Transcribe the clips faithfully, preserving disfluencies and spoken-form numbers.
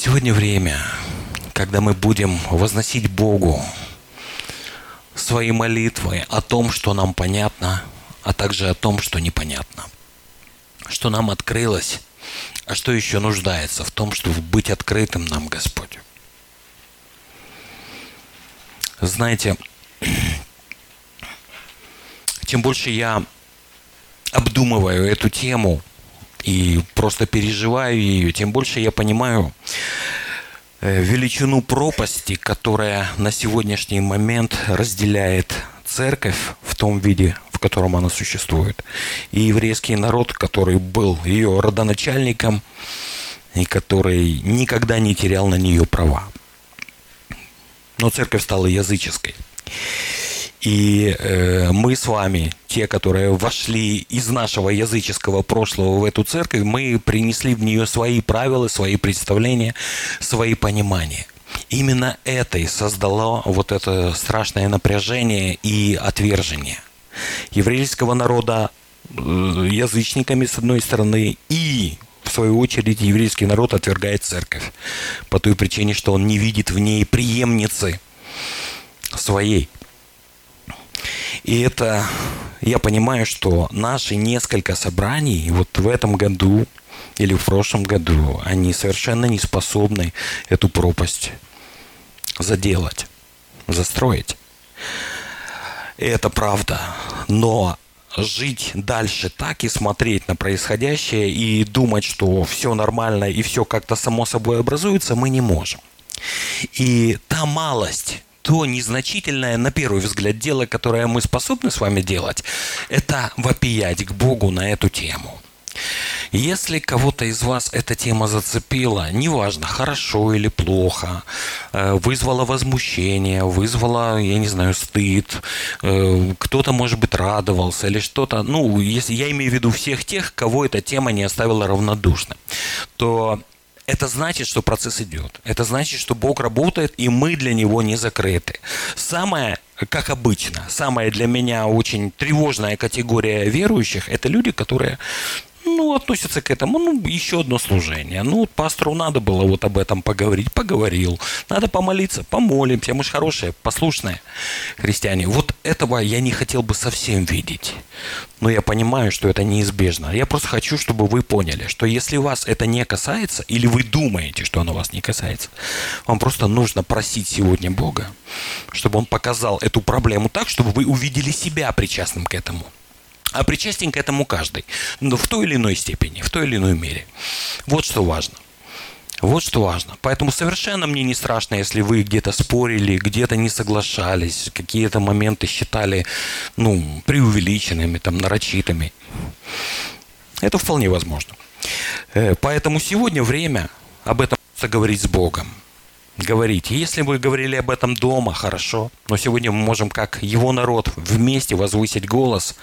Сегодня время, когда мы будем возносить Богу свои молитвы о том, что нам понятно, а также о том, что непонятно. Что нам открылось, а что еще нуждается в том, чтобы быть открытым нам, Господь. Знаете, чем больше я обдумываю эту тему и просто переживаю ее, тем больше я понимаю величину пропасти, которая на сегодняшний момент разделяет церковь в том виде, в котором она существует, и еврейский народ, который был ее родоначальником и который никогда не терял на нее права. Но церковь стала языческой. И э, мы с вами, те, которые вошли из нашего языческого прошлого в эту церковь, мы принесли в нее свои правила, свои представления, свои понимания. Именно это и создало вот это страшное напряжение и отвержение еврейского народа э, язычниками с одной стороны, и в свою очередь еврейский народ отвергает церковь по той причине, что он не видит в ней преемницы своей. И это, я понимаю, что наши несколько собраний вот в этом году или в прошлом году, они совершенно не способны эту пропасть заделать, застроить. И это правда. Но жить дальше так и смотреть на происходящее и думать, что все нормально и все как-то само собой образуется, мы не можем. И та малость, то незначительное, на первый взгляд, дело, которое мы способны с вами делать, это вопиять к Богу на эту тему. Если кого-то из вас эта тема зацепила, неважно, хорошо или плохо, вызвала возмущение, вызвала, я не знаю, стыд, кто-то, может быть, радовался или что-то, ну, если я имею в виду всех тех, кого эта тема не оставила равнодушным, то это значит, что процесс идет. Это значит, что Бог работает, и мы для Него не закрыты. Самое, как обычно, самая для меня очень тревожная категория верующих – это люди, которые, ну, относятся к этому, ну, еще одно служение. Ну, пастору надо было вот об этом поговорить, поговорил. Надо помолиться, помолимся, мы же хорошие, послушные христиане. Вот этого я не хотел бы совсем видеть. Но я понимаю, что это неизбежно. Я просто хочу, чтобы вы поняли, что если вас это не касается, или вы думаете, что оно вас не касается, вам просто нужно просить сегодня Бога, чтобы Он показал эту проблему так, чтобы вы увидели себя причастным к этому. А причастен к этому каждый, но в той или иной степени, в той или иной мере. Вот что важно. Вот что важно. Поэтому совершенно мне не страшно, если вы где-то спорили, где-то не соглашались, какие-то моменты считали, ну, преувеличенными, там, нарочитыми. Это вполне возможно. Поэтому сегодня время об этом говорить с Богом. Говорить. Если вы говорили об этом дома, хорошо. Но сегодня мы можем, как Его народ, вместе возвысить голос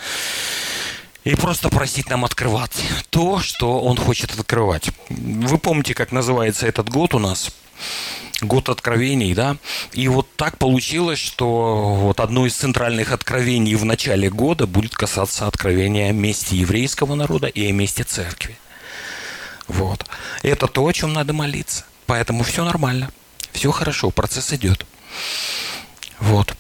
и просто просить нам открывать то, что Он хочет открывать. Вы помните, как называется этот год у нас? Год откровений, да? И вот так получилось, что вот одно из центральных откровений в начале года будет касаться откровения о месте еврейского народа и о месте церкви. Вот. Это то, о чем надо молиться. Поэтому все нормально. Все хорошо, процесс идет. Вот.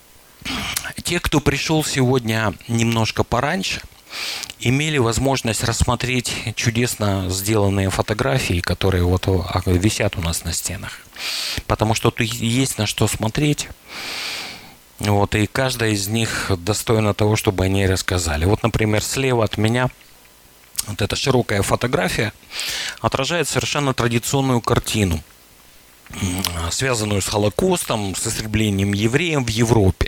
Те, кто пришел сегодня немножко пораньше, имели возможность рассмотреть чудесно сделанные фотографии, которые вот висят у нас на стенах. Потому что тут есть на что смотреть. Вот, и каждая из них достойна того, чтобы о ней рассказали. Вот, например, слева от меня вот эта широкая фотография отражает совершенно традиционную картину, связанную с Холокостом, с истреблением евреев в Европе.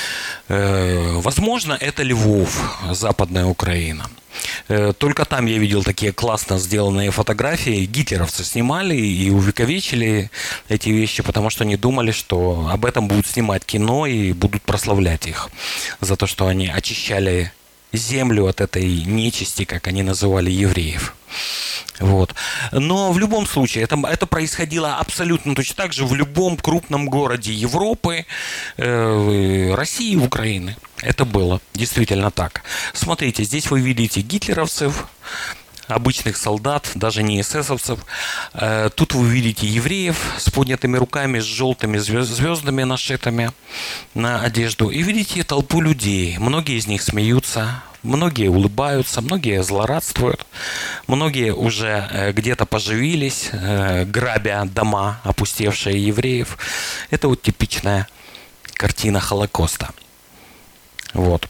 Возможно, это Львов, Западная Украина. Только там я видел такие классно сделанные фотографии. Гитлеровцы снимали и увековечили эти вещи, потому что они думали, что об этом будут снимать кино и будут прославлять их за то, что они очищали землю от этой нечисти, как они называли евреев. Вот. Но в любом случае, это, это происходило абсолютно точно так же в любом крупном городе Европы, э, России и Украины. Это было действительно так. Смотрите, здесь вы видите гитлеровцев, обычных солдат, даже не эсэсовцев. Тут вы видите евреев с поднятыми руками, с желтыми звездами нашитыми на одежду. И видите толпу людей. Многие из них смеются, многие улыбаются, многие злорадствуют, многие уже где-то поживились, грабя дома, опустевшие евреев. Это вот типичная картина Холокоста. Вот.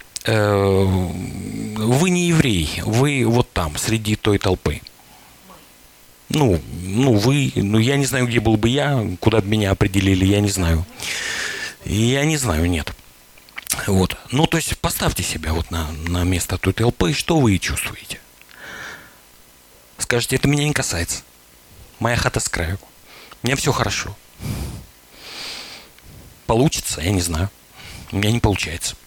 Вы не еврей, вы вот там, среди той толпы. Ну, ну вы, ну я не знаю, где был бы я, куда бы меня определили, я не знаю. Я не знаю, нет. Вот. Ну, то есть поставьте себя вот на, на место той толпы, что вы чувствуете? Скажете, это меня не касается. Моя хата с краю. У меня все хорошо. Получится, я не знаю. У меня не получается.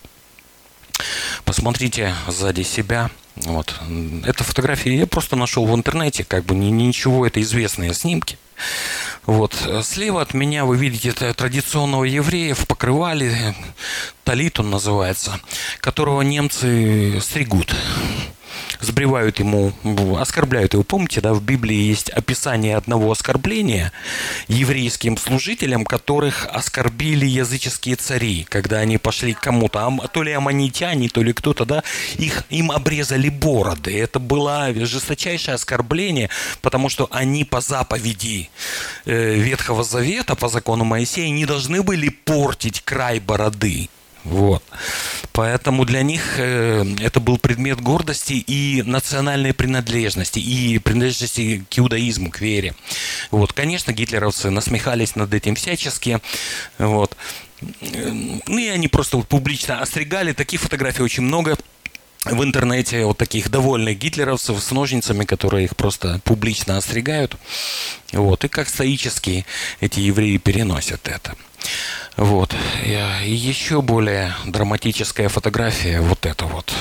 Посмотрите сзади себя. Вот. Эту фотографию я просто нашел в интернете, как бы ничего, это известные снимки. Вот. Слева от меня вы видите традиционного еврея в покрывале, талит он называется, которого немцы стригут. Сбривают ему, оскорбляют его. Помните, да, в Библии есть описание одного оскорбления еврейским служителям, которых оскорбили языческие цари, когда они пошли к кому-то, то ли аммонитяне, то ли кто-то, да, их, им обрезали бороды. Это было жесточайшее оскорбление, потому что они по заповеди э, Ветхого Завета, по закону Моисея, не должны были портить край бороды. Вот. Поэтому для них э, это был предмет гордости и национальной принадлежности, и принадлежности к иудаизму, к вере. Вот. Конечно, гитлеровцы насмехались над этим всячески. Вот. Ну и они просто вот публично остригали. Таких фотографий очень много в интернете, вот таких довольных гитлеровцев с ножницами, которые их просто публично остригают. Вот. И как стоически эти евреи переносят это. Вот. И еще более драматическая фотография вот эта вот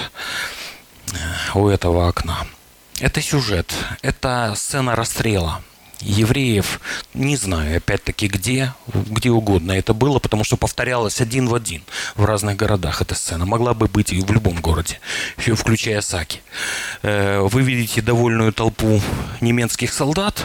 у этого окна. Это сюжет, это сцена расстрела евреев, не знаю, опять-таки где, где угодно это было, потому что повторялось один в один в разных городах эта сцена. Могла бы быть и в любом городе, включая Саки. Вы видите довольную толпу немецких солдат.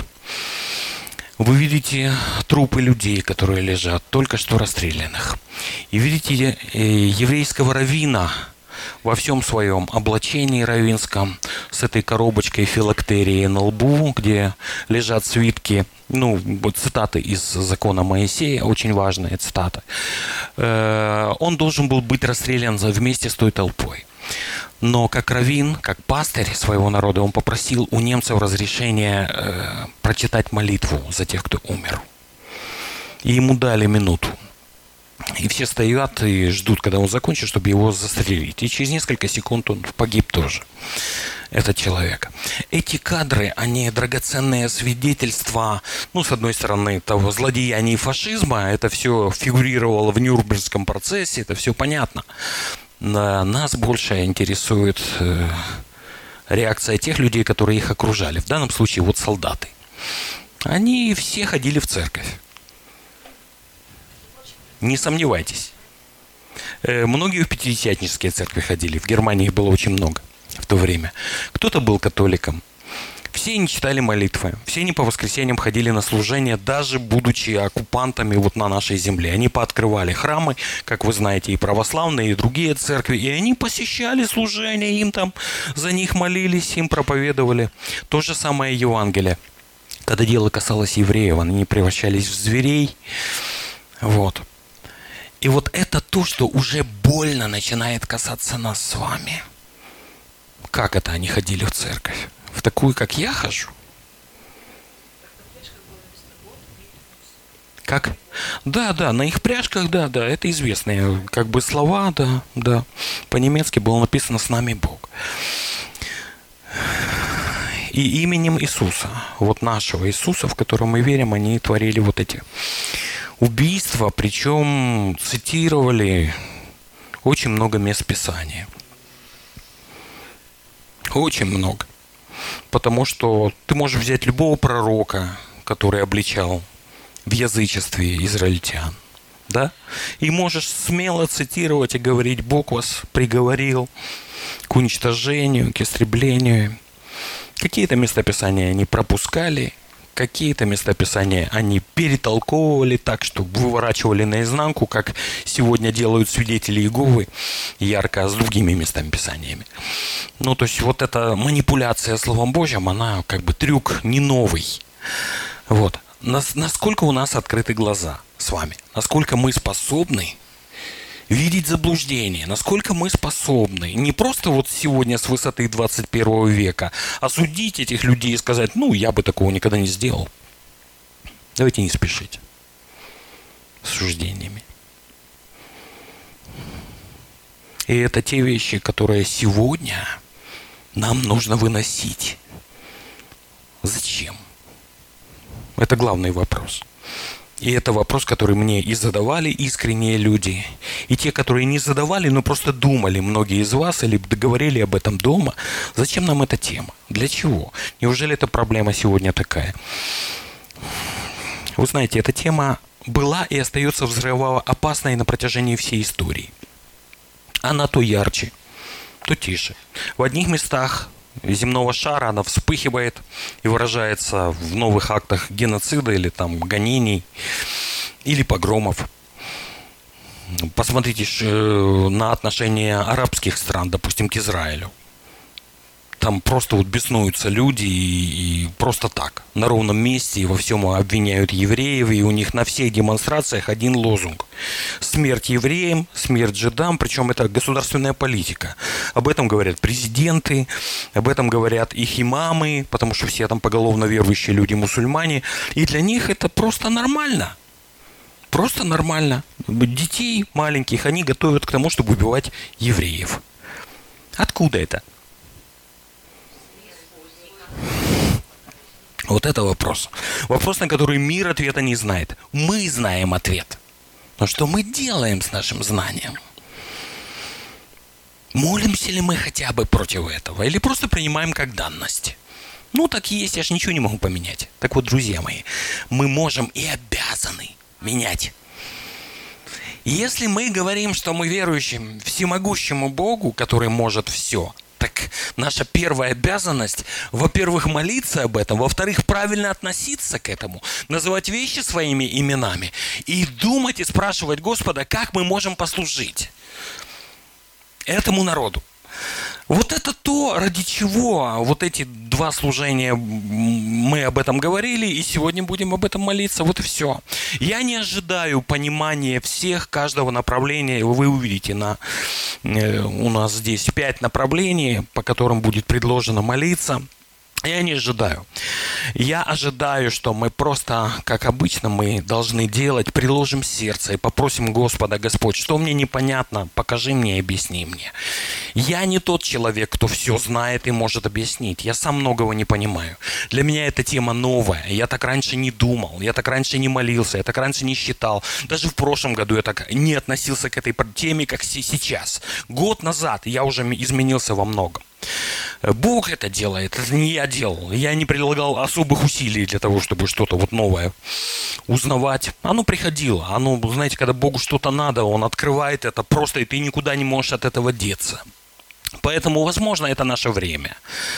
Вы видите трупы людей, которые лежат, только что расстрелянных. И видите еврейского раввина во всем своем облачении раввинском, с этой коробочкой филактерии на лбу, где лежат свитки, ну, цитаты из закона Моисея, очень важные цитаты. Он должен был быть расстрелян вместе с той толпой. Но как раввин, как пастырь своего народа, он попросил у немцев разрешения э, прочитать молитву за тех, кто умер. И ему дали минуту. И все стоят и ждут, когда он закончит, чтобы его застрелить. И через несколько секунд он погиб тоже, этот человек. Эти кадры, они драгоценные свидетельства, ну, с одной стороны, того злодеяния фашизма, это все фигурировало в Нюрнбергском процессе, это все понятно. Нас больше интересует э, реакция тех людей, которые их окружали. В данном случае вот солдаты. Они все ходили в церковь. Не сомневайтесь. Э, многие в пятидесятнические церкви ходили. В Германии их было очень много в то время. Кто-то был католиком. Все не читали молитвы, все не по воскресеньям ходили на служение, даже будучи оккупантами вот на нашей земле. Они пооткрывали храмы, как вы знаете, и православные, и другие церкви, и они посещали служение, им там за них молились, им проповедовали. То же самое Евангелие. Когда дело касалось евреев, они не превращались в зверей. Вот. И вот это то, что уже больно начинает касаться нас с вами. Как это они ходили в церковь? В такую, как я хожу? Как? Да, да, на их пряжках, да, да, это известные как бы слова, да, да. По-немецки было написано «С нами Бог». И именем Иисуса, вот нашего Иисуса, в котором мы верим, они творили вот эти убийства, причем цитировали очень много мест Писания. Очень много. Потому что ты можешь взять любого пророка, который обличал в язычестве израильтян, да? И можешь смело цитировать и говорить: Бог вас приговорил к уничтожению, к истреблению. Какие-то местописания они пропускали, какие-то местописания они перетолковывали так, что выворачивали наизнанку, как сегодня делают свидетели Иеговы, ярко с другими местами писаниями. Ну, то есть вот эта манипуляция Словом Божьим, она как бы трюк не новый. Вот. Насколько у нас открыты глаза с вами? Насколько мы способны видеть заблуждение? Насколько мы способны не просто вот сегодня с высоты двадцать первого века осудить этих людей и сказать, ну, я бы такого никогда не сделал. Давайте не спешить с суждениями. И это те вещи, которые сегодня нам нужно выносить. Зачем? Это главный вопрос. И это вопрос, который мне и задавали искренние люди. И те, которые не задавали, но просто думали, многие из вас, или договорили об этом дома. Зачем нам эта тема? Для чего? Неужели эта проблема сегодня такая? Вы знаете, эта тема была и остается взрывоопасной на протяжении всей истории. Она то ярче, то тише. В одних местах земного шара она вспыхивает и выражается в новых актах геноцида или там гонений, или погромов. Посмотрите на отношения арабских стран, допустим, к Израилю. Там просто вот беснуются люди и, и просто так, на ровном месте, и во всем обвиняют евреев, и у них на всех демонстрациях один лозунг. Смерть евреям, смерть жидам, причем это государственная политика. Об этом говорят президенты, об этом говорят их имамы, потому что все там поголовно верующие люди, мусульмане, и для них это просто нормально. Просто нормально. Детей маленьких они готовят к тому, чтобы убивать евреев. Откуда это? Вот это вопрос. Вопрос, на который мир ответа не знает. Мы знаем ответ. Но что мы делаем с нашим знанием? Молимся ли мы хотя бы против этого? Или просто принимаем как данность? Ну, так и есть, я же ничего не могу поменять. Так вот, друзья мои, мы можем и обязаны менять. Если мы говорим, что мы верующим всемогущему Богу, который может все, так наша первая обязанность, во-первых, молиться об этом, во-вторых, правильно относиться к этому, называть вещи своими именами и думать и спрашивать Господа, как мы можем послужить этому народу. Вот это то, ради чего вот эти два служения, мы об этом говорили, и сегодня будем об этом молиться, вот и все. Я не ожидаю понимания всех, каждого направления. Вы увидите, на, у нас здесь пять направлений, по которым будет предложено молиться. Я не ожидаю. Я ожидаю, что мы просто, как обычно мы должны делать, приложим сердце и попросим Господа: Господь, что мне непонятно, покажи мне и объясни мне. Я не тот человек, кто все знает и может объяснить. Я сам многого не понимаю. Для меня эта тема новая. Я так раньше не думал, я так раньше не молился, я так раньше не считал. Даже в прошлом году я так не относился к этой теме, как сейчас. Год назад я уже изменился во многом. Бог это делает, это не я делал. Я не прилагал особых усилий для того, чтобы что-то вот новое узнавать. Оно приходило. Оно, знаете, когда Богу что-то надо, Он открывает это просто, и ты никуда не можешь от этого деться. Поэтому, возможно, это наше время.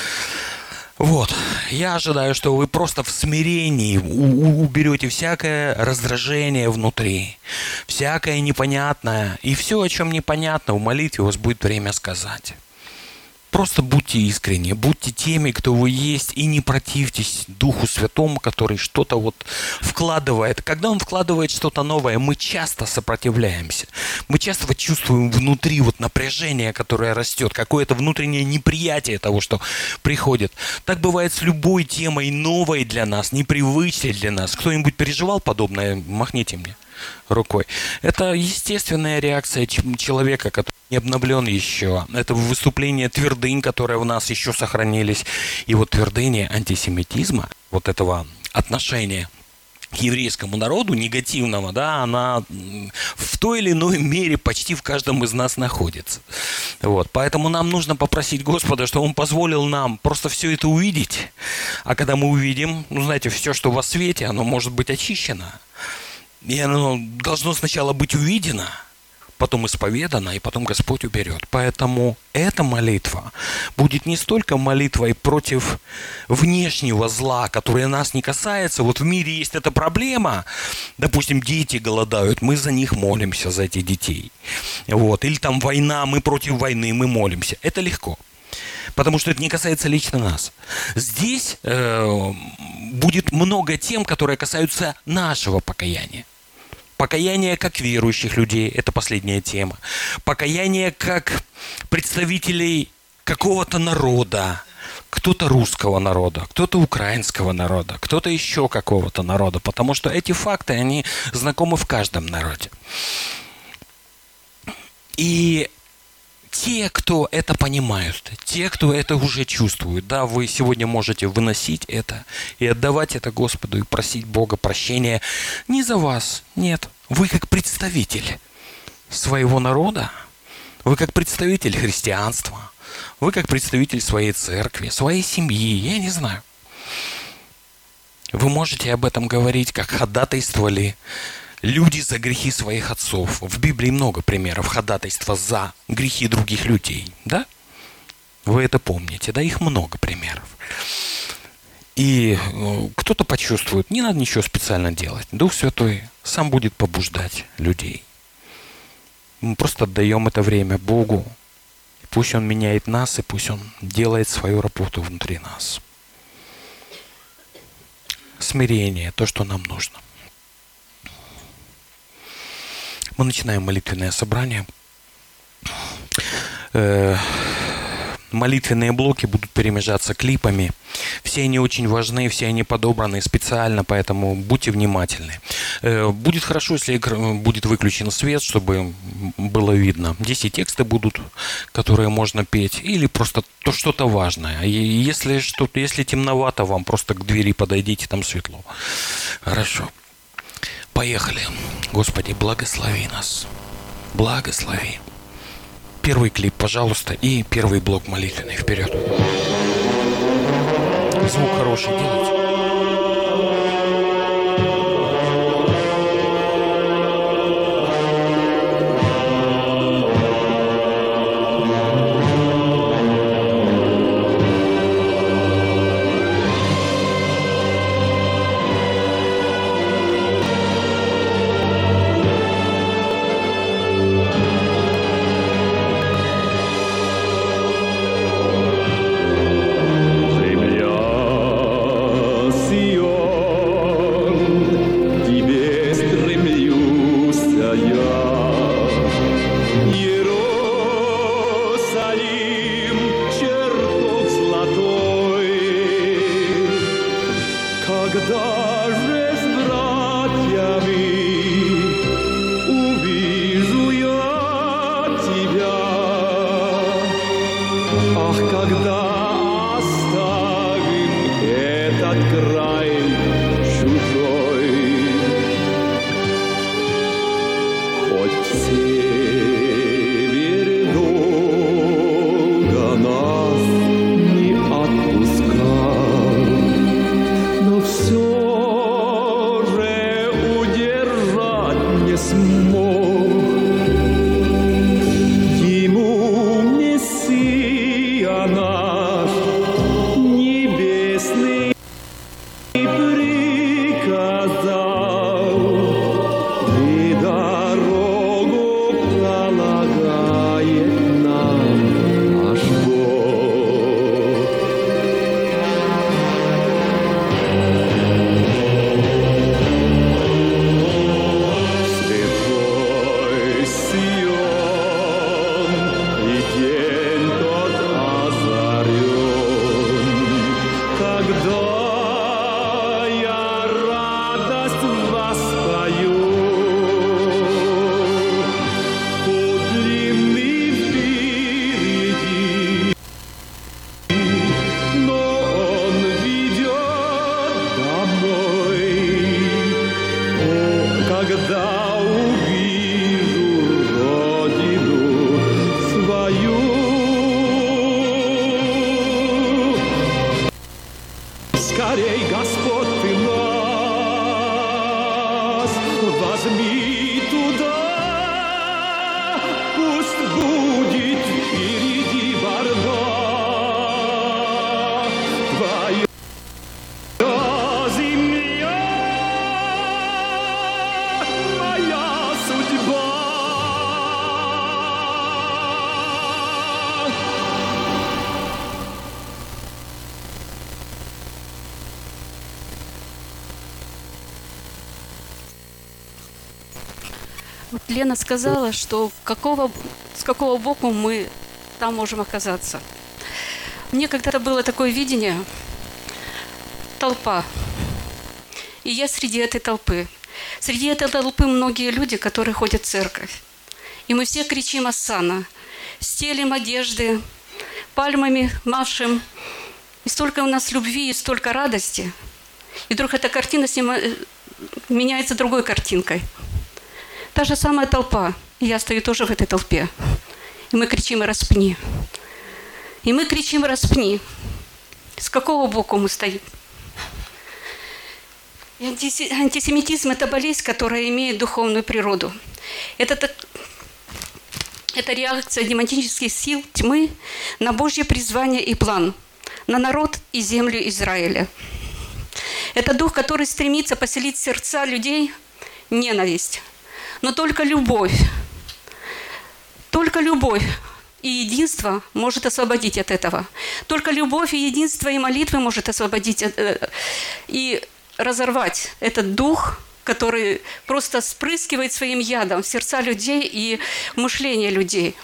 Вот. Я ожидаю, что вы просто в смирении уберете всякое раздражение внутри, всякое непонятное. И все, о чем непонятно, в молитве у вас будет время сказать. Просто будьте искренни, будьте теми, кто вы есть, и не противьтесь Духу Святому, который что-то вот вкладывает. Когда Он вкладывает что-то новое, мы часто сопротивляемся. Мы часто вот чувствуем внутри вот напряжение, которое растет, какое-то внутреннее неприятие того, что приходит. Так бывает с любой темой новой для нас, непривычной для нас. Кто-нибудь переживал подобное? Махните мне рукой. Это естественная реакция человека, который не обновлен еще. Это выступление твердынь, которые у нас еще сохранились. И вот твердыня антисемитизма, вот этого отношения к еврейскому народу, негативного, да, она в той или иной мере почти в каждом из нас находится. Вот. Поэтому нам нужно попросить Господа, чтобы Он позволил нам просто все это увидеть. А когда мы увидим, ну, знаете, все, что во свете, оно может быть очищено. И оно должно сначала быть увидено, потом исповедана, и потом Господь уберет. Поэтому эта молитва будет не столько молитвой против внешнего зла, которое нас не касается. Вот в мире есть эта проблема. Допустим, дети голодают, мы за них молимся, за этих детей. Вот. Или там война, мы против войны, мы молимся. Это легко. Потому что это не касается лично нас. Здесь э, будет много тем, которые касаются нашего покаяния. Покаяние как верующих людей, это последняя тема. Покаяние как представителей какого-то народа, кто-то русского народа, кто-то украинского народа, кто-то еще какого-то народа, потому что эти факты, они знакомы в каждом народе. И те, кто это понимают, те, кто это уже чувствуют, да, вы сегодня можете выносить это и отдавать это Господу и просить Бога прощения не за вас, нет. Вы как представитель своего народа, вы как представитель христианства, вы как представитель своей церкви, своей семьи, я не знаю. Вы можете об этом говорить, как ходатайствовали люди за грехи своих отцов. В Библии много примеров ходатайства за грехи других людей, да? Вы это помните, да? Их много примеров. И кто-то почувствует, не надо ничего специально делать. Дух Святой сам будет побуждать людей. Мы просто отдаем это время Богу. Пусть Он меняет нас, и пусть Он делает свою работу внутри нас. Смирение, то, что нам нужно. Мы начинаем молитвенное собрание. Э, молитвенные блоки будут перемежаться клипами. Все они очень важны, все они подобраны специально, поэтому будьте внимательны. Э, будет хорошо, если будет выключен свет, чтобы было видно. Здесь и тексты будут, которые можно петь, или просто то что-то важное. И если что-то, если темновато, вам просто к двери подойдите, там светло. Хорошо. Поехали. Господи, благослови нас. Благослови. Первый клип, пожалуйста, и первый блок молитвенный. Вперед. Звук хороший делайте. Вот Лена сказала, что какого, с какого боку мы там можем оказаться. Мне когда-то было такое видение, толпа. И я среди этой толпы. Среди этой толпы многие люди, которые ходят в церковь. И мы все кричим «Осанна», стелим одежды, пальмами машем. И столько у нас любви, и столько радости. И вдруг эта картина снима... меняется другой картинкой. Та же самая толпа. И я стою тоже в этой толпе. И мы кричим «Распни». И мы кричим «Распни». С какого боку мы стоим? И антисемитизм – это болезнь, которая имеет духовную природу. Это, так... это реакция демонических сил тьмы на Божье призвание и план, на народ и землю Израиля. Это дух, который стремится поселить в сердца людей ненависть. Но только любовь, только любовь и единство может освободить от этого. Только любовь и единство и молитвы может освободить от, и разорвать этот дух, который просто спрыскивает своим ядом в сердца людей и мышление людей.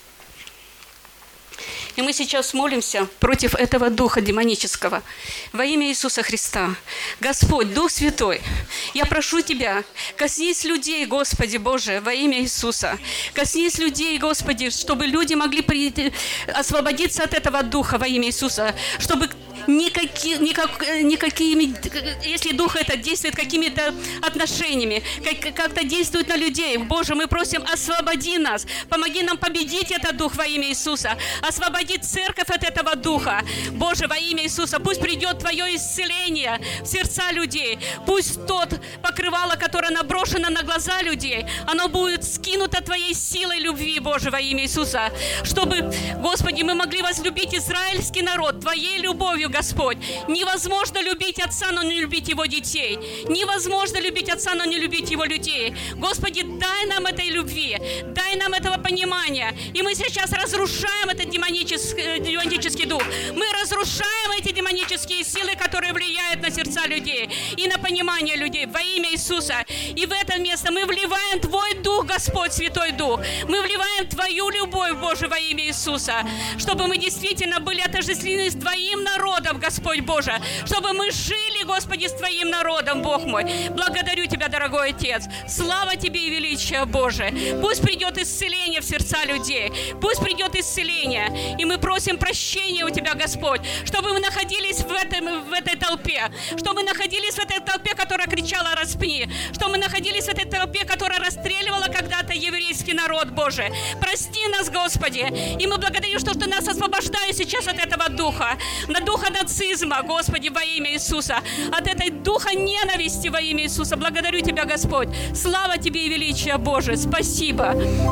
И мы сейчас молимся против этого духа демонического. Во имя Иисуса Христа. Господь, Дух Святой, я прошу Тебя, коснись людей, Господи Боже, во имя Иисуса. Коснись людей, Господи, чтобы люди могли прийти, освободиться от этого духа во имя Иисуса, чтобы никаки, никак, никакими, если дух этот действует какими-то отношениями, как, как-то действует на людей. Боже, мы просим, освободи нас, помоги нам победить этот дух во имя Иисуса, освободи церковь от этого духа. Боже, во имя Иисуса, пусть придет Твое исцеление в сердца людей, пусть тот покрывало, которое наброшено на глаза людей, оно будет скинуто Твоей силой любви, Боже, во имя Иисуса, чтобы, Господи, мы могли возлюбить израильский народ Твоей любовью, Господь. Невозможно любить отца, но не любить его детей. Невозможно любить отца, но не любить его людей. Господи, дай нам этой любви, дай нам этого понимания. И мы сейчас разрушаем этот демонический, демонический дух. Мы разрушаем эти демонические силы, которые влияют на сердца людей и на понимание людей во имя Иисуса. И в это место мы вливаем Твой Дух, Господь, Святой Дух. Мы вливаем Твою любовь, Боже, во имя Иисуса, чтобы мы действительно были отождествлены с Твоим народом, Господь Боже, чтобы мы жили, Господи, с Твоим народом, Бог мой. Благодарю Тебя, дорогой Отец. Слава Тебе и величие, Боже. Пусть придет исцеление в сердца людей. Пусть придет исцеление. И мы просим прощения у Тебя, Господь, чтобы мы находились в, этом, в этой толпе, чтобы мы находились в этой толпе, которая кричала «Распни», чтобы мы находились в этой толпе, которая расстреливала когда-то еврейский народ, Боже. Прости нас, Господи. И мы благодарим, что Ты нас освобождаешь сейчас от этого духа, на духа нацизма, Господи, во имя Иисуса, от этой духа ненависти во имя Иисуса. Благодарю Тебя, Господь. Слава Тебе и величие, Боже. Спасибо.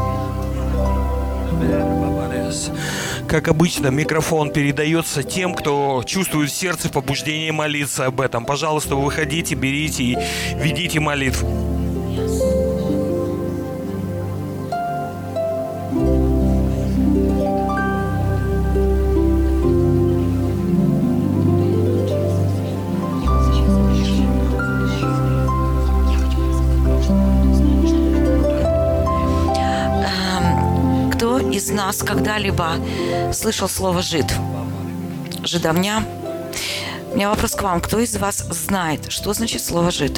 Как обычно, микрофон передается тем, кто чувствует в сердце побуждение молиться об этом. Пожалуйста, выходите, берите и ведите молитву. Из нас когда-либо слышал слово «жид», «жидовня». У меня вопрос к вам. Кто из вас знает, что значит слово «жид»?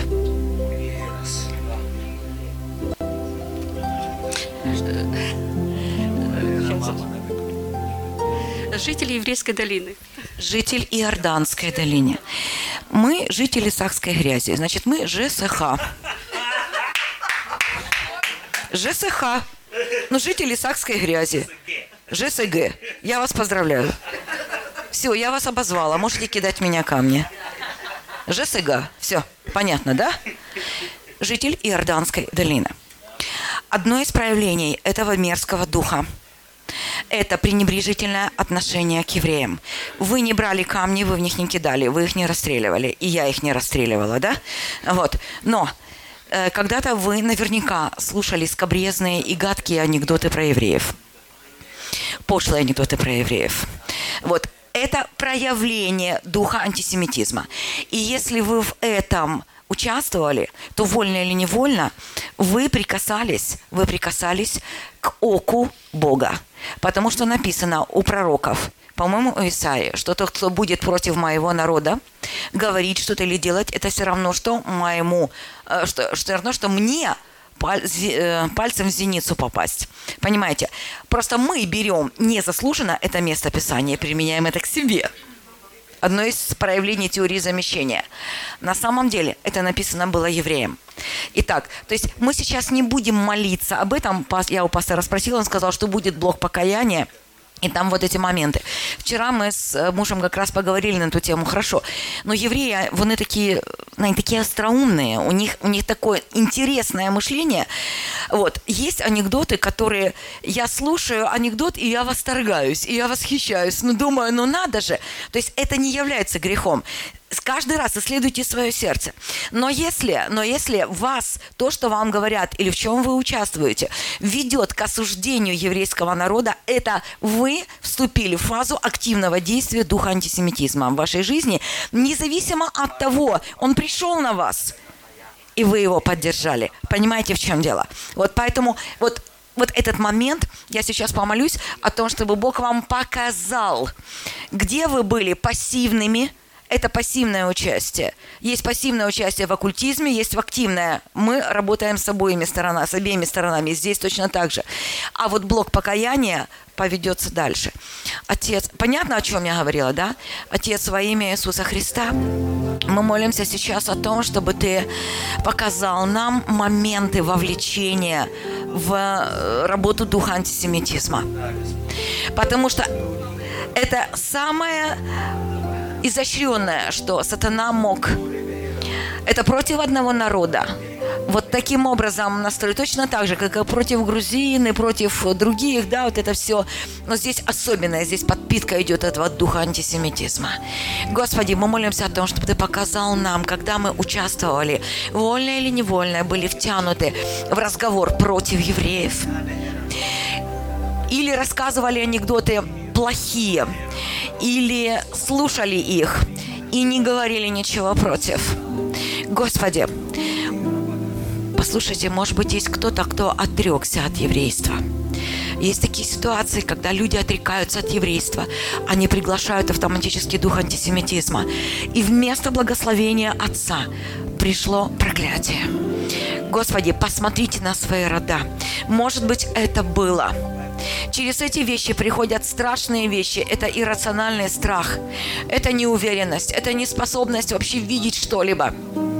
Жители Еврейской долины. Житель Иорданской долины. Мы жители Сахской грязи. Значит, мы ЖСХ. ЖСХ. Ну, жители Сахской грязи. ЖСГ. Я вас поздравляю. Все, я вас обозвала. Можете кидать меня камни. ЖСГ. Все, понятно, да? Житель Иорданской долины. Одно из проявлений этого мерзкого духа – это пренебрежительное отношение к евреям. Вы не брали камни, вы в них не кидали, вы их не расстреливали. И я их не расстреливала, да? Вот. Но когда-то вы наверняка слушали скабрезные и гадкие анекдоты про евреев. Пошлые анекдоты про евреев. Вот. Это проявление духа антисемитизма. И если вы в этом участвовали, то вольно или невольно вы прикасались, вы прикасались к оку Бога. Потому что написано у пророков, по-моему, у Исаии, что тот, кто будет против моего народа, говорить что-то или делать, это все равно, что моему, что, все равно, что мне пальцем в зеницу попасть. Понимаете? Просто мы берем незаслуженно это место Писания и применяем это к себе. Одно из проявлений теории замещения. На самом деле это написано было евреям. Итак, то есть мы сейчас не будем молиться об этом. Я у пастора спросила, он сказал, что будет блок покаяния. И там вот эти моменты. Вчера мы с мужем как раз поговорили на эту тему. Хорошо. Но евреи, они такие, они такие остроумные. У них, у них такое интересное мышление. Вот. Есть анекдоты, которые... Я слушаю анекдот, и я восторгаюсь, и я восхищаюсь. Ну, думаю, ну надо же. То есть это не является грехом. Каждый раз исследуйте свое сердце. Но если, но если вас, то, что вам говорят, или в чем вы участвуете, ведет к осуждению еврейского народа, это вы вступили в фазу активного действия духа антисемитизма в вашей жизни, независимо от того, он пришел на вас, и вы его поддержали. Понимаете, в чем дело? Вот поэтому... вот Вот этот момент, я сейчас помолюсь о том, чтобы Бог вам показал, где вы были пассивными. Это пассивное участие. Есть пассивное участие в оккультизме, есть активное. Мы работаем с обоими сторонами, с обеими сторонами. Здесь точно так же. А вот блок покаяния поведется дальше. Отец, понятно, о чем я говорила, да? Отец, во имя Иисуса Христа, мы молимся сейчас о том, чтобы Ты показал нам моменты вовлечения в работу духа антисемитизма. Потому что это самое... изощренное, что сатана мог. Это против одного народа. Вот таким образом настроить точно так же, как и против грузин и против других, да, вот это все. Но здесь особенное, здесь подпитка идет этого духа антисемитизма. Господи, мы молимся о том, чтобы Ты показал нам, когда мы участвовали, вольно или невольно, были втянуты в разговор против евреев. Или рассказывали анекдоты плохие, или слушали их и не говорили ничего против. Господи, послушайте, может быть, есть кто-то, кто отрекся от еврейства. Есть такие ситуации, когда люди отрекаются от еврейства, они приглашают автоматически дух антисемитизма, и вместо благословения Отца пришло проклятие. Господи, посмотрите на свои рода. Может быть, это было. Через эти вещи приходят страшные вещи. Это иррациональный страх, это неуверенность, это неспособность вообще видеть что-либо.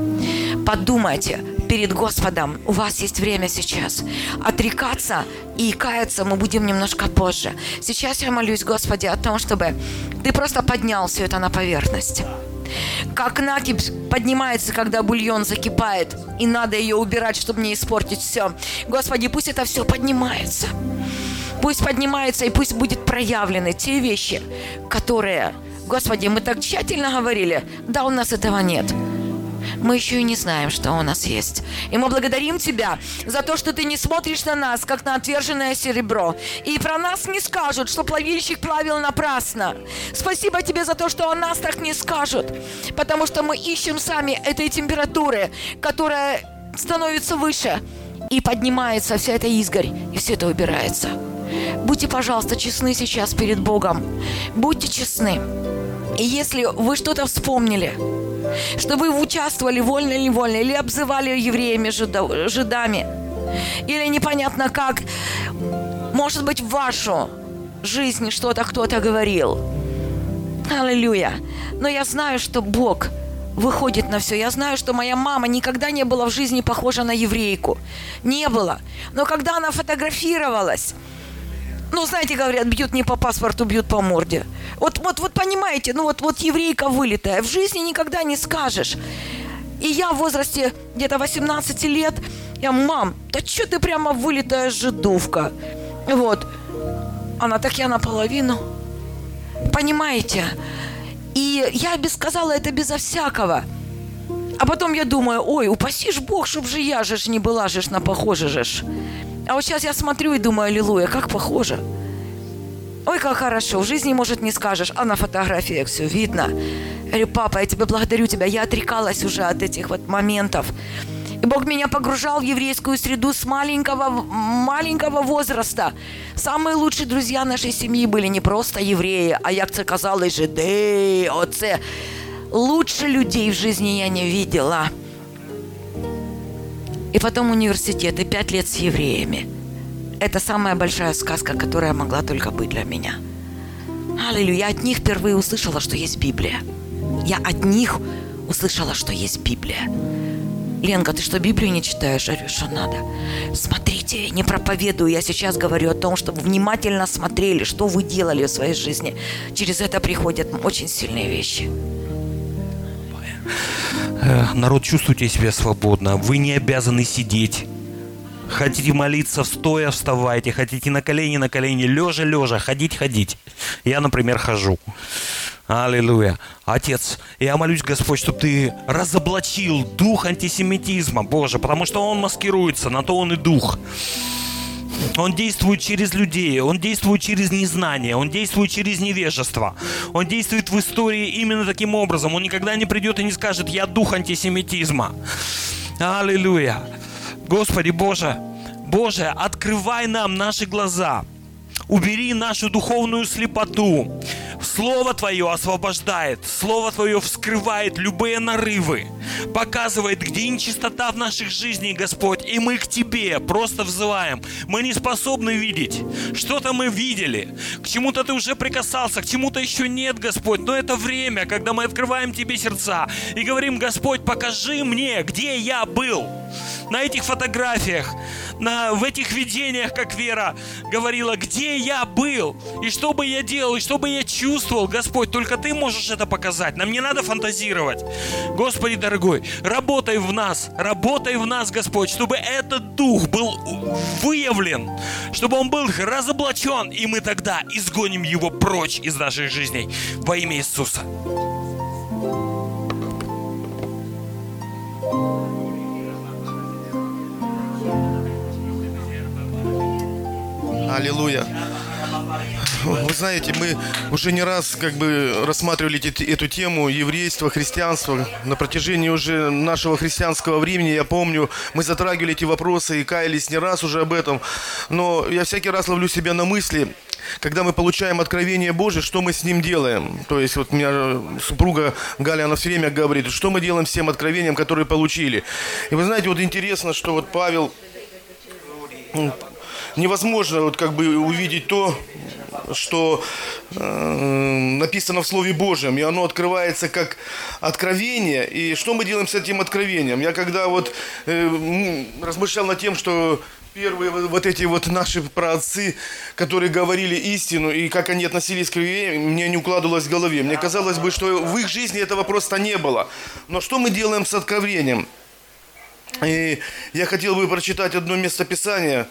Подумайте перед Господом, у вас есть время сейчас. Отрекаться и каяться мы будем немножко позже. Сейчас я молюсь, Господи, о том, чтобы Ты просто поднял все это на поверхность. Как накипь поднимается, когда бульон закипает, и надо ее убирать, чтобы не испортить все. Господи, пусть это все поднимается. Пусть поднимается и пусть будут проявлены те вещи, которые, Господи, мы так тщательно говорили, да, у нас этого нет. Мы еще и не знаем, что у нас есть. И мы благодарим Тебя за то, что Ты не смотришь на нас, как на отверженное серебро. И про нас не скажут, что плавильщик плавил напрасно. Спасибо Тебе за то, что о нас так не скажут. Потому что мы ищем сами этой температуры, которая становится выше. И поднимается вся эта изгорь, и все это убирается. Будьте, пожалуйста, честны сейчас перед Богом. Будьте честны. И если вы что-то вспомнили, что вы участвовали вольно или невольно, или обзывали евреями жидами, или непонятно как, может быть, в вашу жизнь что-то кто-то говорил. Аллилуйя. Но я знаю, что Бог выходит на все. Я знаю, что моя мама никогда не была в жизни похожа на еврейку. Не было. Но когда она фотографировалась, ну, знаете, говорят, бьют не по паспорту, бьют по морде. Вот, вот, вот понимаете, ну вот, вот еврейка вылитая. В жизни никогда не скажешь. И я в возрасте где-то восемнадцати лет, я, мам, да что ты прямо вылитая жидовка? Вот. Она так, я наполовину. Понимаете? И я бы сказала это безо всякого. А потом я думаю, ой, упаси ж Бог, чтоб же я же ж не была же ж на похоже же ж. А вот сейчас я смотрю и думаю, аллилуйя, как похоже. Ой, как хорошо. В жизни, может, не скажешь, а на фотографиях все видно. Я говорю: папа, я тебя благодарю тебя. Я отрекалась уже от этих вот моментов. И Бог меня погружал в еврейскую среду с маленького, маленького возраста. Самые лучшие друзья нашей семьи были не просто евреи, а як це казали жиди, оце. Лучше людей в жизни я не видела. И потом университет, и пять лет с евреями. Это самая большая сказка, которая могла только быть для меня. Аллилуйя. Я от них впервые услышала, что есть Библия. Я от них услышала, что есть Библия. Ленка, ты что, Библию не читаешь? Я говорю, что надо. Смотрите, не проповедую. Я сейчас говорю о том, чтобы внимательно смотрели, что вы делали в своей жизни. Через это приходят очень сильные вещи. Народ, чувствуйте себя свободно. Вы не обязаны сидеть. Хотите молиться, стоя, вставайте. Хотите на колени, на колени. Лежа, лежа. Ходить, ходить. Я, например, хожу. Аллилуйя. Отец, я молюсь, Господь, чтобы ты разоблачил дух антисемитизма, Боже, потому что он маскируется, на то он и дух. Он действует через людей, он действует через незнание, он действует через невежество. Он действует в истории именно таким образом. Он никогда не придет и не скажет: я дух антисемитизма. Аллилуйя. Господи Боже, Боже, открывай нам наши глаза. Убери нашу духовную слепоту. Слово Твое освобождает, Слово Твое вскрывает любые нарывы, показывает, где нечистота в наших жизнях, Господь, и мы к Тебе просто взываем. Мы не способны видеть. Что-то мы видели, к чему-то Ты уже прикасался, к чему-то еще нет, Господь, но это время, когда мы открываем Тебе сердца и говорим: Господь, покажи мне, где я был. На этих фотографиях, на, в этих видениях, как Вера говорила, где я был, и что бы я делал, и что бы я чувствовал, Господь, только Ты можешь это показать. Нам не надо фантазировать. Господи дорогой, работай в нас, работай в нас, Господь, чтобы этот дух был выявлен, чтобы он был разоблачен, и мы тогда изгоним его прочь из наших жизней во имя Иисуса. Аллилуйя. Вы знаете, мы уже не раз как бы рассматривали эту тему еврейства, христианства. На протяжении уже нашего христианского времени, я помню, мы затрагивали эти вопросы и каялись не раз уже об этом. Но я всякий раз ловлю себя на мысли, когда мы получаем откровение Божие, что мы с ним делаем. То есть вот у меня супруга Галя, она все время говорит, что мы делаем с тем откровением, которое получили. И вы знаете, вот интересно, что вот Павел... Невозможно вот как бы увидеть то, что э, написано в Слове Божьем, и оно открывается как откровение. И что мы делаем с этим откровением? Я когда вот э, размышлял над тем, что первые вот эти вот наши праотцы, которые говорили истину, и как они относились к евреям, мне не укладывалось в голове. Мне казалось бы, что в их жизни этого просто не было. Но что мы делаем с откровением? И я хотел бы прочитать одно местописание.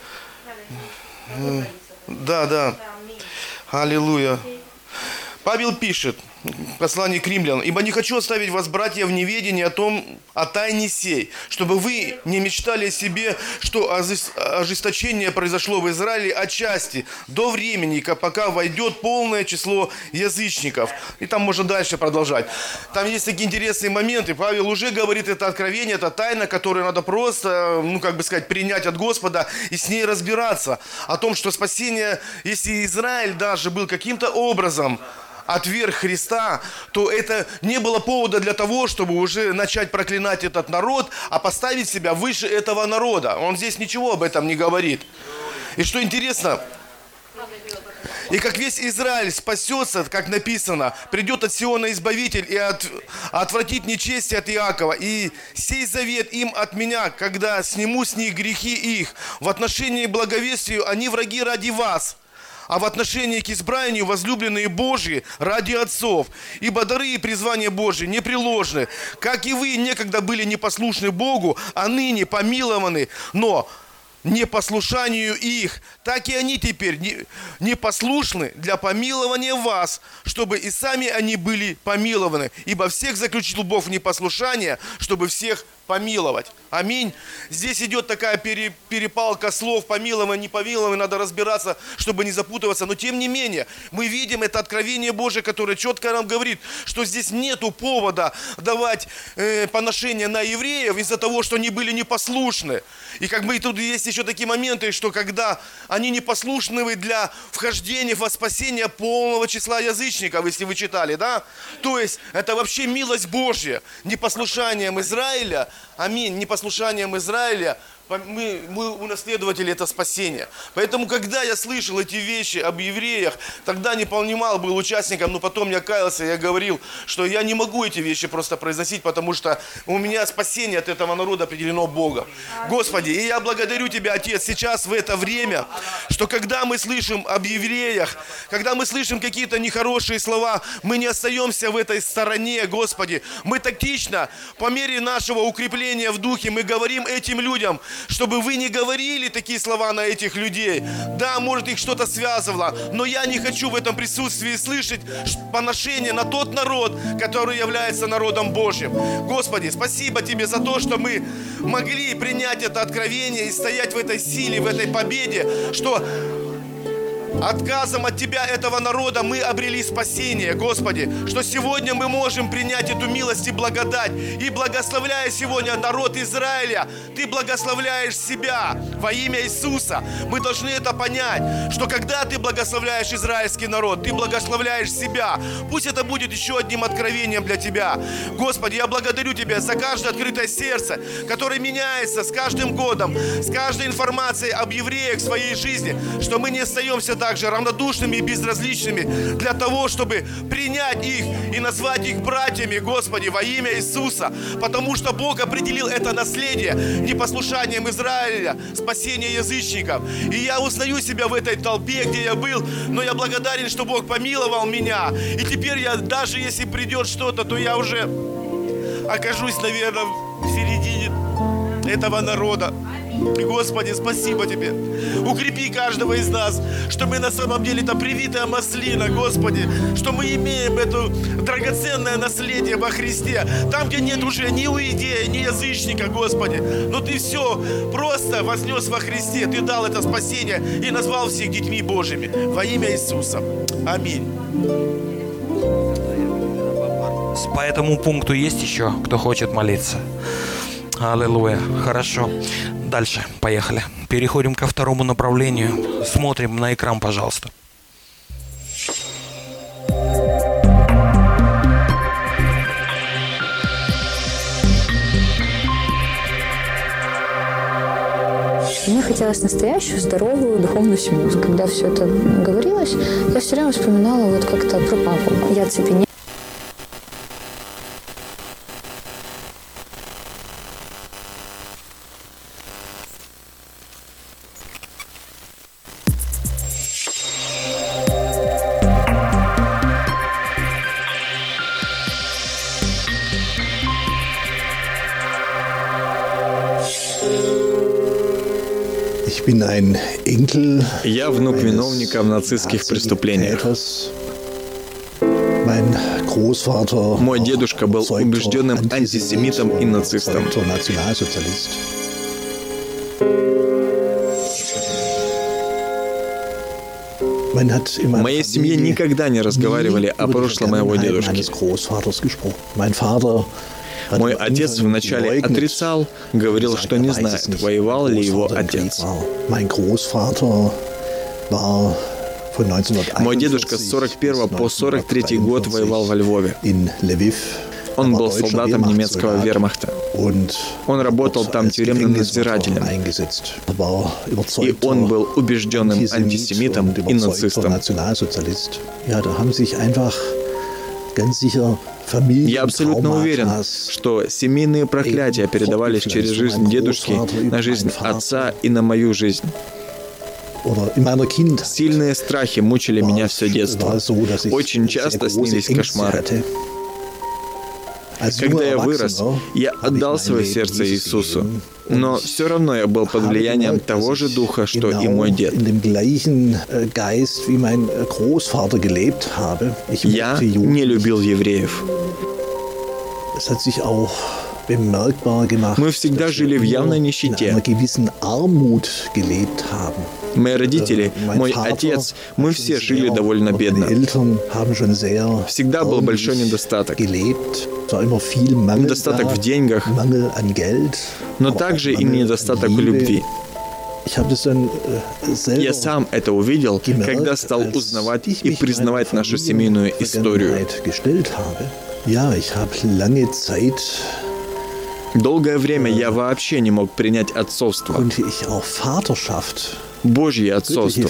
Да, да. Аллилуйя. Павел пишет в послании к римлянам: «Ибо не хочу оставить вас, братья, в неведении о том, о тайне сей, чтобы вы не мечтали о себе, что ожесточение произошло в Израиле отчасти, до времени, пока войдет полное число язычников». И там можно дальше продолжать. Там есть такие интересные моменты. Павел уже говорит, это откровение, это тайна, которую надо просто, ну, как бы сказать, принять от Господа и с ней разбираться. О том, что спасение, если Израиль даже был каким-то образом отверг Христа, то это не было повода для того, чтобы уже начать проклинать этот народ, а поставить себя выше этого народа. Он здесь ничего об этом не говорит. И что интересно, и как весь Израиль спасется, как написано, придет от Сиона Избавитель и от, отвратит нечестие от Иакова. И сей завет им от меня, когда сниму с них грехи их. В отношении к благовестию они враги ради вас, а в отношении к избранию возлюбленные Божьи ради отцов. Ибо дары и призвания Божьи непреложны. Как и вы некогда были непослушны Богу, а ныне помилованы, но непослушанию их, так и они теперь непослушны для помилования вас, чтобы и сами они были помилованы. Ибо всех заключил Бог в непослушание, чтобы всех помиловать. Аминь. Здесь идет такая пере, перепалка слов, помилование, не помилование, надо разбираться, чтобы не запутываться. Но тем не менее, мы видим это откровение Божие, которое четко нам говорит, что здесь нету повода давать э, поношение на евреев из-за того, что они были непослушны. И как бы тут есть еще такие моменты, что когда они непослушны для вхождения во спасение полного числа язычников, если вы читали, да? То есть это вообще милость Божья, непослушанием Израиля, аминь, непослушанием Израиля, мы, мы унаследовали это спасение. Поэтому, когда я слышал эти вещи об евреях, тогда не понимал, был участником, но потом я каялся, я говорил, что я не могу эти вещи просто произносить, потому что у меня спасение от этого народа определено Богом. Господи, и я благодарю Тебя, Отец, сейчас в это время, что когда мы слышим об евреях, когда мы слышим какие-то нехорошие слова, мы не остаемся в этой стороне, Господи. Мы тактично, по мере нашего укрепления в духе, мы говорим этим людям, чтобы вы не говорили такие слова на этих людей. Да, может, их что-то связывало, но я не хочу в этом присутствии слышать поношение на тот народ, который является народом Божьим. Господи, спасибо Тебе за то, что мы могли принять это откровение и стоять в этой силе, в этой победе, что отказом от Тебя, этого народа, мы обрели спасение, Господи, что сегодня мы можем принять эту милость и благодать. И благословляя сегодня народ Израиля, Ты благословляешь себя во имя Иисуса. Мы должны это понять, что когда Ты благословляешь израильский народ, Ты благословляешь себя. Пусть это будет еще одним откровением для Тебя. Господи, я благодарю Тебя за каждое открытое сердце, которое меняется с каждым годом, с каждой информацией об евреях в своей жизни, что мы не остаемся также равнодушными и безразличными для того, чтобы принять их и назвать их братьями, Господи, во имя Иисуса. Потому что Бог определил это наследие непослушанием Израиля, спасение язычников. И я узнаю себя в этой толпе, где я был, но я благодарен, что Бог помиловал меня. И теперь я, даже если придет что-то, то я уже окажусь, наверное, в середине этого народа. И, Господи, спасибо Тебе. Укрепи каждого из нас, что мы на самом деле это привитая маслина, Господи, что мы имеем это драгоценное наследие во Христе. Там, где нет уже ни иудея, ни язычника, Господи. Но Ты все просто вознес во Христе. Ты дал это спасение и назвал всех детьми Божьими. Во имя Иисуса. Аминь. По этому пункту есть еще кто хочет молиться? Аллилуйя. Хорошо. Дальше. Поехали. Переходим ко второму направлению. Смотрим на экран, пожалуйста. Мне хотелось настоящую, здоровую духовную семью. Когда все это говорилось, я все время вспоминала вот как-то про папу. Я цепенела. Я внук виновника в нацистских преступлениях. Мой дедушка был убежденным антисемитом и нацистом. В моей семье никогда не разговаривали о прошлом моего дедушки. Мой отец вначале отрицал, говорил, что не знает, воевал ли его отец. Мой дедушка с сорок первого по сорок третий год воевал во Львове. Он был солдатом немецкого вермахта. Он работал там тюремным надзирателем. И он был убежденным антисемитом и нацистом. Я абсолютно уверен, что семейные проклятия передавались через жизнь дедушки на жизнь отца и на мою жизнь. Сильные страхи мучили меня все детство. Очень часто снились кошмары. Когда я вырос, я отдал свое сердце Иисусу, но все равно я был под влиянием того же духа, что и мой дед. Я не любил евреев. Мы всегда жили в явной нищете. Мои родители, мой отец, мы все жили довольно бедно. Всегда был большой недостаток. Недостаток в деньгах, но также и недостаток в любви. Я сам это увидел, когда стал узнавать и признавать нашу семейную историю. Долгое время я вообще не мог принять отцовство. Божье отцовство.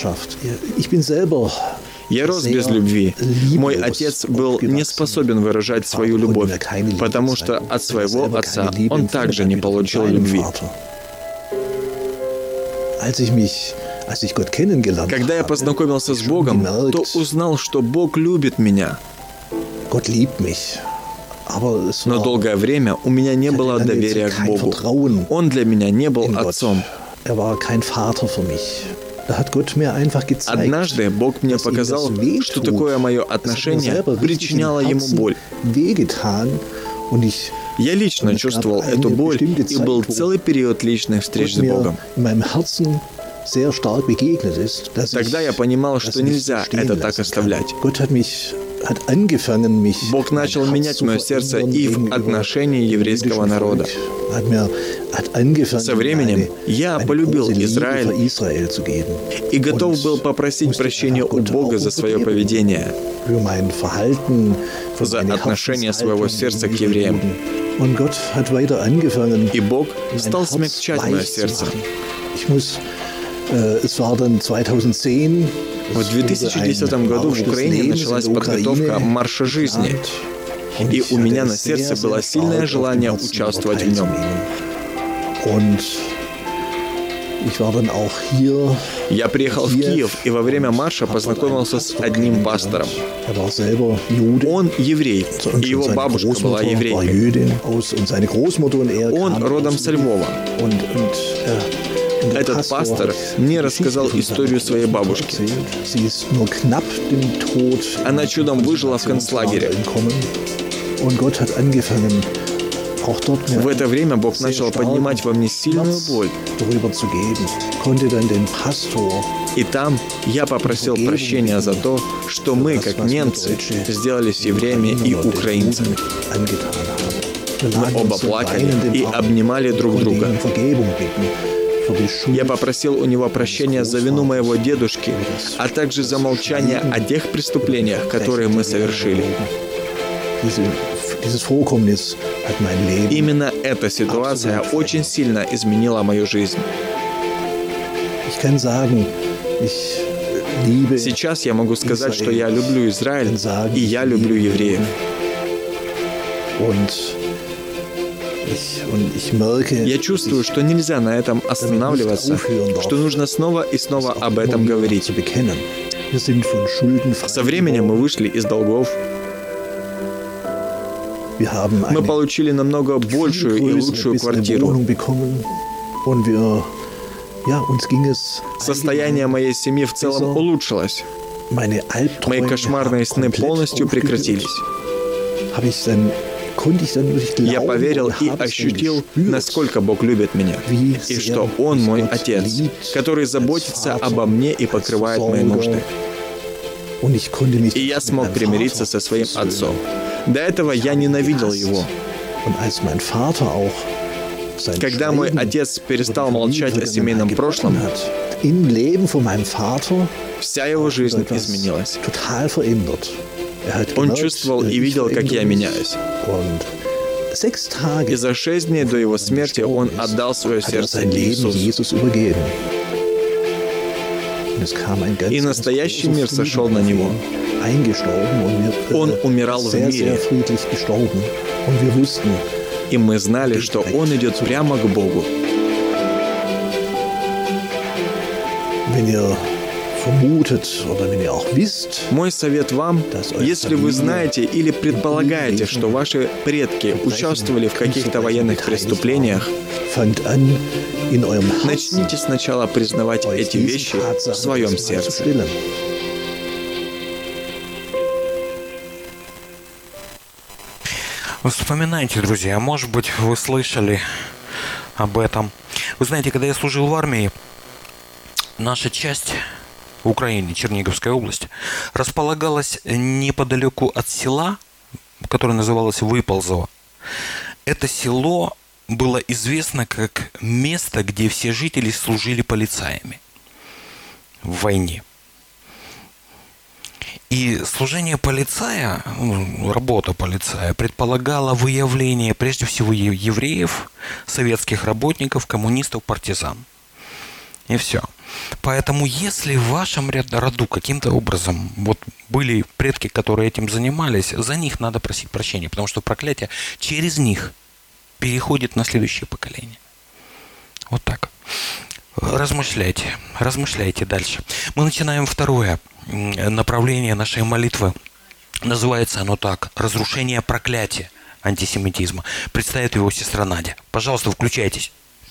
Я рос без любви. Мой отец был не способен выражать свою любовь, потому что от своего отца он также не получил любви. Когда я познакомился с Богом, то узнал, что Бог любит меня. Но долгое время у меня не было доверия к Богу. Он для меня не был отцом. Однажды Бог мне показал, что такое мое отношение причиняло ему боль. Я лично чувствовал эту боль, и был целый период личных встреч с Богом. Тогда я понимал, что нельзя это так оставлять. Бог начал менять мое сердце и в отношении еврейского народа. Со временем я полюбил Израиль и готов был попросить прощения у Бога за свое поведение, за отношение своего сердца к евреям. И Бог стал смягчать мое сердце. В две тысячи десятом году в Украине началась подготовка марша жизни, и у меня на сердце было сильное желание участвовать в нем. Я приехал в Киев и во время марша познакомился с одним пастором. Он еврей, и его бабушка была еврейкой. Он родом со Львова. Этот пастор мне рассказал историю своей бабушки. Она чудом выжила в концлагере. В это время Бог начал поднимать во мне сильную боль. И там я попросил прощения за то, что мы, как немцы, сделали с евреями и украинцами. Мы оба плакали и обнимали друг друга. Я попросил у него прощения за вину моего дедушки, а также за молчание о тех преступлениях, которые мы совершили. Именно эта ситуация очень сильно изменила мою жизнь. Сейчас я могу сказать, что я люблю Израиль, и я люблю евреев. Я чувствую, что нельзя на этом останавливаться, что нужно снова и снова об этом говорить. Со временем мы вышли из долгов. Мы получили намного большую и лучшую квартиру. Состояние моей семьи в целом улучшилось. Мои кошмарные сны полностью прекратились. Я поверил и ощутил, насколько Бог любит меня, и что Он мой Отец, который заботится обо мне и покрывает мои нужды. И я смог примириться со своим отцом. До этого я ненавидел его. Когда мой отец перестал молчать о семейном прошлом, вся его жизнь изменилась. Он чувствовал и видел, как я меняюсь. И за шесть дней до его смерти он отдал свое сердце Иисусу. И настоящий мир сошел на него. Он умирал в мире. И мы знали, что он идет прямо к Богу. Мой совет вам, если вы знаете или предполагаете, что ваши предки участвовали в каких-то военных преступлениях, начните сначала признавать эти вещи в своем сердце. Вспоминайте, друзья, может быть, вы слышали об этом. Вы знаете, когда я служил в армии, наша часть в Украине, Черниговская область, располагалась неподалеку от села, которое называлось Выползово. Это село было известно как место, где все жители служили полицаями в войне. И служение полицая, работа полицая, предполагала выявление прежде всего евреев, советских работников, коммунистов, партизан. И все. Поэтому если в вашем роду каким-то образом вот были предки, которые этим занимались, за них надо просить прощения, потому что проклятие через них переходит на следующее поколение. Вот так. Размышляйте, размышляйте дальше. Мы начинаем второе направление нашей молитвы. Называется оно так: «Разрушение проклятия антисемитизма». Представит его сестра Надя. Пожалуйста, включайтесь.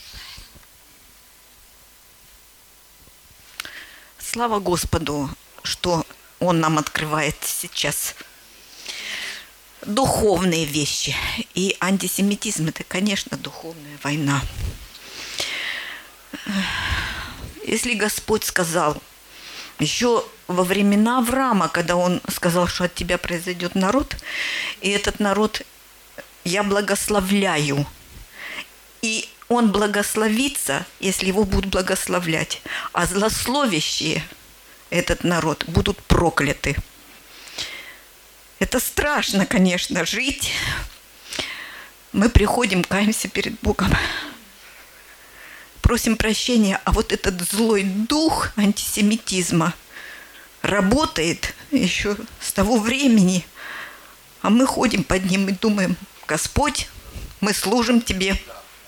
Слава Господу, что Он нам открывает сейчас духовные вещи. И антисемитизм – это, конечно, духовная война. Если Господь сказал, еще во времена Авраама, когда Он сказал, что от тебя произойдет народ, и этот народ я благословляю, и он благословится, если его будут благословлять, а злословящие этот народ будут прокляты. Это страшно, конечно, жить. Мы приходим, каемся перед Богом, просим прощения, а вот этот злой дух антисемитизма работает еще с того времени, а мы ходим под ним и думаем: Господь, мы служим Тебе,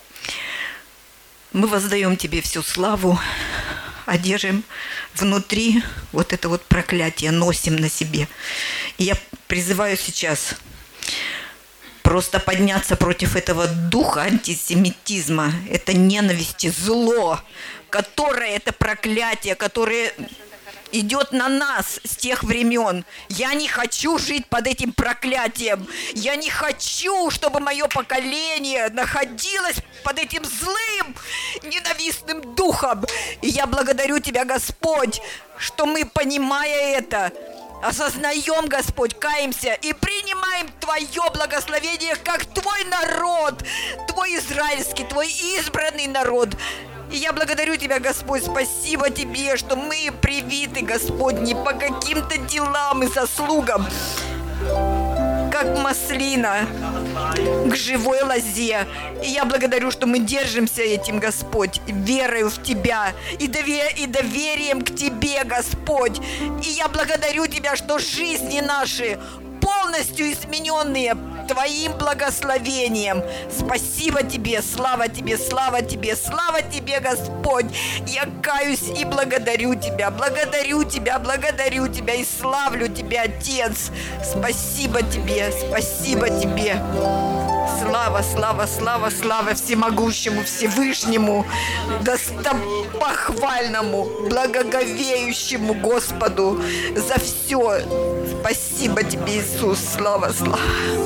мы воздаем Тебе всю славу, а держим внутри вот это вот проклятие, носим на себе. И я призываю сейчас просто подняться против этого духа антисемитизма, это ненависть и зло, которое, это проклятие, которое идет на нас с тех времен. Я не хочу жить под этим проклятием. Я не хочу, чтобы мое поколение находилось под этим злым, ненавистным духом. И я благодарю Тебя, Господь, что мы, понимая это, осознаем, Господь, каемся и принимаем Твое благословение как Твой народ, Твой израильский, Твой избранный народ. И я благодарю Тебя, Господь, спасибо Тебе, что мы привиты, Господь, не по каким-то делам и заслугам, как маслина к живой лозе. И я благодарю, что мы держимся этим, Господь, верою в Тебя и, довер... и доверием к Тебе, Господь. И я благодарю Тебя, что жизни наши полностью измененные Твоим благословением. Спасибо Тебе, слава Тебе, слава Тебе, слава Тебе, Господь. Я каюсь и благодарю Тебя, благодарю Тебя, благодарю Тебя и славлю Тебя, Отец. Спасибо Тебе, спасибо Тебе. Слава, слава, слава, слава всемогущему, Всевышнему, достопохвальному, благоговеющему Господу за все. Спасибо Тебе, Иисус. Слава, слава.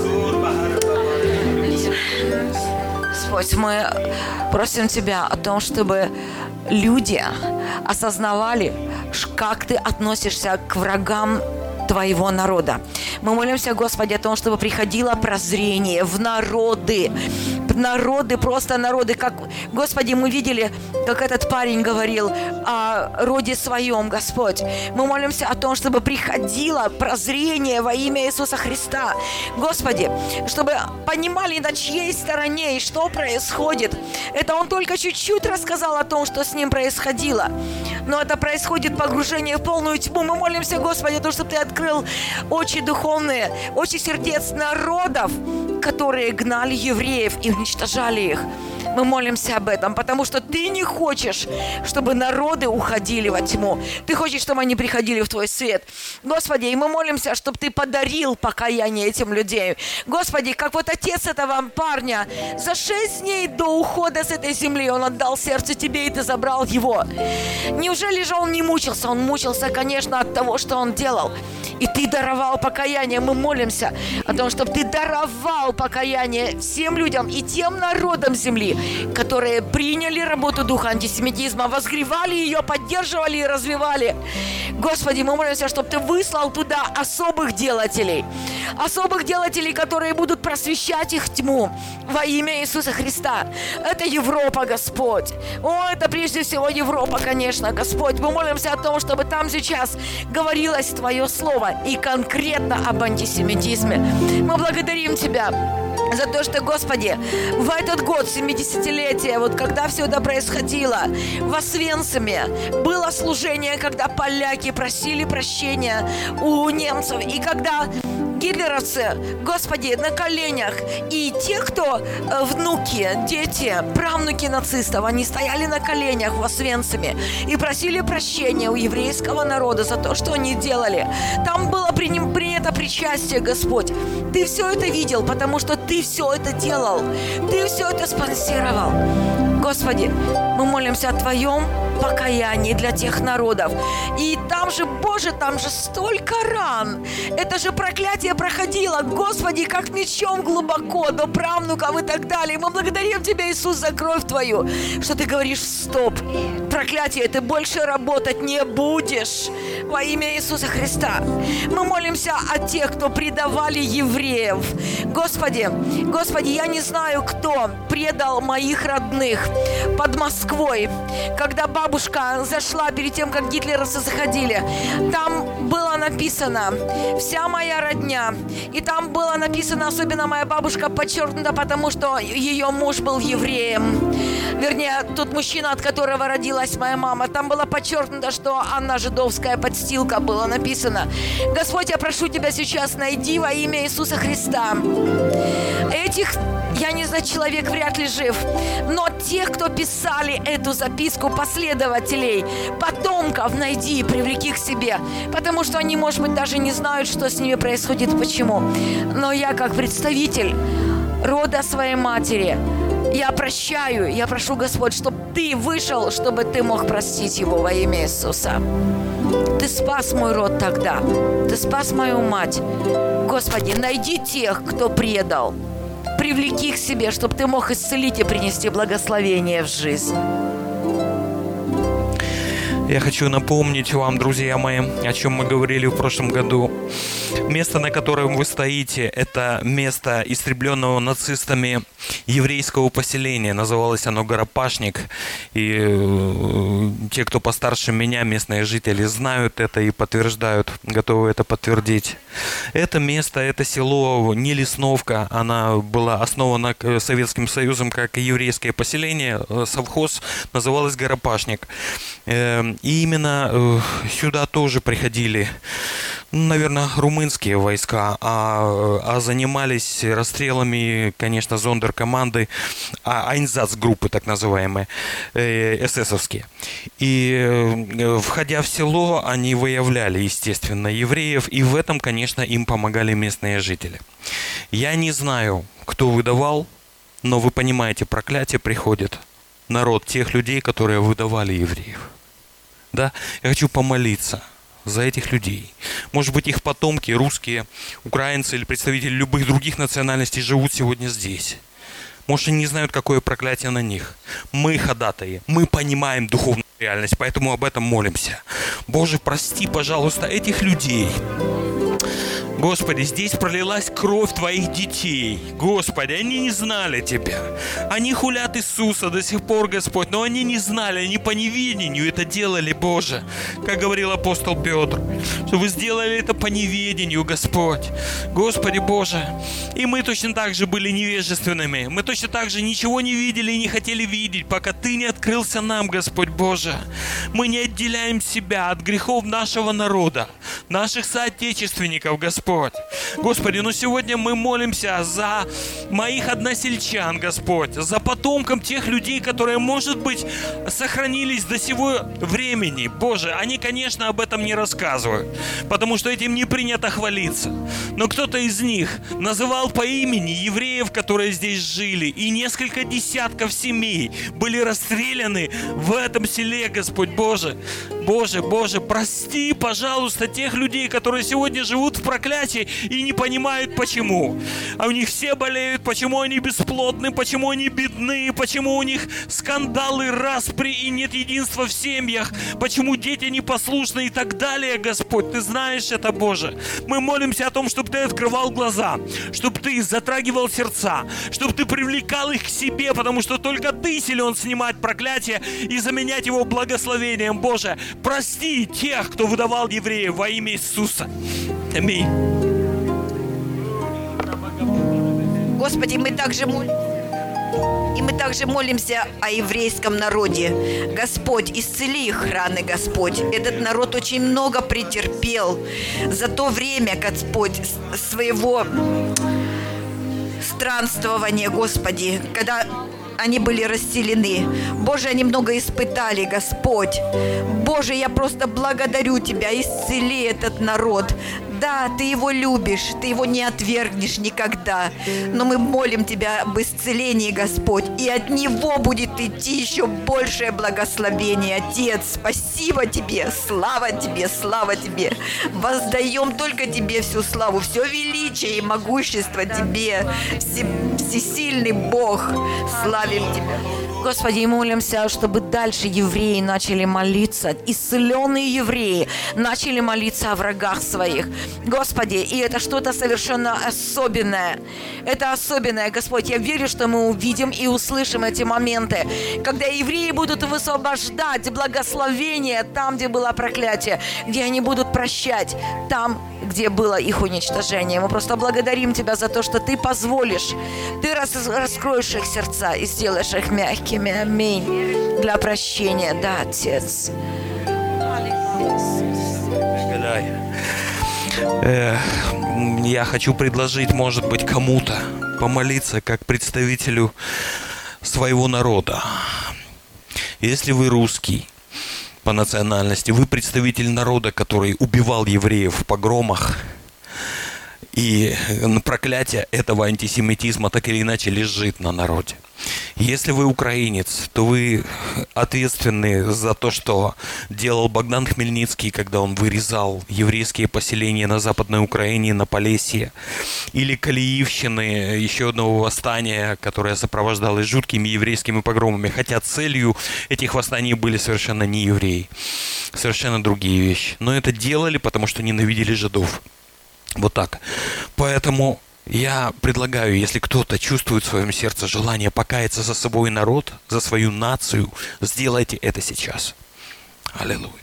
Господь, мы просим Тебя о том, чтобы люди осознавали, как Ты относишься к врагам Твоего народа. Мы молимся, Господи, о том, чтобы приходило прозрение в народы. Народы, просто народы. Как, Господи, мы видели, как этот парень говорил о роде своем, Господь. Мы молимся о том, чтобы приходило прозрение во имя Иисуса Христа. Господи, чтобы понимали, на чьей стороне и что происходит. Это Он только чуть-чуть рассказал о том, что с ним происходило. Но это происходит погружение в полную тьму. Мы молимся, Господи, о том, чтобы Ты открыл очи духовные, очи сердец народов, которые гнали евреев и уничтожали их. Мы молимся об этом, потому что Ты не хочешь, чтобы народы уходили во тьму. Ты хочешь, чтобы они приходили в Твой свет. Господи, и мы молимся, чтобы Ты подарил покаяние этим людям. Господи, как вот отец этого парня, за шесть дней до ухода с этой земли он отдал сердце Тебе, и Ты забрал его. Неужели же он не мучился? Он мучился, конечно, от того, что он делал. И Ты даровал покаяние. Мы молимся о том, чтобы Ты даровал покаяние всем людям и тем народам земли, которые приняли работу духа антисемитизма, возгревали ее, поддерживали и развивали. Господи, мы молимся, чтобы Ты выслал туда особых делателей. Особых делателей, которые будут просвещать их тьму во имя Иисуса Христа. Это Европа, Господь. О, это прежде всего Европа, конечно, Господь. Мы молимся о том, чтобы там сейчас говорилось Твое Слово и конкретно об антисемитизме. Мы благодарим Тебя за то, что, Господи, в этот год, семидесятилетие, вот когда все это происходило, в Освенциме было служение, когда поляки просили прощения у немцев, и когда гитлеровцы, Господи, на коленях, и те, кто э, внуки, дети, правнуки нацистов, они стояли на коленях в Освенциме и просили прощения у еврейского народа за то, что они делали. Там было принято, принято причастие, Господь. Ты все это видел, потому что Ты все это делал. Ты все это спонсировал. Господи, мы молимся о Твоем покаянии для тех народов. И там же, Боже, там же столько ран. Это же проклятие проходило, Господи, как мечом глубоко до правнуков и так далее. Мы благодарим Тебя, Иисус, за кровь Твою, что Ты говоришь: стоп, проклятие, Ты больше работать не будешь во имя Иисуса Христа. Мы молимся о тех, кто предавали евреев. Господи, Господи, я не знаю, кто предал моих родных под Москвой, когда бабушка зашла перед тем, как гитлеровцы заходили. Там было написано «Вся моя родня». И там было написано, особенно моя бабушка, подчеркнуто, потому что ее муж был евреем. Вернее, тот мужчина, от которого родилась моя мама. Там было подчеркнуто, что она жидовская подстилка, было написано. Господь, я прошу Тебя сейчас, найди во имя Иисуса Христа этих, я не знаю, человек вряд ли жив, но тех, кто писали эту записку, последователей, потомков, найди и привлеки к себе, потому что они, может быть, даже не знают, что с ними происходит, почему. Но я, как представитель рода своей матери, я прощаю, я прошу, Господь, чтобы Ты вышел, чтобы Ты мог простить его во имя Иисуса. Ты спас мой род тогда, Ты спас мою мать. Господи, найди тех, кто предал. Привлеки к себе, чтобы Ты мог исцелить и принести благословение в жизнь. Я хочу напомнить вам, друзья мои, о чем мы говорили в прошлом году. Место, на котором вы стоите, это место истребленного нацистами еврейского поселения. Называлось оно Горопашник. И э, те, кто постарше меня, местные жители, знают это и подтверждают, готовы это подтвердить. Это место, это село не Лесновка. Она была основана Советским Союзом как еврейское поселение. Совхоз называлось Горопашник. Э, И именно э, сюда тоже приходили, наверное, румынские войска, а, а занимались расстрелами, конечно, зондеркоманды, а, айнзац-группы, так называемые, э, эсэсовские. И э, входя в село, они выявляли, естественно, евреев, и в этом, конечно, им помогали местные жители. Я не знаю, кто выдавал, но вы понимаете, проклятие приходит народ тех людей, которые выдавали евреев. Да, я хочу помолиться за этих людей. Может быть, их потомки, русские, украинцы или представители любых других национальностей живут сегодня здесь. Может, они не знают, какое проклятие на них. Мы ходатаи, мы понимаем духовную реальность, поэтому об этом молимся. Боже, прости, пожалуйста, этих людей. Господи, здесь пролилась кровь Твоих детей. Господи, они не знали Тебя. Они хулят Иисуса до сих пор, Господь, но они не знали, они по неведению это делали, Боже. Как говорил апостол Петр, что Вы сделали это по неведению, Господь. Господи Боже, и мы точно так же были невежественными. Мы точно так же ничего не видели и не хотели видеть, пока Ты не открылся нам, Господь Боже. Мы не отделяем себя от грехов нашего народа, наших соотечественников, Господь. Господи, но сегодня мы молимся за моих односельчан, Господь, за потомком тех людей, которые, может быть, сохранились до сего времени. Боже, они, конечно, об этом не рассказывают, потому что этим не принято хвалиться. Но кто-то из них называл по имени евреев, которые здесь жили, и несколько десятков семей были расстреляны в этом селе, Господь Боже. Боже, Боже, прости, пожалуйста, тех людей, которые сегодня живут в проклятии и не понимают, почему. А у них все болеют, почему они бесплодны, почему они бедны, почему у них скандалы, распри и нет единства в семьях, почему дети непослушны и так далее, Господь. Ты знаешь это, Боже. Мы молимся о том, чтобы Ты открывал глаза, чтобы Ты затрагивал сердца, чтобы Ты привлекал их к себе, потому что только Ты силен снимать проклятие и заменять его благословением, Боже. Прости тех, кто выдавал евреев во имя Иисуса. Аминь. Господи, мы также молимся. И мы также молимся о еврейском народе. Господь, исцели их раны, Господь. Этот народ очень много претерпел за то время, Господь, своего странствования, Господи, когда они были расселены. Боже, они много испытали, Господь. Боже, я просто благодарю Тебя, исцели этот народ. Да, Ты его любишь, Ты его не отвергнешь никогда. Но мы молим Тебя об исцелении, Господь. И от него будет идти еще большее благословение. Отец, спасибо Тебе, слава Тебе, слава Тебе. Воздаем только Тебе всю славу, все величие и могущество Тебе, все, всесильный Бог. Славим Тебя. Господи, молимся, чтобы дальше евреи начали молиться, исцеленные евреи начали молиться о врагах своих. Господи, и это что-то совершенно особенное. Это особенное, Господь. Я верю, что мы увидим и услышим эти моменты, когда евреи будут высвобождать благословение там, где было проклятие, где они будут прощать там, где было их уничтожение. Мы просто благодарим Тебя за то, что Ты позволишь, Ты рас- раскроешь их сердца и сделаешь их мягкими. Аминь. Для прощения, да, Отец. Я хочу предложить, может быть, кому-то помолиться как представителю своего народа. Если вы русский по национальности, вы представитель народа, который убивал евреев в погромах, и проклятие этого антисемитизма так или иначе лежит на народе. Если вы украинец, то вы ответственны за то, что делал Богдан Хмельницкий, когда он вырезал еврейские поселения на Западной Украине, на Полесье, или Калиевщины, еще одного восстания, которое сопровождалось жуткими еврейскими погромами, хотя целью этих восстаний были совершенно не евреи, совершенно другие вещи. Но это делали, потому что ненавидели жидов. Вот так. Поэтому я предлагаю, если кто-то чувствует в своем сердце желание покаяться за свой народ, за свою нацию, сделайте это сейчас. Аллилуйя.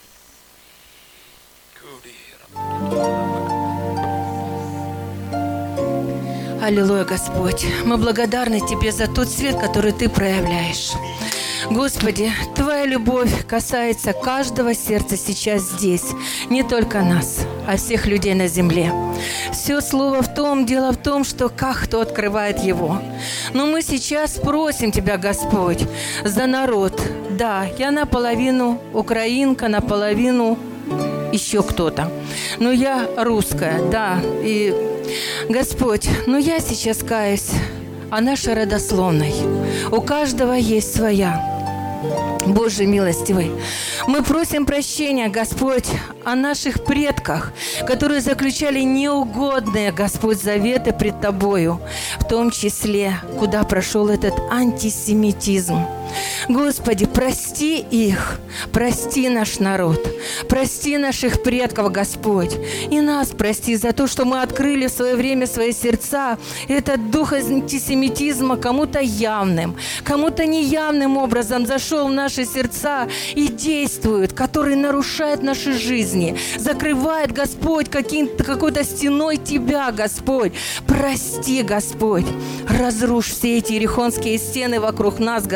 Аллилуйя, Господь. Мы благодарны Тебе за тот свет, который Ты проявляешь. Господи, Твоя любовь касается каждого сердца сейчас здесь. Не только нас, а всех людей на земле. Все слово в том, дело в том, что как кто открывает его. Но мы сейчас просим Тебя, Господь, за народ. Да, я наполовину украинка, наполовину еще кто-то. Но я русская, да. И, Господь, но я сейчас каюсь о нашей родословной. У каждого есть своя. Боже милостивый, мы просим прощения, Господь, о наших предках, которые заключали неугодные, Господь, заветы пред Тобою, в том числе, куда прошел этот антисемитизм. Господи, прости их, прости наш народ, прости наших предков, Господь, и нас прости за то, что мы открыли в свое время свои сердца. Этот дух антисемитизма кому-то явным, кому-то неявным образом зашел в наши сердца и действует, который нарушает наши жизни, закрывает, Господь, каким-то, какой-то стеной Тебя, Господь. Прости, Господь, разрушь все эти иерихонские стены вокруг нас, Господь.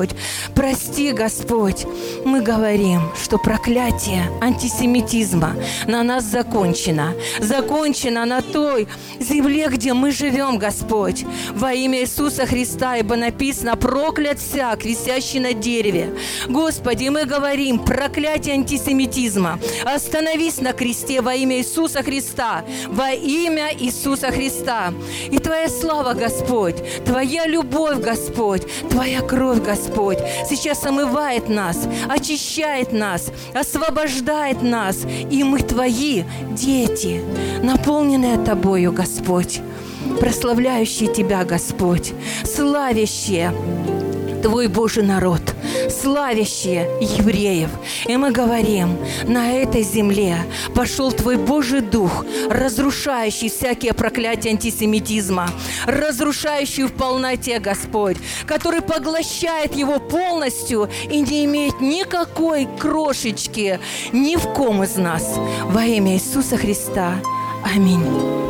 Господь. Прости, Господь. Мы говорим, что проклятие антисемитизма на нас закончено. Закончено на той земле, где мы живем, Господь. Во имя Иисуса Христа, ибо написано: проклят всяк, висящий на дереве. Господи, мы говорим, проклятие антисемитизма. Остановись на кресте во имя Иисуса Христа. Во имя Иисуса Христа. И Твоя слава, Господь, Твоя любовь, Господь, Твоя кровь, Господь, сейчас омывает нас, очищает нас, освобождает нас. И мы Твои дети, наполненные Тобою, Господь, прославляющие Тебя, Господь, славящие Твой Божий народ, славящие евреев. И мы говорим, на этой земле пошел Твой Божий Дух, разрушающий всякие проклятия антисемитизма, разрушающий в полноте, Господь, который поглощает его полностью и не имеет никакой крошечки ни в ком из нас. Во имя Иисуса Христа. Аминь.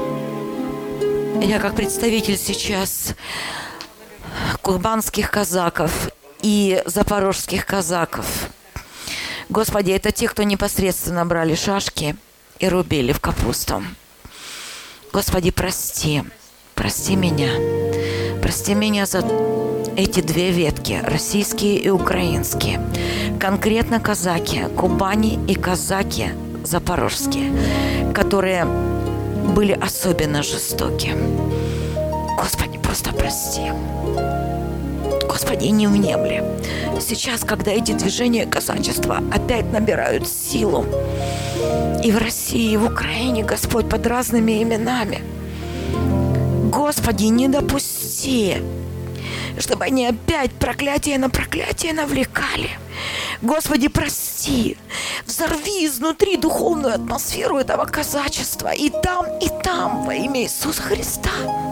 Я как представитель сейчас курбанских казаков и запорожских казаков. Господи, это те, кто непосредственно брали шашки и рубили в капусту. Господи, прости, прости меня. Прости меня за эти две ветки, российские и украинские. Конкретно казаки Кубани и казаки запорожские, которые были особенно жестоки. Господи, просто прости. Господи, не внемли. Сейчас, когда эти движения казачества опять набирают силу, и в России, и в Украине, Господь, под разными именами, Господи, не допусти, чтобы они опять проклятие на проклятие навлекали. Господи, прости, взорви изнутри духовную атмосферу этого казачества и там, и там, во имя Иисуса Христа.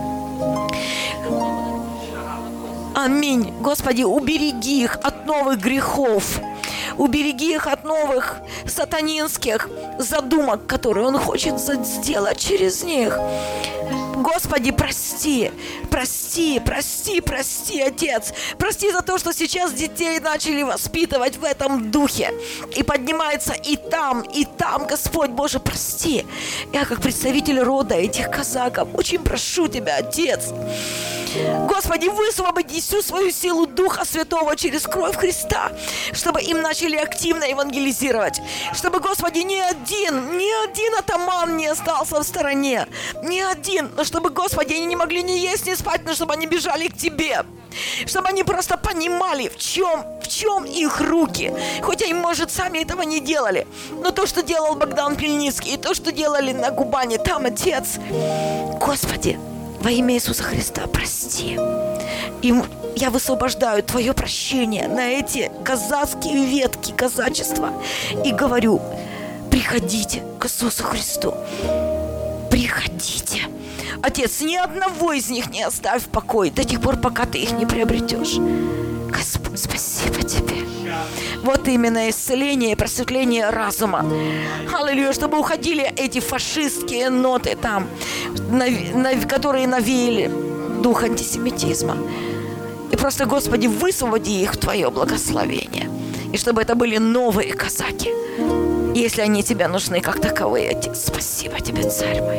Аминь. Господи, убереги их от новых грехов. Убереги их от новых сатанинских задумок, которые Он хочет сделать через них. Господи, прости, прости, прости, прости, Отец. Прости за то, что сейчас детей начали воспитывать в этом духе. И поднимается и там, и там, Господь Боже, прости. Я как представитель рода этих казаков очень прошу Тебя, Отец. Господи, высвободи всю свою силу Духа Святого через кровь Христа, чтобы им начали активно евангелизировать. Чтобы, Господи, ни один, ни один атаман не остался в стороне. Ни один. Но чтобы, Господи, они не могли ни есть, ни спать, но чтобы они бежали к Тебе. Чтобы они просто понимали, в чем, в чем их руки. Хоть они, может, сами этого не делали. Но то, что делал Богдан Хмельницкий, и то, что делали на Кубани, там, Отец. Господи, во имя Иисуса Христа, прости. И я высвобождаю Твое прощение на эти казацкие ветки казачества. И говорю, приходите к Иисусу Христу. Приходите. Отец, ни одного из них не оставь в покое до тех пор, пока Ты их не приобретешь. Господь, спасибо Тебе. Вот именно исцеление и просветление разума. Аллилуйя, чтобы уходили эти фашистские ноты там, которые навеяли дух антисемитизма. И просто, Господи, высвободи их в Твое благословение. И чтобы это были новые казаки. Если они Тебе нужны как таковые, Отец, спасибо Тебе, Царь мой.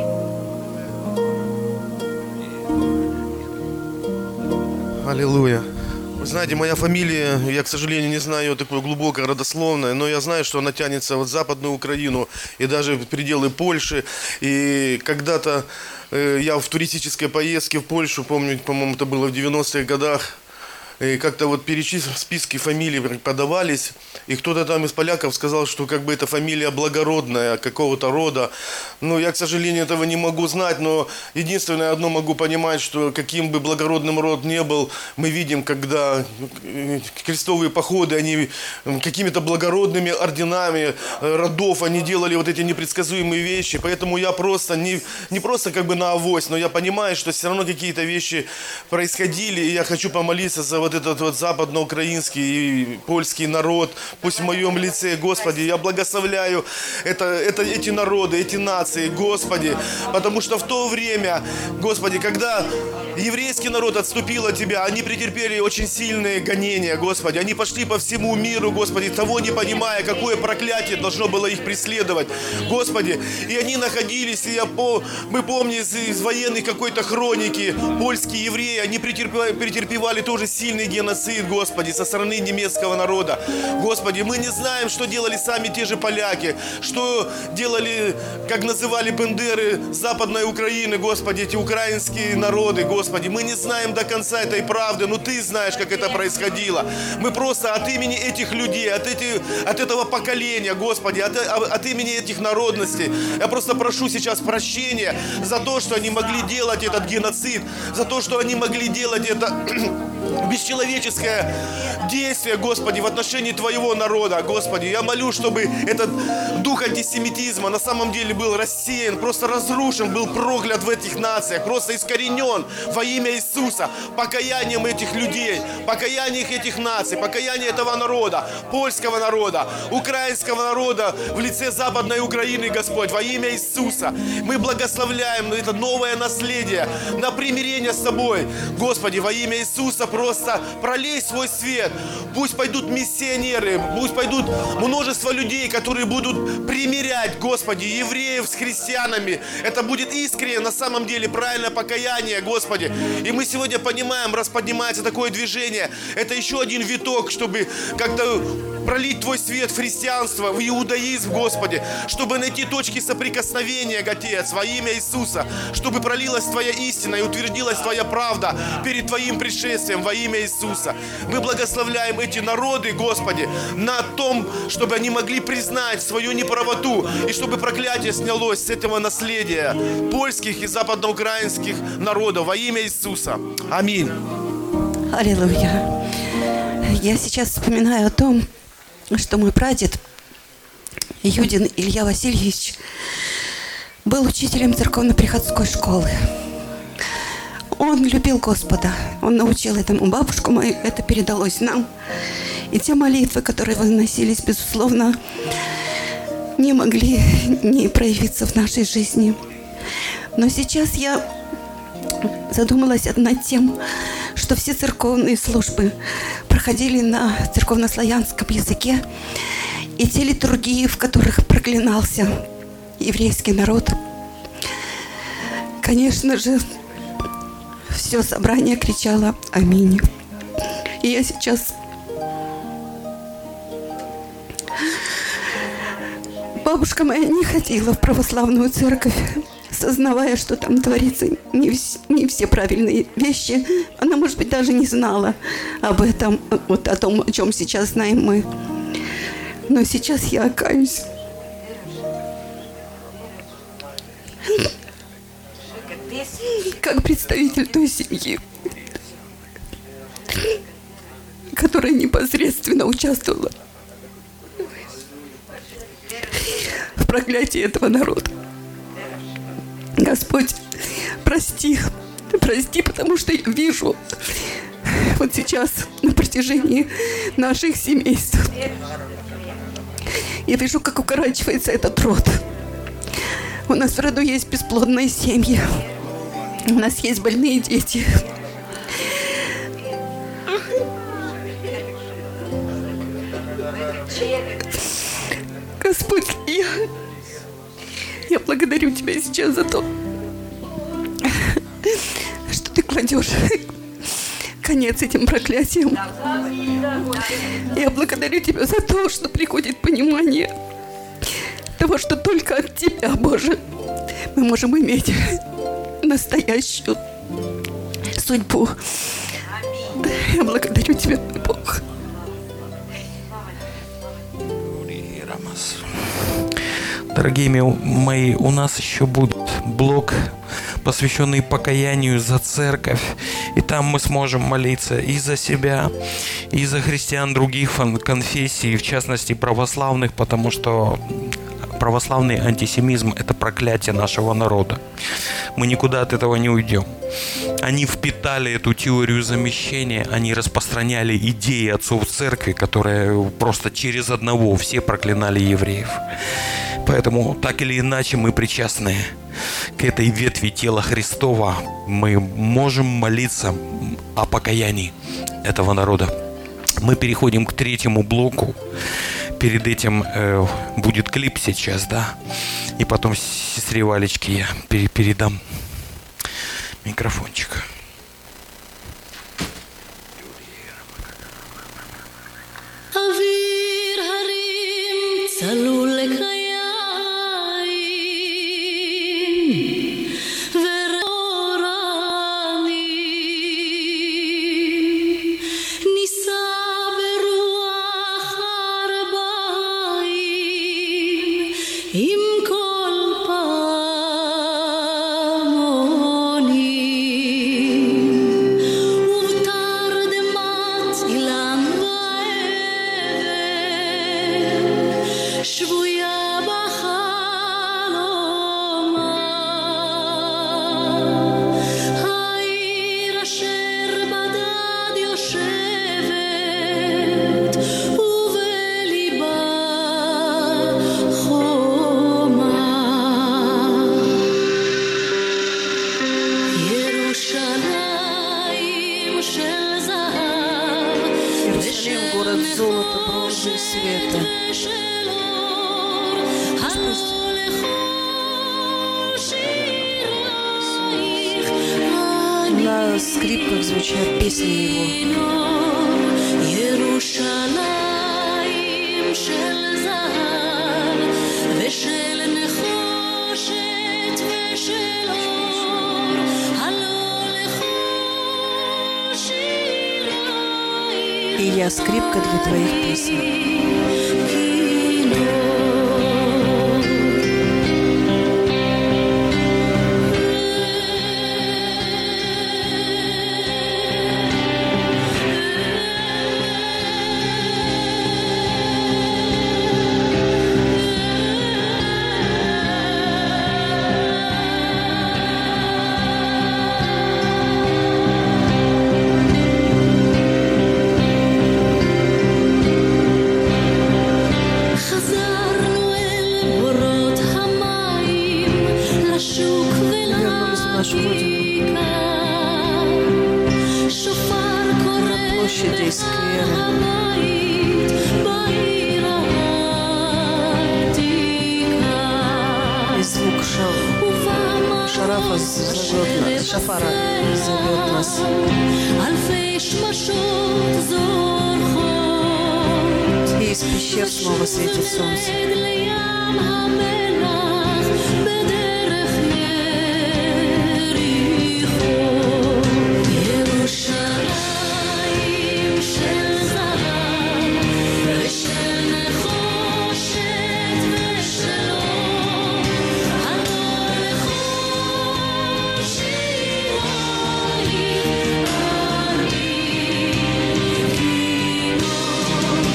Аллилуйя. Вы знаете, моя фамилия, я, к сожалению, не знаю ее такой глубокой, родословной, но я знаю, что она тянется в Западную Украину и даже в пределы Польши. И когда-то э, я в туристической поездке в Польшу, помню, по-моему, это было в девяностых годах, и как-то вот перечислив списки фамилий подавались, и кто-то там из поляков сказал, что как бы эта фамилия благородная, какого-то рода. Ну, я, к сожалению, этого не могу знать, но единственное одно могу понимать, что каким бы благородным род ни был, мы видим, когда крестовые походы, они какими-то благородными орденами родов, они делали вот эти непредсказуемые вещи, поэтому я просто, не, не просто как бы на авось, но я понимаю, что все равно какие-то вещи происходили, и я хочу помолиться за вот этот вот западноукраинский и польский народ, пусть в моем лице, Господи, я благословляю это, это, эти народы, эти нации, Господи, потому что в то время, Господи, когда еврейский народ отступил от Тебя, они претерпели очень сильные гонения, Господи, они пошли по всему миру, Господи, того не понимая, какое проклятие должно было их преследовать, Господи, и они находились, и я по, мы помним из, из военной какой-то хроники, польские евреи, они претерпевали, претерпевали тоже сильный геноцид, Господи, со стороны немецкого народа. Господи, мы не знаем, что делали сами те же поляки, что делали, как называли бендеры Западной Украины, Господи, эти украинские народы, Господи. Мы не знаем до конца этой правды, но Ты знаешь, как это происходило. Мы просто от имени этих людей, от, эти, от этого поколения, Господи, от, от имени этих народностей, я просто прошу сейчас прощения за то, что они могли делать этот геноцид, за то, что они могли делать это бесчеловеческое действие, Господи, в отношении Твоего народа, Господи. Я молю, чтобы этот дух антисемитизма на самом деле был рассеян, просто разрушен, был проклят в этих нациях, просто искоренен во имя Иисуса, покаянием этих людей, покаянием этих наций, покаянием этого народа, польского народа, украинского народа в лице Западной Украины, Господь, во имя Иисуса. Мы благословляем это новое наследие на примирение с Тобой, Господи, во имя Иисуса. Просто пролей свой свет. Пусть пойдут миссионеры, пусть пойдут множество людей, которые будут примирять, Господи, евреев с христианами. Это будет искренне, на самом деле, правильное покаяние, Господи. И мы сегодня понимаем, раз поднимается такое движение, это еще один виток, чтобы как-то пролить Твой свет в христианство, в иудаизм, Господи, чтобы найти точки соприкосновения, Отец, во имя Иисуса, чтобы пролилась Твоя истина и утвердилась Твоя правда перед Твоим пришествием во имя Иисуса. Мы благословляем эти народы, Господи, на том, чтобы они могли признать свою неправоту и чтобы проклятие снялось с этого наследия польских и западноукраинских народов во имя Иисуса. Аминь. Аллилуйя. Я сейчас вспоминаю о том, что мой прадед Юдин Илья Васильевич был учителем церковно-приходской школы. Он любил Господа, он научил этому бабушку мою, это передалось нам. И те молитвы, которые возносились, безусловно, не могли не проявиться в нашей жизни. Но сейчас я задумалась над тем, что все церковные службы проходили на церковнославянском языке, и те литургии, в которых проклинался еврейский народ, конечно же, все собрание кричало «Аминь». И я сейчас бабушка моя не ходила в православную церковь, сознавая, что там творится не, вс- не все правильные вещи. Она, может быть, даже не знала об этом, вот о том, о чем сейчас знаем мы. Но сейчас я каюсь. Как представитель той семьи, которая непосредственно участвовала в проклятии этого народа. Господь, прости, прости, потому что я вижу вот сейчас на протяжении наших семейств, я вижу, как укорачивается этот род. У нас в роду есть бесплодные семьи, у нас есть больные дети. Господь, я, я благодарю Тебя сейчас за то, что Ты кладешь конец этим проклятиям. Я благодарю Тебя за то, что приходит понимание того, что только от Тебя, Боже, мы можем иметь настоящую судьбу. Я благодарю Тебя, Бог. Дорогие мои, у нас еще будет блок, посвященный покаянию за церковь. И там мы сможем молиться и за себя, и за христиан других конфессий, в частности православных, потому что православный антисемизм – это проклятие нашего народа. Мы никуда от этого не уйдем. Они впитали эту теорию замещения, они распространяли идеи отцов церкви, которые просто через одного все проклинали евреев. Поэтому так или иначе мы причастны к этой ветви тела Христова. Мы можем молиться о покаянии этого народа. Мы переходим к третьему блоку. Перед этим э, будет клип сейчас, да, и потом сестре Валечке я пере- передам микрофончик. На скрипках звучат песни его. И я скрипка для твоих песен. Шафара зовет нас. И из пещер снова светит солнце.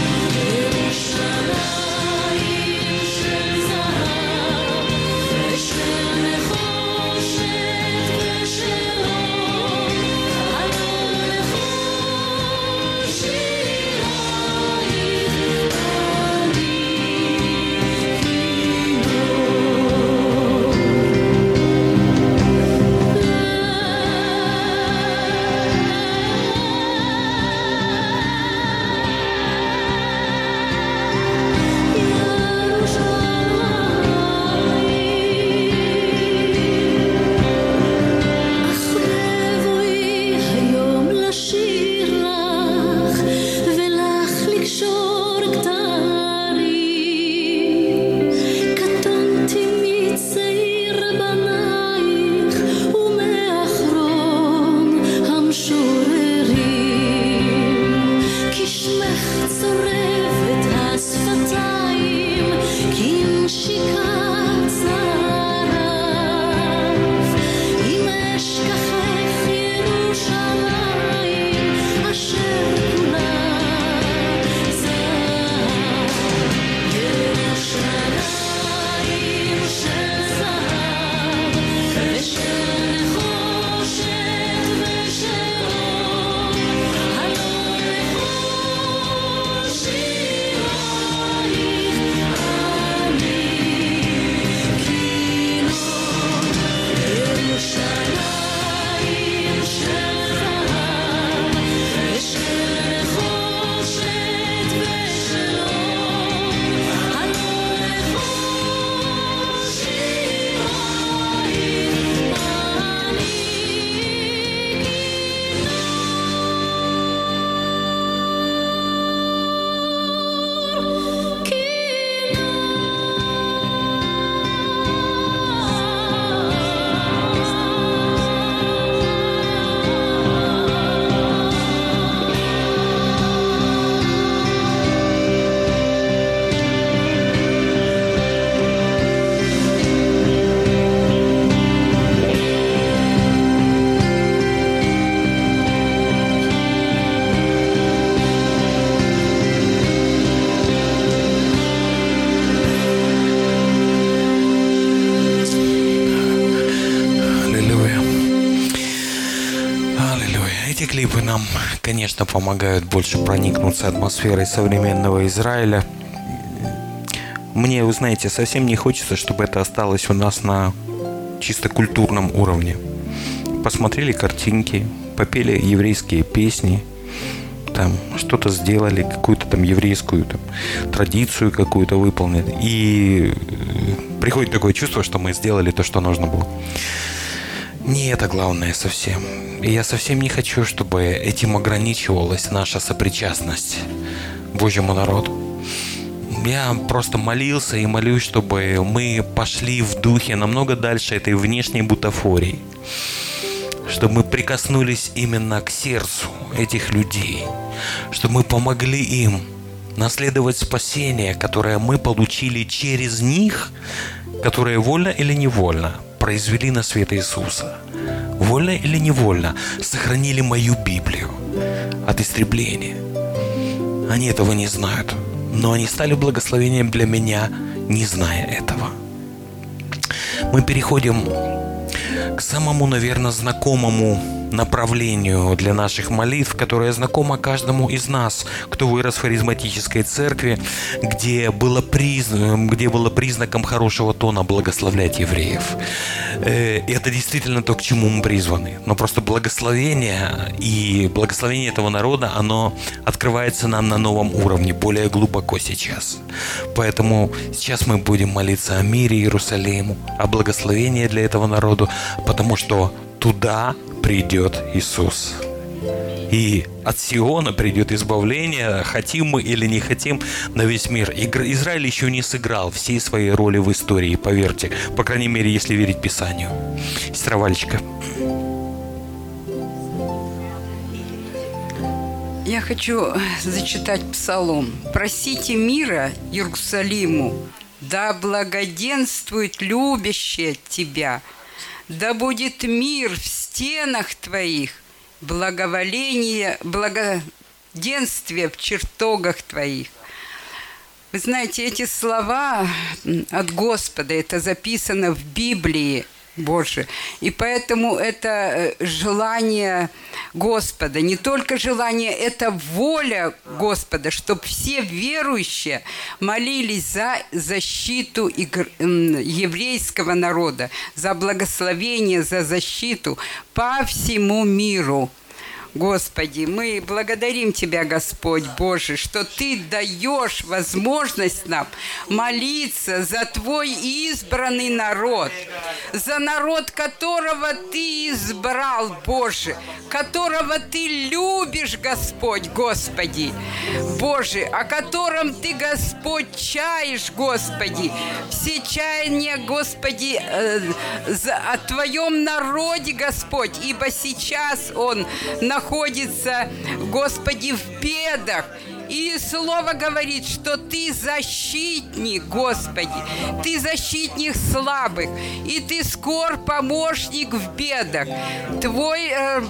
Wish клипы нам, конечно, помогают больше проникнуться атмосферой современного Израиля. Мне, вы знаете, совсем не хочется, чтобы это осталось у нас на чисто культурном уровне. Посмотрели картинки, попели еврейские песни, там что-то сделали, какую-то там еврейскую там, традицию какую-то выполнили. И приходит такое чувство, что мы сделали то, что нужно было. Не это главное совсем. И я совсем не хочу, чтобы этим ограничивалась наша сопричастность Божьему народу. Я просто молился и молюсь, чтобы мы пошли в духе намного дальше этой внешней бутафории. Чтобы мы прикоснулись именно к сердцу этих людей. Чтобы мы помогли им наследовать спасение, которое мы получили через них, которые вольно или невольно произвели на свет Иисуса. Вольно или невольно сохранили мою Библию от истребления. Они этого не знают. Но они стали благословением для меня, не зная этого. Мы переходим к самому, наверное, знакомому направлению для наших молитв, которое знакомо каждому из нас, кто вырос в харизматической церкви, где было, призн... где было признаком хорошего тона благословлять евреев. И это действительно то, к чему мы призваны. Но просто благословение и благословение этого народа, оно открывается нам на новом уровне, более глубоко сейчас. Поэтому сейчас мы будем молиться о мире Иерусалиму, о благословении для этого народа, потому что туда придет Иисус. И от Сиона придет избавление, хотим мы или не хотим, на весь мир. Израиль еще не сыграл всей своей роли в истории, поверьте. По крайней мере, если верить Писанию. Сестра Валечка. Я хочу зачитать псалом. «Просите мира Иерусалиму, да благоденствует любящее тебя. Да будет мир в стенах твоих, благоволение, благоденствие в чертогах твоих». Вы знаете, эти слова от Господа, это записано в Библии Божией. И поэтому это желание Господа, не только желание, это воля Господа, чтобы все верующие молились за защиту еврейского народа, за благословение, за защиту по всему миру. Господи, мы благодарим Тебя, Господь Боже, что Ты даешь возможность нам молиться за Твой избранный народ, за народ, которого Ты избрал, Боже, которого Ты любишь, Господь, Господи, Боже, о котором Ты, Господь, чаешь, Господи, все чаяния, Господи, э, за, о Твоем народе, Господь, ибо сейчас он находится находится, Господи, в бедах. И Слово говорит, что Ты защитник, Господи, Ты защитник слабых, и Ты скор помощник в бедах. Твой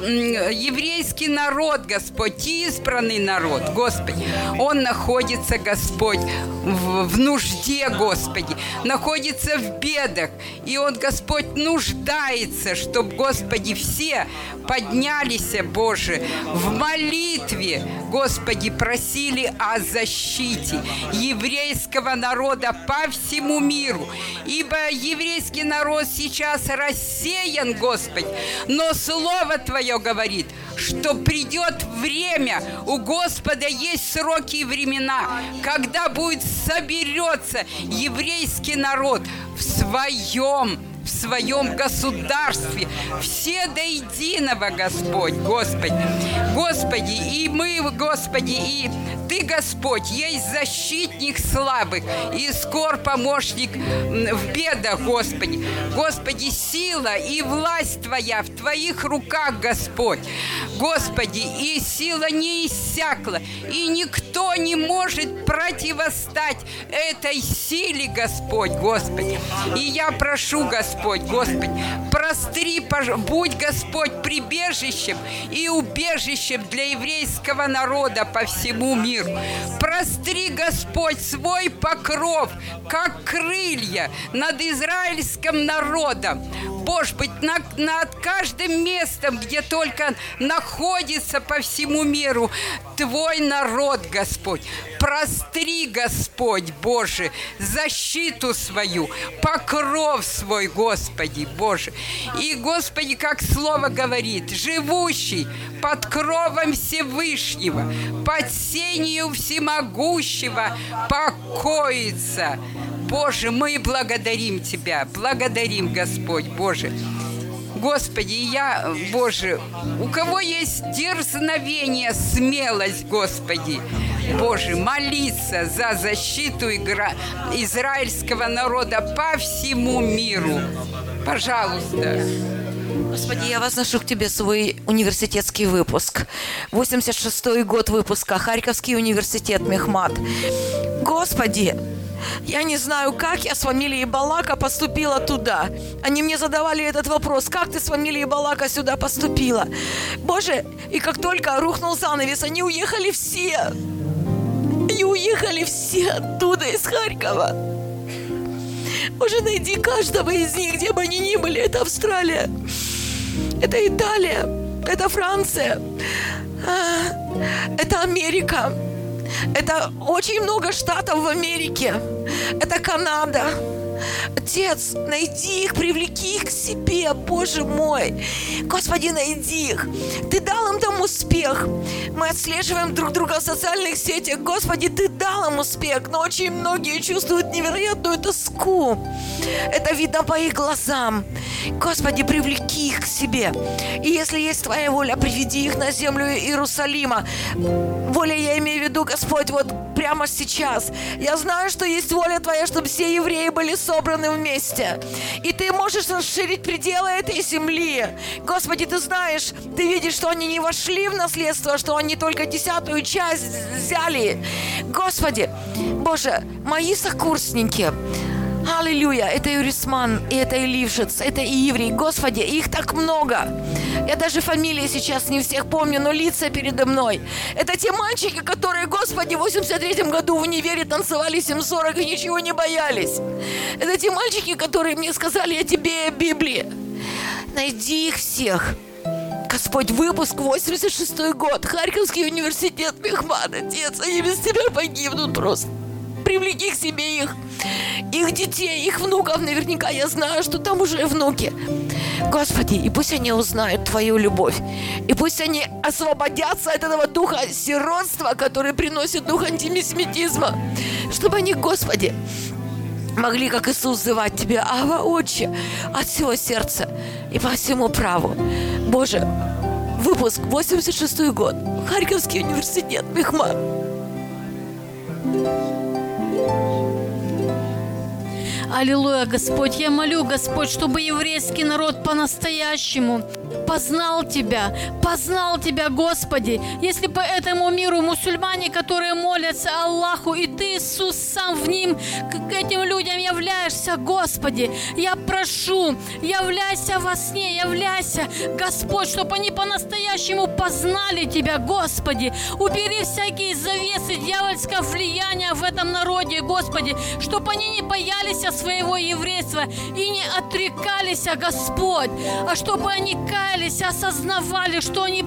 э, еврейский народ, Господь, избранный народ, Господи, он находится, Господь, в, в нужде, Господи, находится в бедах, и он, Господь, нуждается, чтобы, Господи, все поднялись, Боже, в молитве, Господи, просили о защите еврейского народа по всему миру. Ибо еврейский народ сейчас рассеян, Господи, но Слово Твое говорит, что придет время, у Господа есть сроки и времена, когда будет соберется еврейский народ в своем в своем государстве, все до единого, Господь, Господи, Господи, и мы, Господи, и Ты, Господь, есть защитник слабых и скор помощник в бедах, Господи, Господи, сила и власть Твоя в Твоих руках, Господь, Господи, и сила не иссякла, и никто не может противостать этой силе, Господь, Господи, и я прошу, Господь, Господь, Господь, простри, будь, Господь, прибежищем и убежищем для еврейского народа по всему миру. Простри, Господь, свой покров, как крылья над израильским народом. Боже, быть над, над каждым местом, где только находится находится по всему миру Твой народ, Господь. Простри, Господь Боже, защиту свою, покров свой, Господи Боже. И, Господи, как Слово говорит, живущий под кровом Всевышнего, под сенью Всемогущего покоится. Боже, мы благодарим Тебя, благодарим, Господь Боже. Господи, я, Боже, у кого есть дерзновение, смелость, Господи, Боже, молиться за защиту игра... израильского народа по всему миру. Пожалуйста. Господи, я возношу к Тебе свой университетский выпуск. восемьдесят шестой год выпуска, Харьковский университет, Мехмат. Господи, я не знаю, как я с фамилией Балака поступила туда. Они мне задавали этот вопрос: как ты с фамилией Балака сюда поступила? Боже, и как только рухнул занавес, они уехали все. Они уехали все оттуда, из Харькова. Боже, найди каждого из них, где бы они ни были. Это Австралия, это Италия, это Франция, это Америка. Это очень много штатов в Америке. Это Канада. Отец, найди их, привлеки их к себе, Боже мой. Господи, найди их. Ты дал им там успех. Мы отслеживаем друг друга в социальных сетях. Господи, Ты дал им успех, но очень многие чувствуют невероятную тоску. Это видно по их глазам. Господи, привлеки их к себе. И если есть Твоя воля, приведи их на землю Иерусалима. Воля, я имею в виду, Господь, вот прямо сейчас. Я знаю, что есть воля Твоя, чтобы все евреи были собраны вместе. И Ты можешь расширить пределы этой земли. Господи, Ты знаешь, Ты видишь, что они не вошли в наследство, что они только десятую часть взяли. Господи, Боже, мои сокурсники, аллилуйя, это Юрисман, и это Илившиц, это Иврий. Господи, их так много. Я даже фамилии сейчас не всех помню, но лица передо мной. Это те мальчики, которые, Господи, в восемьдесят третьем году в универе танцевали семь сорок и ничего не боялись. Это те мальчики, которые мне сказали о Тебе и о Библии. Найди их всех. Господь, выпуск восемьдесят шестой год, Харьковский университет, Мехмат, Отец, они без Тебя погибнут просто. Привлеки к себе их, их детей, их внуков. Наверняка я знаю, что там уже внуки. Господи, и пусть они узнают Твою любовь. И пусть они освободятся от этого духа сиротства, который приносит дух антисемитизма. Чтобы они, Господи, могли, как Иисус, звать Тебя: Ава, Отче, от всего сердца и по всему праву. Боже, выпуск восемьдесят шестой год, Харьковский университет, Мехмат. Аллилуйя, Господь, я молю, Господь, чтобы еврейский народ по-настоящему познал Тебя, познал Тебя, Господи. Если по этому миру мусульмане, которые молятся Аллаху, и Ты, Иисус, сам в ним, к этим людям являешься, Господи, я прошу, являйся во сне, являйся, Господь, чтобы они по-настоящему познали Тебя, Господи. Убери всякие завесы дьявольского влияния в этом народе, Господи, чтобы они не боялись своего еврейства и не отрекались, Господь, а чтобы они каялись, осознавали, что они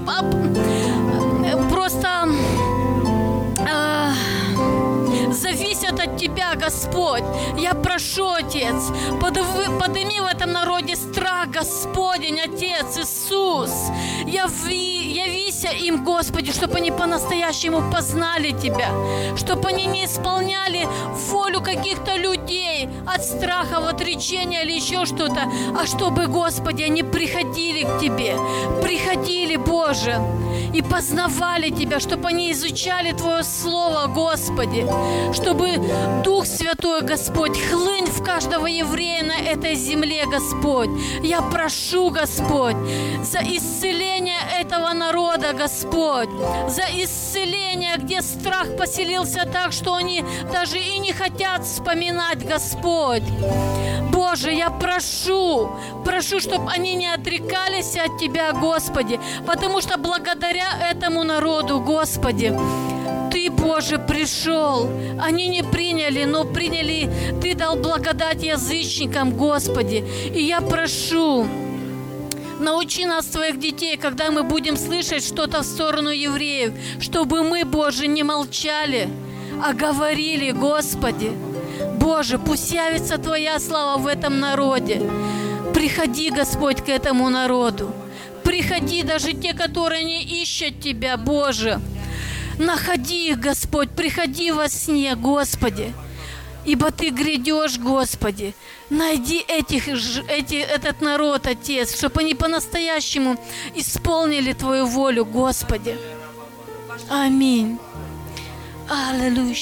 просто э, зависят от Тебя, Господь. Я прошу, Отец, подними в этом народе страх, Господень, Отец, Иисус. Яви, явися им, Господи, чтобы они по-настоящему познали Тебя, чтобы они не исполняли волю каких-то людей от страха, от отречения или еще что-то, а чтобы, Господи, они приходили к Тебе, приходили, Боже, и познавали Тебя, чтобы они изучали Твое Слово, Господи, чтобы Дух Святой, Господь, хлынь в каждого еврея на этой земле, Господь. Я прошу, Господь, за исцеление этого народа, Господь, за исцеление, где страх поселился так, что они даже и не хотят вспоминать, Господь. Боже, я прошу, прошу, чтобы они не отрекались от Тебя, Господи, потому что благодаря этому народу, Господи, Ты, Боже, пришел. Они не приняли, но приняли. Ты дал благодать язычникам, Господи. И я прошу, Научи нас, Твоих детей, когда мы будем слышать что-то в сторону евреев, чтобы мы, Боже, не молчали, а говорили, Господи. Боже, пусть явится Твоя слава в этом народе. Приходи, Господь, к этому народу. Приходи, даже те, которые не ищут Тебя, Боже. Находи их, Господь, приходи во сне, Господи. Ибо Ты грядешь, Господи. Найди этих, эти, этот народ, Отец, чтобы они по-настоящему исполнили Твою волю, Господи. Аминь. Аллилуйя.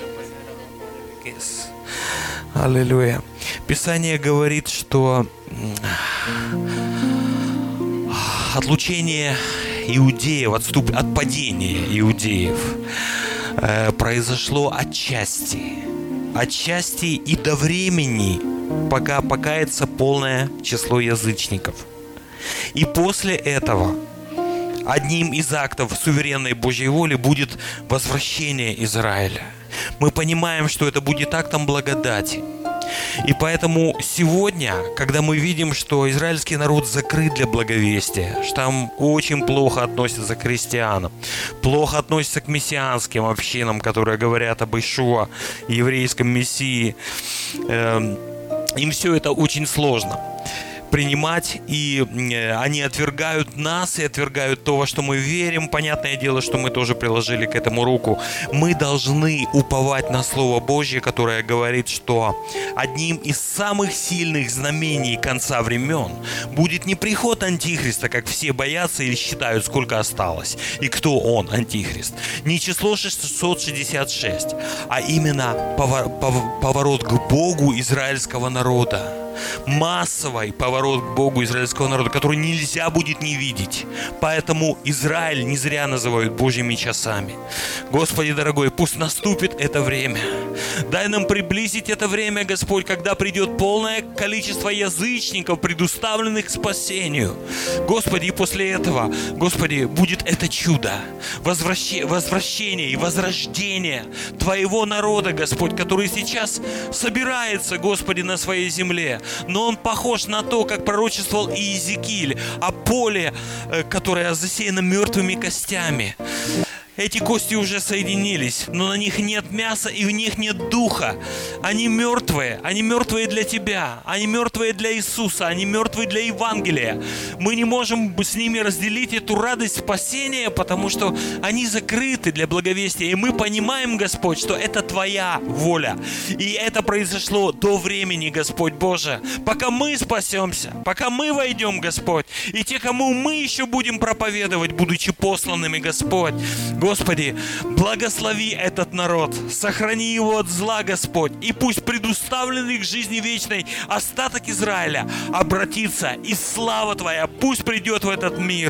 Аллилуйя. Писание говорит, что отлучение иудеев, отступ, отпадение иудеев э, произошло отчасти. Отчасти и до времени, пока покается полное число язычников. И после этого одним из актов суверенной Божьей воли будет возвращение Израиля. Мы понимаем, что это будет актом благодати. И поэтому сегодня, когда мы видим, что израильский народ закрыт для благовестия, что там очень плохо относятся к христианам, плохо относятся к мессианским общинам, которые говорят об Иешуа, еврейском мессии, э, им все это очень сложно принимать, и они отвергают нас и отвергают то, во что мы верим. Понятное дело, что мы тоже приложили к этому руку. Мы должны уповать на Слово Божье, которое говорит, что одним из самых сильных знамений конца времен будет не приход Антихриста, как все боятся или считают, сколько осталось, и кто он, Антихрист. Не число шестьсот шестьдесят шесть, а именно поворот к Богу израильского народа. Массовый поворот к Богу израильского народа, который нельзя будет не видеть. Поэтому Израиль не зря называют Божьими часами. Господи дорогой, пусть наступит это время. Дай нам приблизить это время, Господь, когда придет полное количество язычников, предуставленных к спасению. Господи, и после этого, Господи, будет это чудо, возвращение, возвращение и возрождение Твоего народа, Господь, который сейчас собирается, Господи, на своей земле. Но он похож на то, как пророчествовал Иезекииль о поле, которое засеяно мертвыми костями. Эти кости уже соединились, но на них нет мяса и в них нет духа. Они мертвые, они мертвые для Тебя, они мертвые для Иисуса, они мертвые для Евангелия. Мы не можем с ними разделить эту радость спасения, потому что они закрыты для благовестия. И мы понимаем, Господь, что это Твоя воля. И это произошло до времени, Господь Боже. Пока мы спасемся, пока мы войдем, Господь, и те, кому мы еще будем проповедовать, будучи посланными, Господь, Господи, благослови этот народ, сохрани его от зла, Господь, и пусть предуставленный к жизни вечной остаток Израиля обратится, и слава Твоя пусть придет в этот мир.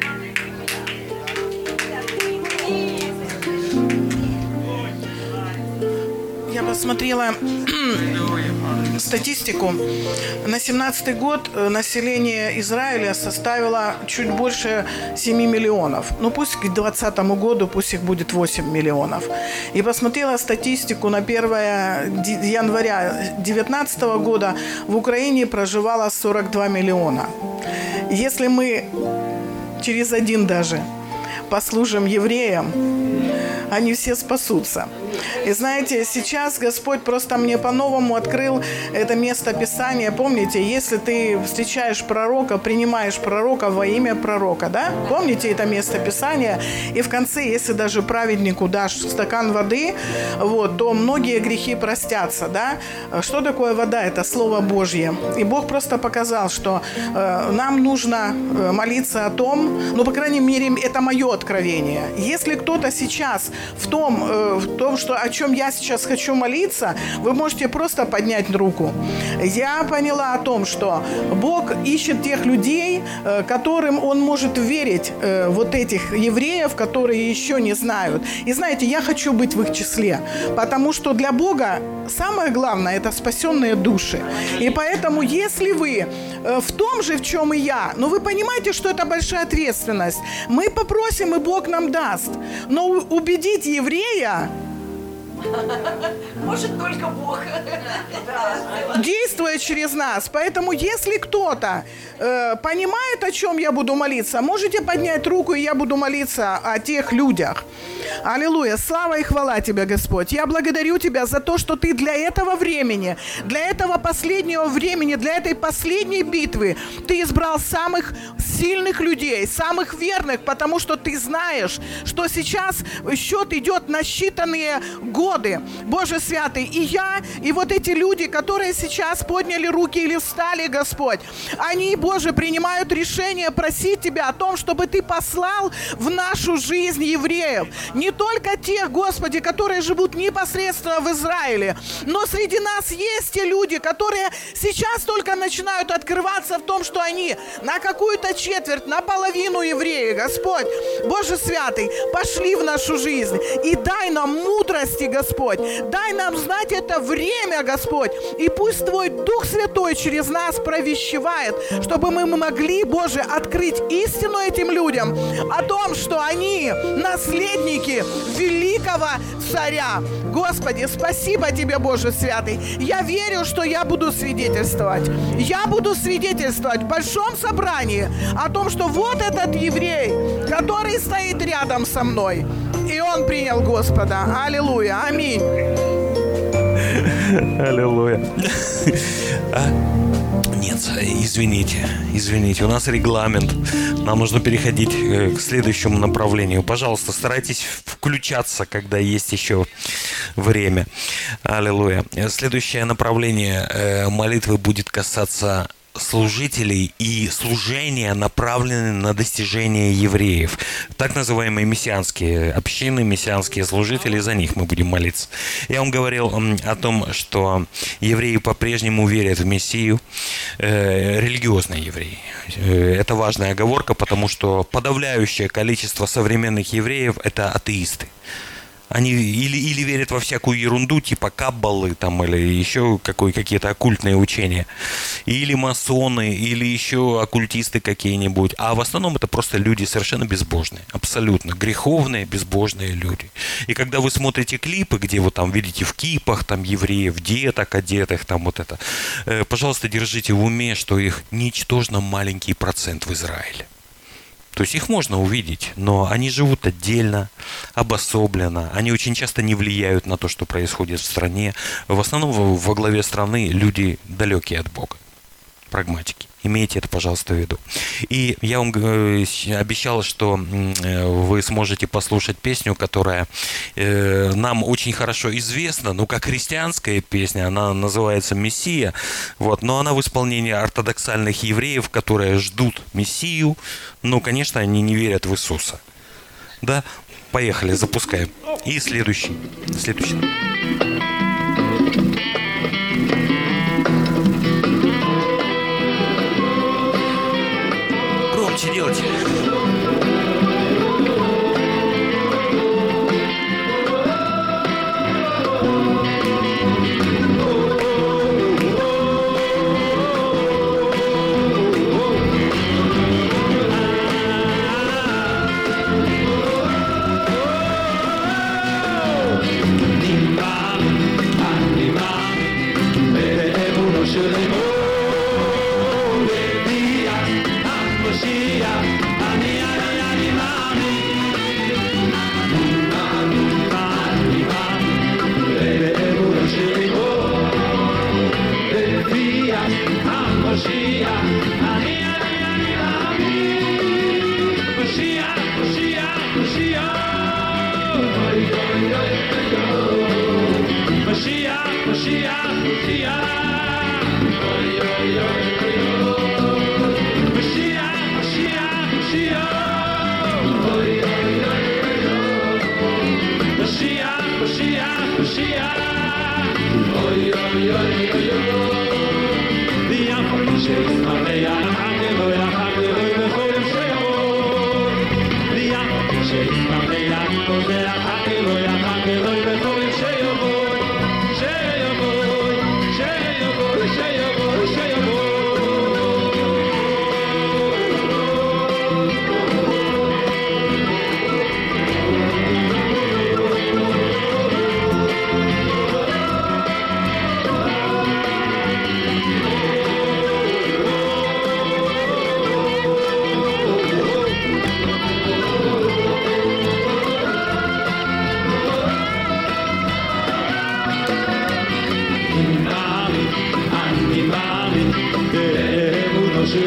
Я посмотрела статистику. На семнадцатый год население Израиля составило чуть больше семи миллионов. Ну пусть к двадцатому году, пусть их будет восемь миллионов. И посмотрела статистику на первое января две тысячи девятнадцатого года в Украине проживало сорок два миллиона. Если мы через один даже послужим евреям, они все спасутся. И знаете, сейчас Господь просто мне по-новому открыл это место Писания. Помните, если ты встречаешь пророка, принимаешь пророка во имя пророка, да? Помните это место Писания? И в конце, если даже праведнику дашь стакан воды, вот, то многие грехи простятся, да? Что такое вода? Это Слово Божье. И Бог просто показал, что э, нам нужно молиться о том, ну, по крайней мере, это мое откровение. Если кто-то сейчас в том, э, в том, что о чем я сейчас хочу молиться, вы можете просто поднять руку. Я поняла о том, что Бог ищет тех людей, которым Он может верить, вот этих евреев, которые еще не знают. И знаете, я хочу быть в их числе, потому что для Бога самое главное – это спасенные души. И поэтому, если вы в том же, в чем и я, но вы понимаете, что это большая ответственность, мы попросим, и Бог нам даст. Но убедить еврея Может, только Бог. Действует через нас. Поэтому, если кто-то э, понимает, о чем я буду молиться, можете поднять руку, и я буду молиться о тех людях. Аллилуйя. Слава и хвала Тебе, Господь. Я благодарю Тебя за то, что Ты для этого времени, для этого последнего времени, для этой последней битвы Ты избрал самых сильных людей, самых верных, потому что Ты знаешь, что сейчас счет идет на считанные годы. Боже святый, и я, и вот эти люди, которые сейчас подняли руки или встали, Господь, они, Боже, принимают решение просить Тебя о том, чтобы Ты послал в нашу жизнь евреев. Не только тех, Господи, которые живут непосредственно в Израиле, но среди нас есть те люди, которые сейчас только начинают открываться в том, что они на какую-то четверть, на половину евреи. Господь, Боже святый, пошли в нашу жизнь и дай нам мудрости, Господь, дай нам знать это время, Господь, и пусть Твой Дух Святой через нас провещевает, чтобы мы могли, Боже, открыть истину этим людям о том, что они наследники великого царя. Господи, спасибо Тебе, Боже святый. Я верю, что я буду свидетельствовать. Я буду свидетельствовать в большом собрании о том, что вот этот еврей, который стоит рядом со мной, и он принял Господа. Аллилуйя. Аминь. Аллилуйя. Нет, извините, извините, у нас регламент. Нам нужно переходить к следующему направлению. Пожалуйста, старайтесь включаться, когда есть еще время. Аллилуйя. Следующее направление молитвы будет касаться служителей и служения, направленные на достижение евреев. Так называемые мессианские общины, мессианские служители, за них мы будем молиться. Я вам говорил о том, что евреи по-прежнему верят в Мессию, э, религиозные евреи. Это важная оговорка, потому что подавляющее количество современных евреев – это атеисты. Они или, или верят во всякую ерунду, типа каббалы там, или еще какой, какие-то оккультные учения. Или масоны, или еще оккультисты какие-нибудь. А в основном это просто люди совершенно безбожные. Абсолютно греховные, безбожные люди. И когда вы смотрите клипы, где вы там видите в кипах там евреев, деток одетых, там вот это, э, пожалуйста, держите в уме, что их ничтожно маленький процент в Израиле. То есть их можно увидеть, но они живут отдельно, обособленно. Они очень часто не влияют на то, что происходит в стране. В основном во главе страны люди далекие от Бога, прагматики. Имейте это, пожалуйста, в виду. И я вам обещал, что вы сможете послушать песню, которая нам очень хорошо известна, ну, как христианская песня, она называется «Мессия», вот, но она в исполнении ортодоксальных евреев, которые ждут Мессию, но, конечно, они не верят в Иисуса. Да? Поехали, запускаем. И следующий. Следующий. Громче делайте.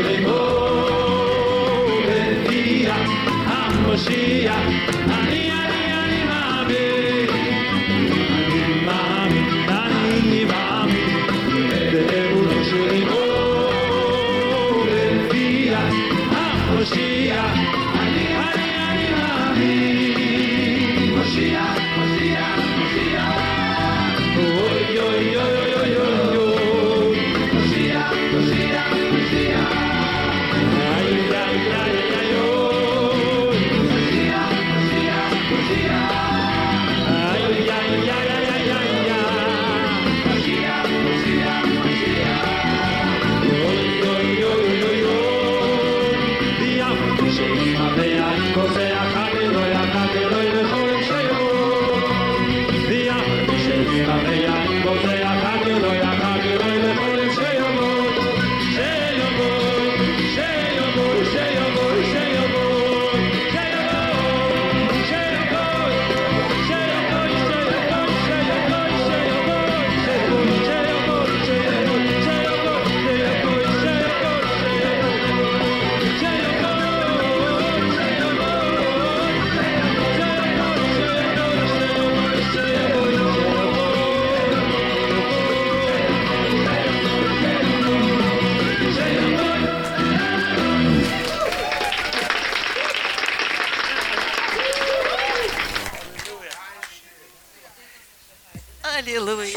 Аллилуйя.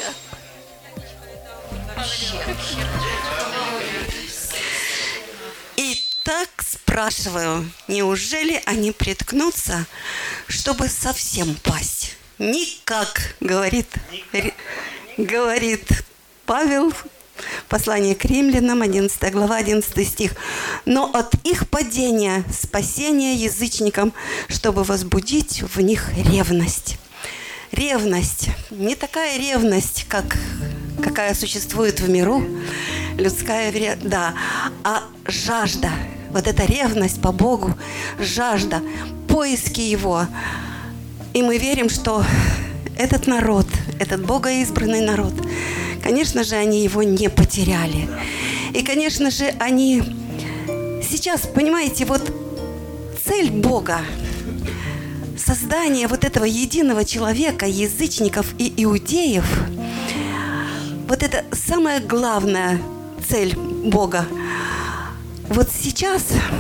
И так спрашиваю, неужели они приткнутся, чтобы совсем пасть? Никак, говорит, говорит Павел, послание к римлянам, одиннадцатая глава, одиннадцатый стих. Но от их падения спасение язычникам, чтобы возбудить в них ревность. Ревность. Не такая ревность, как, какая существует в миру, людская, да, а жажда. Вот эта ревность по Богу, жажда, поиски Его. И мы верим, что этот народ, этот богоизбранный народ, конечно же, они его не потеряли. И, конечно же, они сейчас, понимаете, вот цель Бога, создание вот этого единого человека, язычников и иудеев, вот это самая главная цель Бога. Вот сейчас,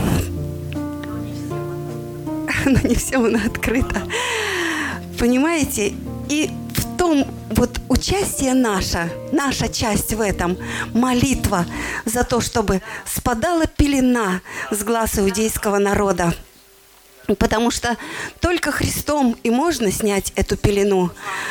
но не все она открыта, понимаете, и в том вот участие наше, наша часть в этом, молитва за то, чтобы спадала пелена с глаз иудейского народа. Потому что только Христом и можно снять эту пелену.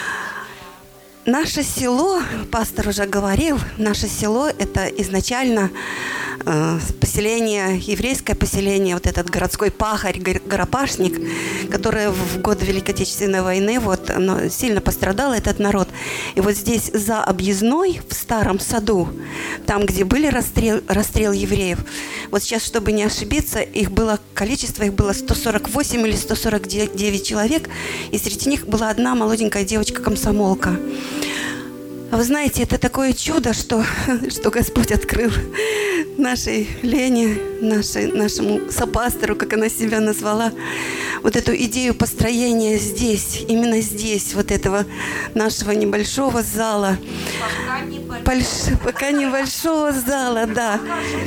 Наше село, пастор уже говорил, наше село – это изначально э, поселение, еврейское поселение, вот этот городской пахарь, горопашник, который в год Великой Отечественной войны, вот, оно, сильно пострадал этот народ. И вот здесь за объездной, в старом саду, там, где были расстрел, расстрел евреев, вот сейчас, чтобы не ошибиться, их было, количество их было сто сорок восемь или сто сорок девять человек, и среди них была одна молоденькая девочка-комсомолка. Вы знаете, это такое чудо, что, что Господь открыл нашей Лене, нашей, нашему сопастору, как она себя назвала, вот эту идею построения здесь, именно здесь, вот этого нашего небольшого зала. Пока, Больш... Пока небольшого зала, да.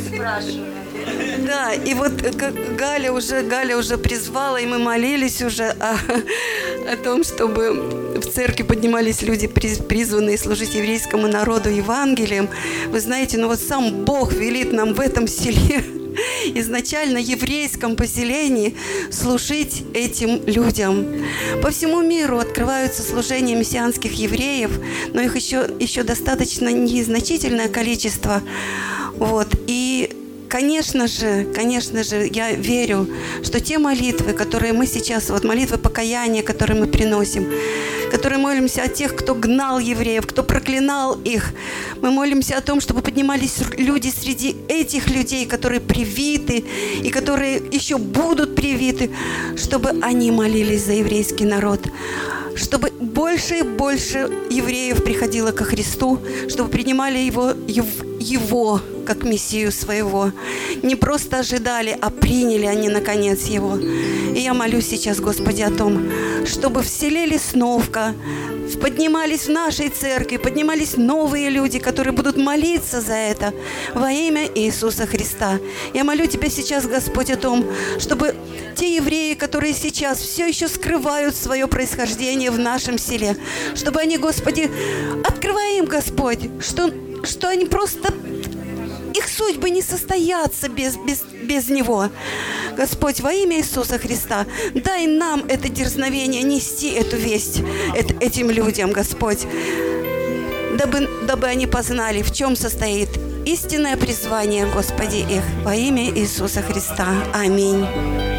Да, и вот Галя уже, Галя уже призвала, и мы молились уже о, о том, чтобы в церкви поднимались люди, призванные служить еврейскому народу Евангелием. Вы знаете, ну вот сам Бог велит нам в этом селе, изначально еврейском поселении, служить этим людям. По всему миру открываются служения мессианских евреев, но их еще, еще достаточно незначительное количество. Вот, и Конечно же, конечно же, я верю, что те молитвы, которые мы сейчас, вот молитвы покаяния, которые мы приносим, которые молимся о тех, кто гнал евреев, кто проклинал их, мы молимся о том, чтобы поднимались люди среди этих людей, которые привиты и которые еще будут привиты, чтобы они молились за еврейский народ, чтобы больше и больше евреев приходило ко Христу, чтобы принимали его, Его как Мессию своего. Не просто ожидали, а приняли они, наконец, Его. И я молюсь сейчас, Господи, о том, чтобы вселили сновка, поднимались в нашей церкви, поднимались новые люди, которые будут молиться за это во имя Иисуса Христа. Я молю Тебя сейчас, Господь, о том, чтобы те евреи, которые сейчас все еще скрывают свое происхождение в нашем селе, чтобы они, Господи, открывай им, Господь, что, что они просто... Их судьбы не состоятся без, без, без Него. Господь, во имя Иисуса Христа, дай нам это дерзновение нести эту весть эт, этим людям, Господь, дабы, дабы они познали, в чем состоит истинное призвание, Господи, их. Во имя Иисуса Христа. Аминь.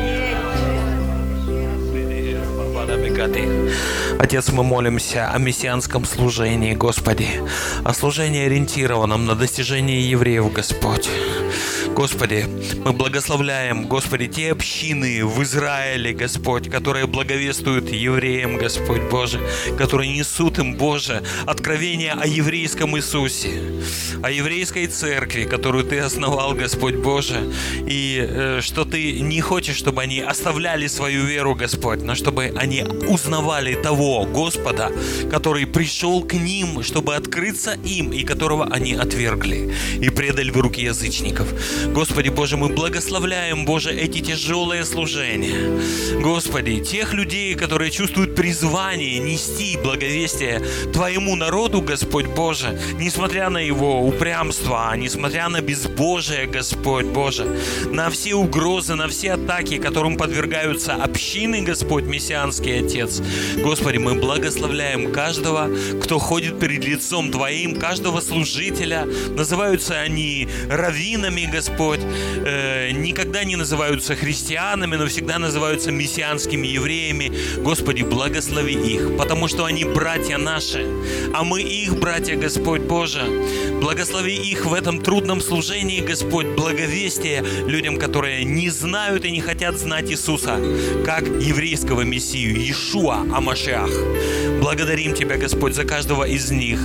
Отец, мы молимся о мессианском служении, Господи, о служении, ориентированном на достижение евреев, Господь. Господи, мы благословляем, Господи, те общины в Израиле, Господь, которые благовествуют евреям, Господь Боже, которые несут им, Боже, откровение о еврейском Иисусе, о еврейской церкви, которую Ты основал, Господь Боже, и э, что Ты не хочешь, чтобы они оставляли свою веру, Господь, но чтобы они узнавали того Господа, который пришел к ним, чтобы открыться им, и которого они отвергли и предали в руки язычников. Господи Боже, мы благословляем, Боже, эти тяжелые служения. Господи, тех людей, которые чувствуют призвание нести благовестие Твоему народу, Господь Боже, несмотря на его упрямство, несмотря на безбожие, Господь Боже, на все угрозы, на все атаки, которым подвергаются общины, Господь, мессианский Отец. Господи, мы благословляем каждого, кто ходит перед лицом Твоим, каждого служителя. Называются они раввинами, Господь, э, никогда не называются христианами, но всегда называются мессианскими евреями. Господи, благослови их, потому что они братья наши, а мы их братья, Господь Боже. Благослови их в этом трудном служении, Господь, благовестие людям, которые не знают и не хотят знать Иисуса, как еврейского Мессию, Иешуа Амашиах. Благодарим Тебя, Господь, за каждого из них,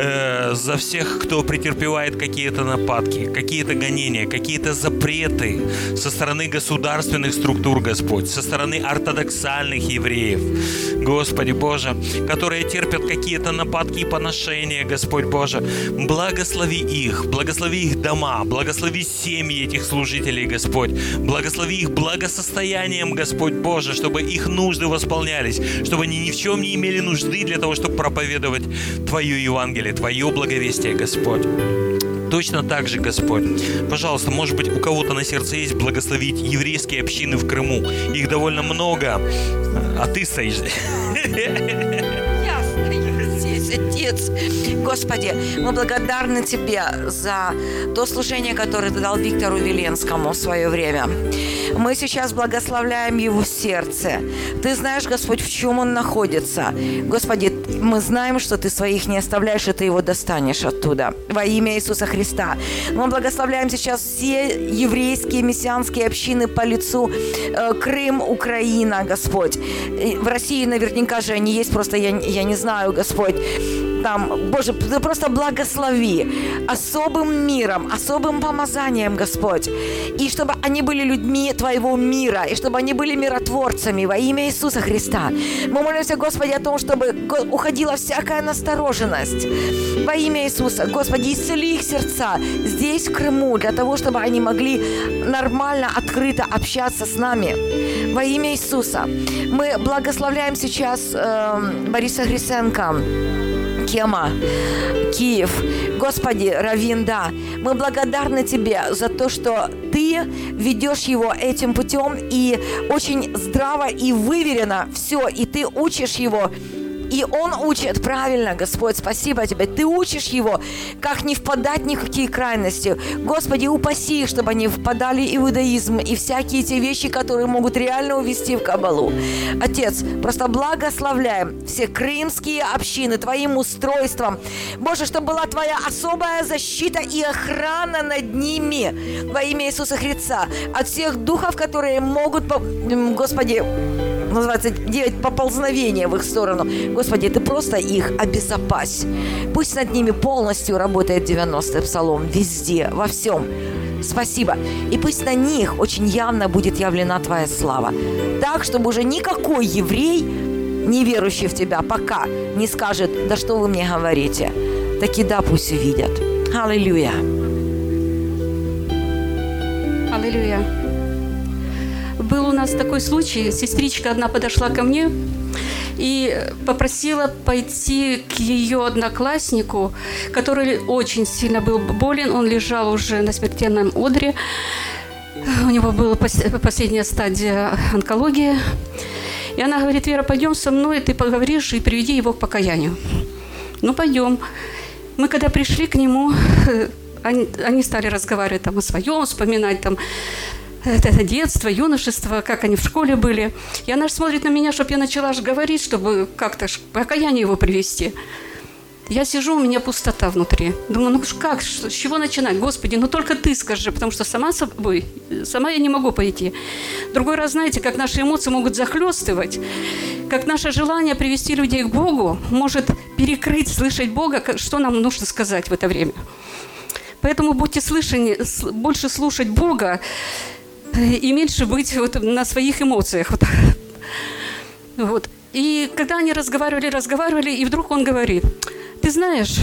э, за всех, кто претерпевает какие-то нападки, какие-то гонения, какие-то запреты со стороны государственных структур, Господь, со стороны ортодоксальных евреев, Господи Боже, которые терпят какие-то нападки и поношения, Господь Боже. Благослови их, благослови их дома, благослови семьи этих служителей, Господь. Благослови их благосостоянием, Господь Боже, чтобы их нужды восполнялись, чтобы они ни в чем не имели нужды для того, чтобы проповедовать Твое Евангелие, Твое благовестие, Господь. Точно так же, Господь, пожалуйста, может быть, у кого-то на сердце есть благословить еврейские общины в Крыму. Их довольно много, а ты стоишь. Я стою здесь, Отец. Господи, мы благодарны Тебе за то служение, которое Ты дал Виктору Веленскому в свое время. Мы сейчас благословляем его сердце. Ты знаешь, Господь, в чем он находится. Господи, мы знаем, что Ты своих не оставляешь, и Ты его достанешь оттуда. Во имя Иисуса Христа. Мы благословляем сейчас все еврейские мессианские общины по лицу э, Крым, Украина, Господь. И в России наверняка же они есть, просто я, я не знаю, Господь. Там, Боже, Ты просто благослови особым миром, особым помазанием, Господь. И чтобы они были людьми Твоего мира, и чтобы они были миротворцами во имя Иисуса Христа. Мы молимся, Господи, о том, чтобы уходила всякая настороженность во имя Иисуса. Господи, исцели их сердца здесь, в Крыму, для того, чтобы они могли нормально, открыто общаться с нами во имя Иисуса. Мы благословляем сейчас э, Бориса Гриценко, Кема, Киев. Господи, Равин, да, мы благодарны Тебе за то, что Ты ведешь его этим путем, и очень здраво и выверено все, и Ты учишь его. И он учит правильно, Господь, спасибо Тебе. Ты учишь его, как не впадать ни в какие крайности. Господи, упаси их, чтобы они впадали и в иудаизм, и всякие те вещи, которые могут реально увести в кабалу. Отец, просто благословляем все крымские общины Твоим устройством. Боже, чтобы была Твоя особая защита и охрана над ними во имя Иисуса Христа. От всех духов, которые могут, Господи, называется, девять поползновения в их сторону. Господи, Ты просто их обезопась. Пусть над ними полностью работает девяностый псалом, везде, во всем. Спасибо. И пусть на них очень явно будет явлена Твоя слава. Так, чтобы уже никакой еврей, не верующий в Тебя, пока не скажет: да что вы мне говорите. Таки да, пусть увидят. Аллилуйя. Аллилуйя. Был у нас такой случай. Сестричка одна подошла ко мне и попросила пойти к ее однокласснику, который очень сильно был болен. Он лежал уже на смертельном одре. У него была последняя стадия онкологии. И она говорит: Вера, пойдем со мной, ты поговоришь и приведи его к покаянию. Ну, пойдем. Мы когда пришли к нему, они, они стали разговаривать там о своем, вспоминать там это, это детство, юношество, как они в школе были. И она же смотрит на меня, чтобы я начала аж говорить, чтобы как-то покаяние его привести. Я сижу, у меня пустота внутри. Думаю, ну как, с чего начинать? Господи, ну только Ты скажи, потому что сама собой, сама я не могу пойти. Другой раз, знаете, как наши эмоции могут захлестывать, как наше желание привести людей к Богу может перекрыть, слышать Бога, что нам нужно сказать в это время. Поэтому будьте слышаны, больше слушать Бога и меньше быть вот на своих эмоциях. Вот. Вот. И когда они разговаривали, разговаривали, и вдруг он говорит: ты знаешь,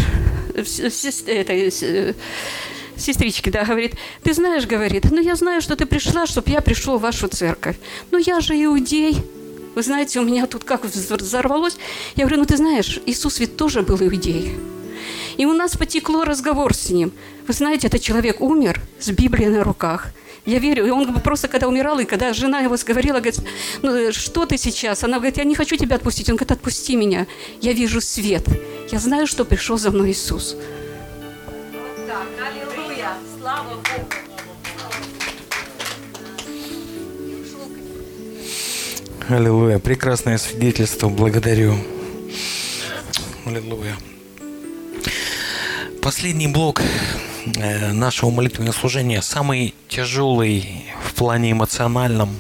это, сестрички, да, говорит, ты знаешь, говорит, ну я знаю, что ты пришла, чтобы я пришел в вашу церковь. Ну я же иудей. Вы знаете, у меня тут как взорвалось. Я говорю, ну ты знаешь, Иисус ведь тоже был иудей. И у нас потекло разговор с ним. Вы знаете, этот человек умер с Библией на руках. Я верю. И он просто, когда умирал, и когда жена его говорила, говорит, ну что ты сейчас? Она говорит, я не хочу тебя отпустить. Он говорит, отпусти меня. Я вижу свет. Я знаю, что пришел за мной Иисус. Вот так. Аллилуйя. Слава Богу. Аллилуйя. Прекрасное свидетельство. Благодарю. Аллилуйя. Последний блок нашего молитвенного служения, самый тяжелый в плане эмоциональном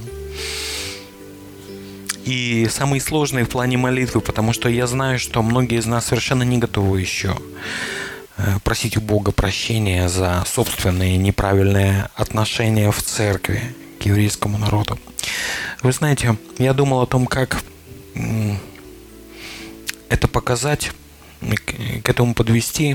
и самый сложный в плане молитвы, потому что я знаю, что многие из нас совершенно не готовы еще просить у Бога прощения за собственные неправильные отношения в церкви к еврейскому народу. Вы знаете, я думал о том, как это показать, к этому подвести.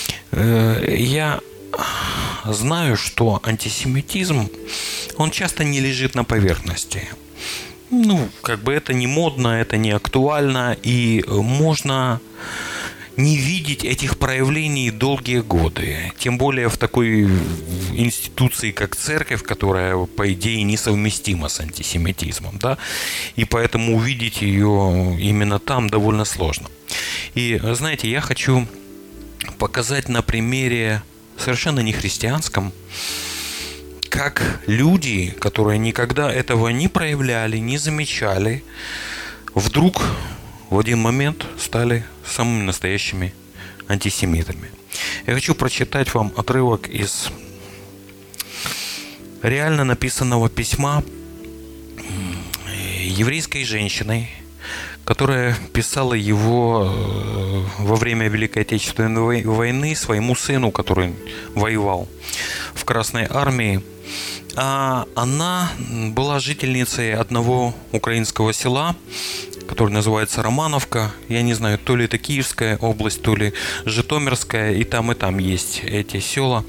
Я знаю, что антисемитизм, он часто не лежит на поверхности. Ну, как бы это не модно, это не актуально, и можно не видеть этих проявлений долгие годы. Тем более в такой институции, как церковь, которая, по идее, несовместима с антисемитизмом, да? И поэтому увидеть ее именно там довольно сложно. И, знаете, я хочу показать на примере совершенно нехристианском, как люди, которые никогда этого не проявляли, не замечали, вдруг в один момент стали самыми настоящими антисемитами. Я хочу прочитать вам отрывок из реально написанного письма еврейской женщиной, которая писала его во время Великой Отечественной войны своему сыну, который воевал в Красной армии. А она была жительницей одного украинского села, которое называется Романовка. Я не знаю, то ли это Киевская область, то ли Житомирская, и там, и там есть эти села.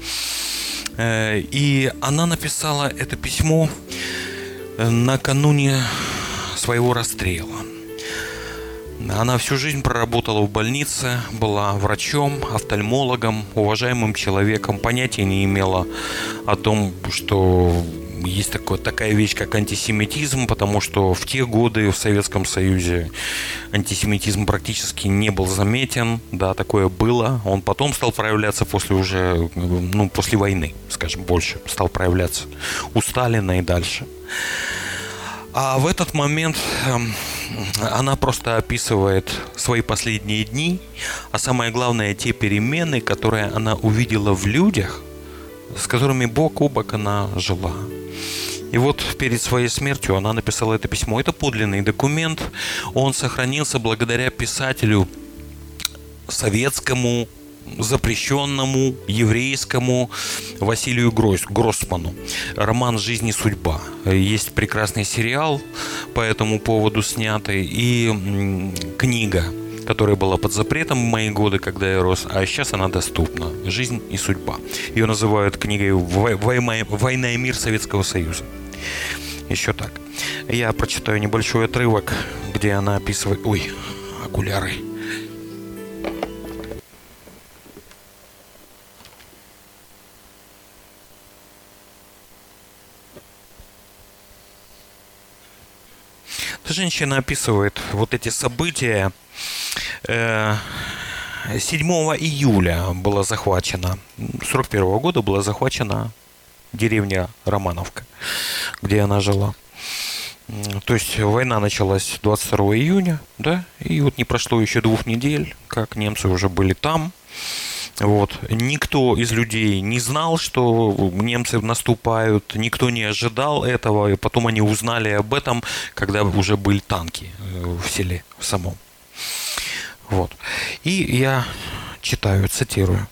И она написала это письмо накануне своего расстрела. Она всю жизнь проработала в больнице, была врачом, офтальмологом, уважаемым человеком, понятия не имела о том, что есть такое, такая вещь, как антисемитизм, потому что в те годы в Советском Союзе антисемитизм практически не был заметен, да, такое было. Он потом стал проявляться после уже, ну, после войны, скажем, больше стал проявляться у Сталина и дальше. А в этот момент она просто описывает свои последние дни, а самое главное, те перемены, которые она увидела в людях, с которыми бок о бок она жила. И вот перед своей смертью она написала это письмо. Это подлинный документ. Он сохранился благодаря писателю советскому, запрещенному, еврейскому Василию Гроссману. Роман «Жизнь и судьба». Есть прекрасный сериал по этому поводу снятый. И книга, которая была под запретом в мои годы, когда я рос, а сейчас она доступна. «Жизнь и судьба». Ее называют книгой «Война и мир Советского Союза». Еще так. Я прочитаю небольшой отрывок, где она описывает... Ой, окуляры. Женщина описывает вот эти события. седьмого июля была захвачена, сорок первого года была захвачена деревня Романовка, где она жила. То есть война началась двадцать второго июня, да, и вот не прошло еще двух недель, как немцы уже были там. Вот. Никто из людей не знал, что немцы наступают, никто не ожидал этого, и потом они узнали об этом, когда уже были танки в селе в самом. Вот. И я читаю, цитирую.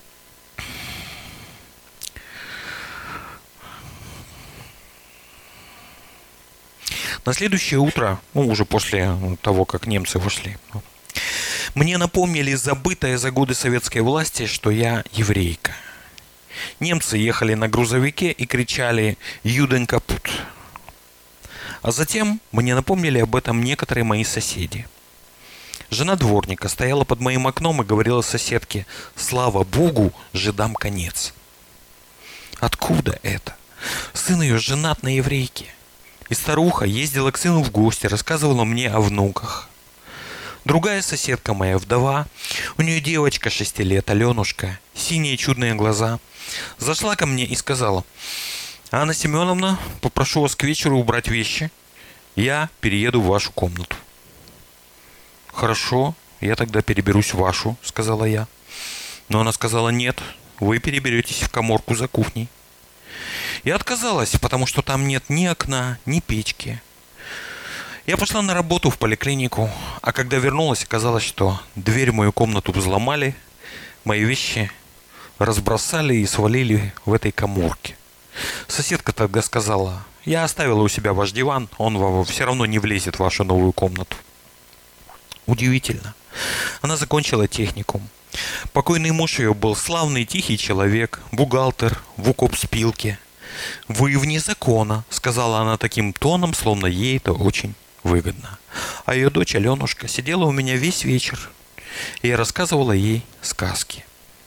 На следующее утро, ну, уже после того, как немцы вошли, мне напомнили забытое за годы советской власти, что я еврейка. Немцы ехали на грузовике и кричали «Юден капут». А затем мне напомнили об этом некоторые мои соседи. Жена дворника стояла под моим окном и говорила соседке: «Слава Богу, жидам конец». Откуда это? Сын ее женат на еврейке. И старуха ездила к сыну в гости, рассказывала мне о внуках. Другая соседка моя, вдова, у нее девочка шести лет, Аленушка, синие чудные глаза, зашла ко мне и сказала: «Анна Семеновна, попрошу вас к вечеру убрать вещи. Я перееду в вашу комнату». «Хорошо, я тогда переберусь в вашу», — сказала я. Но она сказала: «Нет, вы переберетесь в каморку за кухней». Я отказалась, потому что там нет ни окна, ни печки. Я пошла на работу в поликлинику, а когда вернулась, оказалось, что дверь в мою комнату взломали, мои вещи разбросали и свалили в этой каморке. Соседка тогда сказала: «Я оставила у себя ваш диван, он все равно не влезет в вашу новую комнату». Удивительно. Она закончила техникум. Покойный муж ее был славный тихий человек, бухгалтер в укопспилке. «Вы вне закона», — сказала она таким тоном, словно ей это очень выгодно. А ее дочь Аленушка сидела у меня весь вечер, и я рассказывала ей сказки.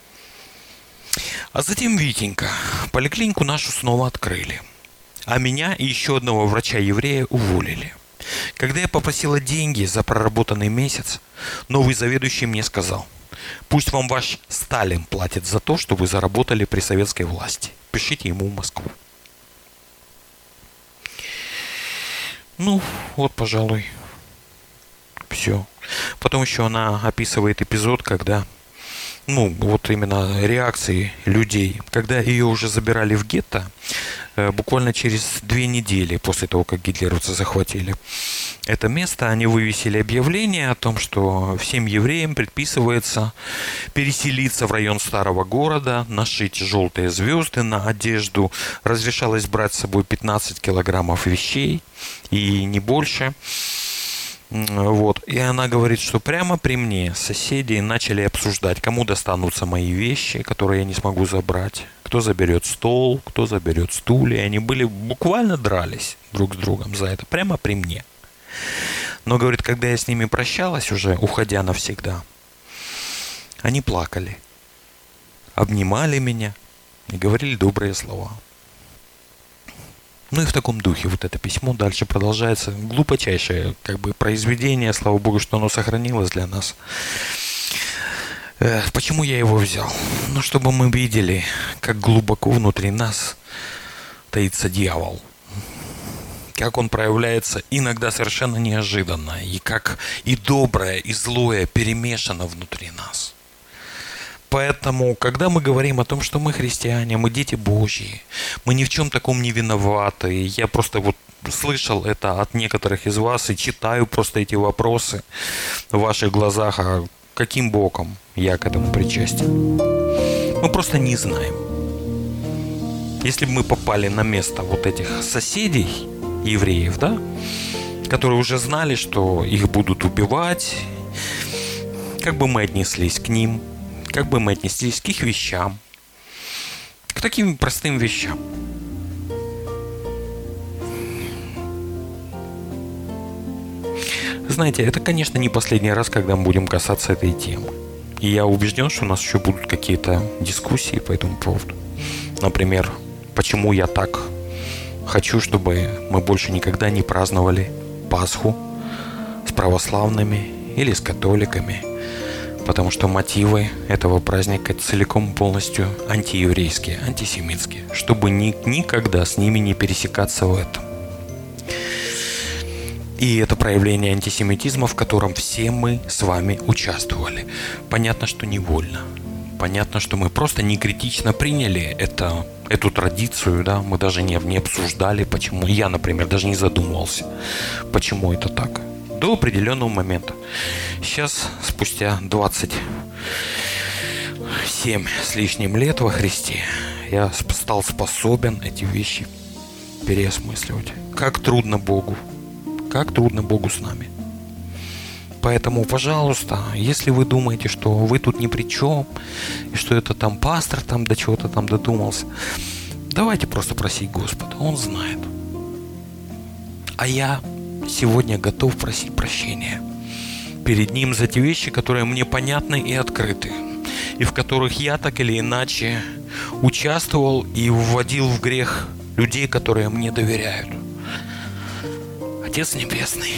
А затем Витенька. Поликлинику нашу снова открыли. А меня и еще одного врача-еврея уволили. Когда я попросила деньги за проработанный месяц, новый заведующий мне сказал: «Пусть вам ваш Сталин платит за то, что вы заработали при советской власти. Пишите ему в Москву». Ну, вот, пожалуй, все. Потом еще она описывает эпизод, когда, ну, вот именно реакции людей. Когда ее уже забирали в гетто, буквально через две недели после того, как гитлеровцы захватили это место, они вывесили объявление о том, что всем евреям предписывается переселиться в район старого города, нашить желтые звезды на одежду, разрешалось брать с собой пятнадцать килограммов вещей и не больше. Вот. И она говорит, что прямо при мне соседи начали обсуждать, кому достанутся мои вещи, которые я не смогу забрать, кто заберет стол, кто заберет стулья. Они были буквально дрались друг с другом за это, прямо при мне. Но, говорит, когда я с ними прощалась уже, уходя навсегда, они плакали, обнимали меня и говорили добрые слова. Ну и в таком духе вот это письмо дальше продолжается. Глупочайшее как бы произведение, слава богу, что оно сохранилось для нас. Э, почему я его взял? Ну, чтобы мы видели, как глубоко внутри нас таится дьявол. Как он проявляется иногда совершенно неожиданно. И как и доброе, и злое перемешано внутри нас. Поэтому, когда мы говорим о том, что мы христиане, мы дети Божьи, мы ни в чем таком не виноваты, я просто вот слышал это от некоторых из вас и читаю просто эти вопросы в ваших глазах, а каким боком я к этому причастен? Мы просто не знаем. Если бы мы попали на место вот этих соседей, евреев, да, которые уже знали, что их будут убивать, как бы мы отнеслись к ним? Как бы мы отнеслись к их вещам, к таким простым вещам? Знаете, это, конечно, не последний раз, когда мы будем касаться этой темы. И я убежден, что у нас еще будут какие-то дискуссии по этому поводу. Например, почему я так хочу, чтобы мы больше никогда не праздновали Пасху с православными или с католиками. Потому что мотивы этого праздника целиком полностью антиеврейские, антисемитские, чтобы ни, никогда с ними не пересекаться в этом. И это проявление антисемитизма, в котором все мы с вами участвовали. Понятно, что невольно. Понятно, что мы просто не критично приняли это, эту традицию, да, мы даже не, не обсуждали, почему. Я, например, даже не задумывался, почему это так. До определенного момента. Сейчас, спустя двадцать семь с лишним лет во Христе, я стал способен эти вещи переосмысливать. Как трудно Богу. Как трудно Богу с нами. Поэтому, пожалуйста, если вы думаете, что вы тут ни при чем, и что это там пастор там до чего-то там додумался, давайте просто просить Господа. Он знает. А я сегодня готов просить прощения перед Ним за те вещи, которые мне понятны и открыты, и в которых я так или иначе участвовал и вводил в грех людей, которые мне доверяют. Отец Небесный,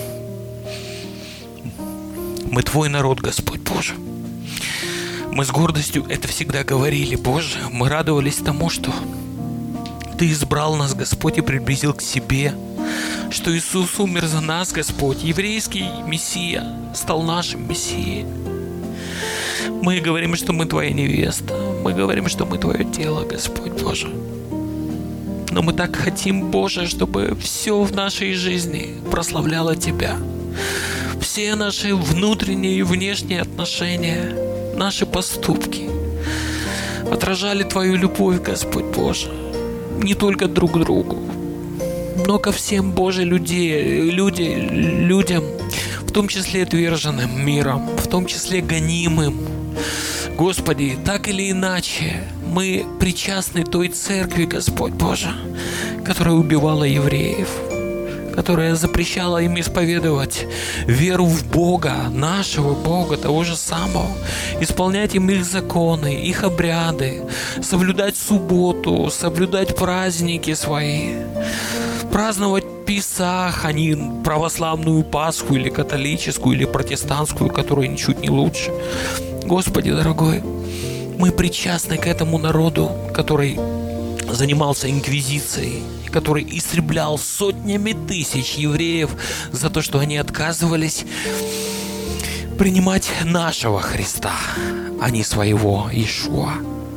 мы Твой народ, Господь Боже. Мы с гордостью это всегда говорили, Боже. Мы радовались тому, что Ты избрал нас, Господь, и приблизил к себе, что Иисус умер за нас, Господь. Еврейский Мессия стал нашим Мессией. Мы говорим, что мы Твоя невеста. Мы говорим, что мы Твое тело, Господь Боже. Но мы так хотим, Боже, чтобы все в нашей жизни прославляло Тебя. Все наши внутренние и внешние отношения, наши поступки отражали Твою любовь, Господь Боже. Не только друг к другу, но ко всем, Боже, людей, люди, людям, в том числе отверженным миром, в том числе гонимым. Господи, так или иначе, мы причастны той церкви, Господь Боже, которая убивала евреев, которая запрещала им исповедовать веру в Бога, нашего Бога, того же самого, исполнять им их законы, их обряды, соблюдать субботу, соблюдать праздники свои, праздновать Песах, а не православную Пасху или католическую, или протестантскую, которая ничуть не лучше. Господи, дорогой, мы причастны к этому народу, который занимался инквизицией, который истреблял сотнями тысяч евреев за то, что они отказывались принимать нашего Христа, а не своего Иешуа.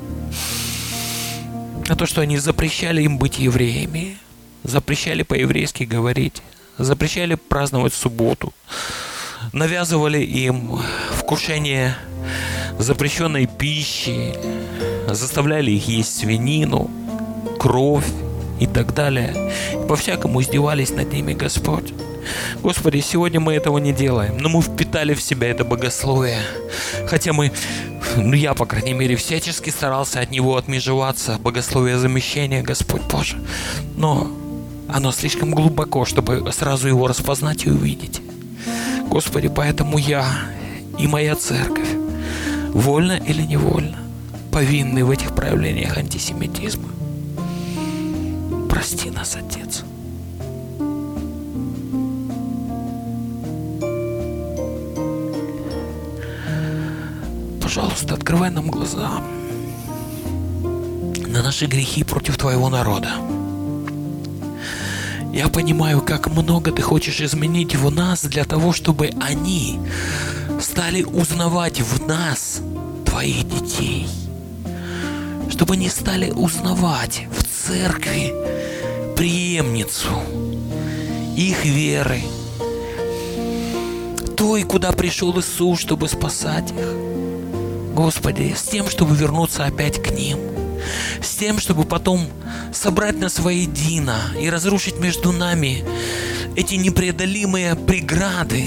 За то, что они запрещали им быть евреями, запрещали по-еврейски говорить, запрещали праздновать субботу, навязывали им вкушение запрещенной пищи, заставляли их есть свинину, кровь и так далее. По-всякому издевались над ними, Господь. Господи, сегодня мы этого не делаем, но мы впитали в себя это богословие. Хотя мы, ну я, по крайней мере, всячески старался от него отмежеваться, богословие замещения, Господь Боже. Но оно слишком глубоко, чтобы сразу его распознать и увидеть. Господи, поэтому я и моя церковь, вольно или невольно, повинны в этих проявлениях антисемитизма. Прости нас, Отец. Пожалуйста, открывай нам глаза на наши грехи против Твоего народа. Я понимаю, как много Ты хочешь изменить в нас для того, чтобы они стали узнавать в нас Твоих детей, чтобы они стали узнавать в церкви преемницу их веры, той, куда пришел Иисус, чтобы спасать их. Господи, с тем, чтобы вернуться опять к ним, с тем, чтобы потом собрать нас воедино и разрушить между нами эти непреодолимые преграды.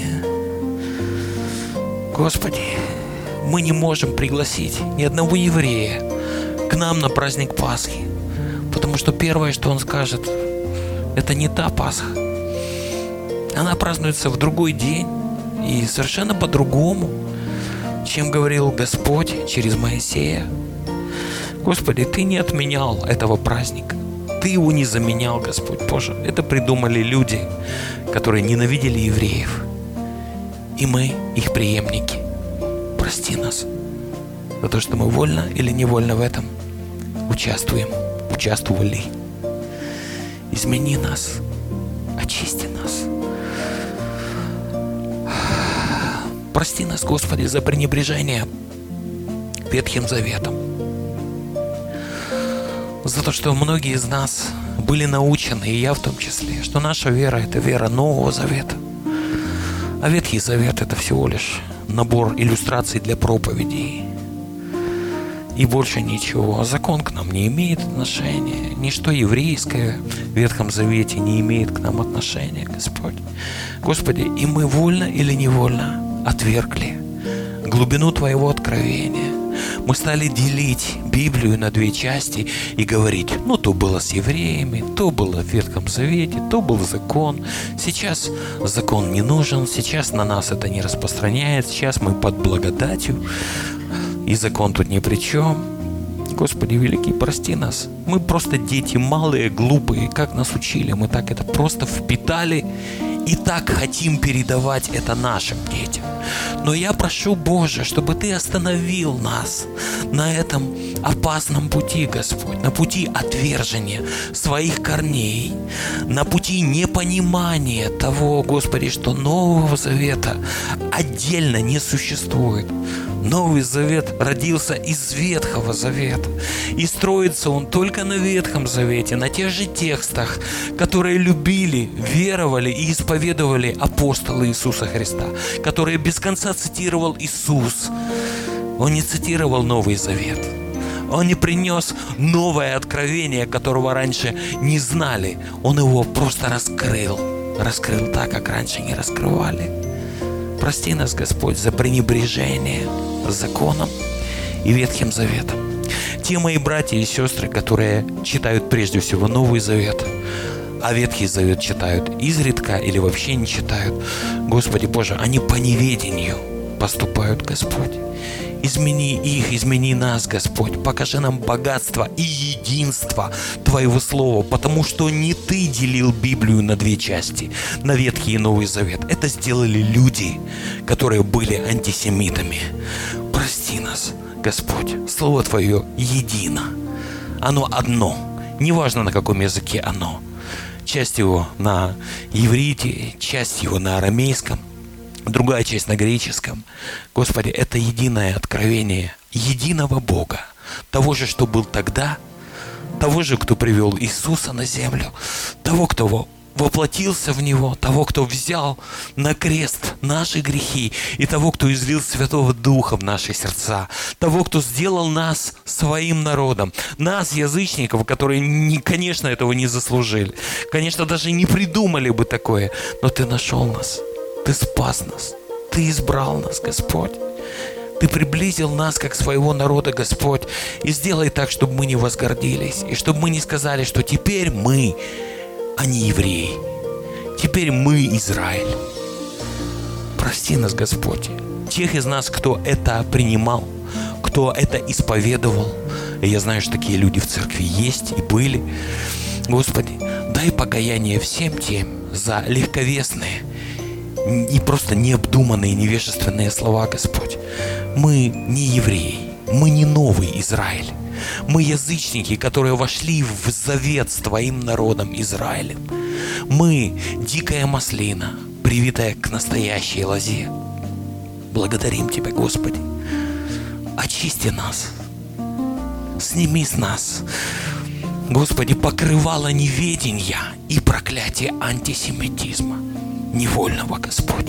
Господи, мы не можем пригласить ни одного еврея к нам на праздник Пасхи, потому что первое, что он скажет, это не та Пасха. Она празднуется в другой день и совершенно по-другому, чем говорил Господь через Моисея. Господи, Ты не отменял этого праздника. Ты его не заменял, Господь Боже. Это придумали люди, которые ненавидели евреев. И мы, их преемники. Прости нас за то, что мы вольно или невольно в этом участвуем, участвовали. Измени нас, очисти нас. Прости нас, Господи, за пренебрежение Ветхим Заветом. За то, что многие из нас были научены, и я в том числе, что наша вера – это вера Нового Завета. А Ветхий Завет – это всего лишь набор иллюстраций для проповедей. И больше ничего. Закон к нам не имеет отношения. Ничто еврейское в Ветхом Завете не имеет к нам отношения, Господь. Господи, и мы вольно или невольно отвергли глубину Твоего откровения. Мы стали делить Библию на две части и говорить, ну, то было с евреями, то было в Ветхом Завете, то был закон. Сейчас закон не нужен, сейчас на нас это не распространяется, сейчас мы под благодатью, и закон тут ни при чем. Господи великий, прости нас. Мы просто дети малые, глупые, как нас учили, мы так это просто впитали и так хотим передавать это нашим детям. Но я прошу, Боже, чтобы Ты остановил нас на этом опасном пути, Господь, на пути отвержения своих корней, на пути непонимания того, Господи, что Нового Завета отдельно не существует. Новый Завет родился из Ветхого Завета. И строится он только на Ветхом Завете, на тех же текстах, которые любили, веровали и исповедовали апостолы Иисуса Христа, которые без конца цитировал Иисус. Он не цитировал Новый Завет. Он не принес новое откровение, которого раньше не знали. Он его просто раскрыл. Раскрыл так, как раньше не раскрывали. Прости нас, Господь, за пренебрежение законом и Ветхим Заветом. Те мои братья и сестры, которые читают прежде всего Новый Завет, а Ветхий Завет читают изредка или вообще не читают, Господи Боже, они по неведению поступают, Господь. Измени их, измени нас, Господь. Покажи нам богатство и единство Твоего Слова, потому что не Ты делил Библию на две части, на Ветхий и Новый Завет. Это сделали люди, которые были антисемитами. Прости нас, Господь. Слово Твое едино. Оно одно. Неважно, на каком языке оно. Часть его на иврите, часть его на арамейском, другая часть на греческом. Господи, это единое откровение единого Бога, того же, что был тогда, того же, кто привел Иисуса на землю, того, кто воплотился в Него, того, кто взял на крест наши грехи, и того, кто излил Святого Духа в наши сердца, того, кто сделал нас своим народом, нас, язычников, которые, не, конечно, этого не заслужили, конечно, даже не придумали бы такое, но Ты нашел нас. Ты спас нас, Ты избрал нас, Господь. Ты приблизил нас, как своего народа, Господь. И сделай так, чтобы мы не возгордились. И чтобы мы не сказали, что теперь мы, а не евреи. Теперь мы Израиль. Прости нас, Господь. Тех из нас, кто это принимал, кто это исповедовал. И я знаю, что такие люди в церкви есть и были. Господи, дай покаяние всем тем за легковесные и просто необдуманные, невежественные слова, Господь. Мы не евреи, мы не новый Израиль. Мы язычники, которые вошли в завет с Твоим народом Израилем. Мы дикая маслина, привитая к настоящей лозе. Благодарим Тебя, Господи. очисти нас. Сними с нас, Господи, покрывало неведения и проклятие антисемитизма невольного, Господь.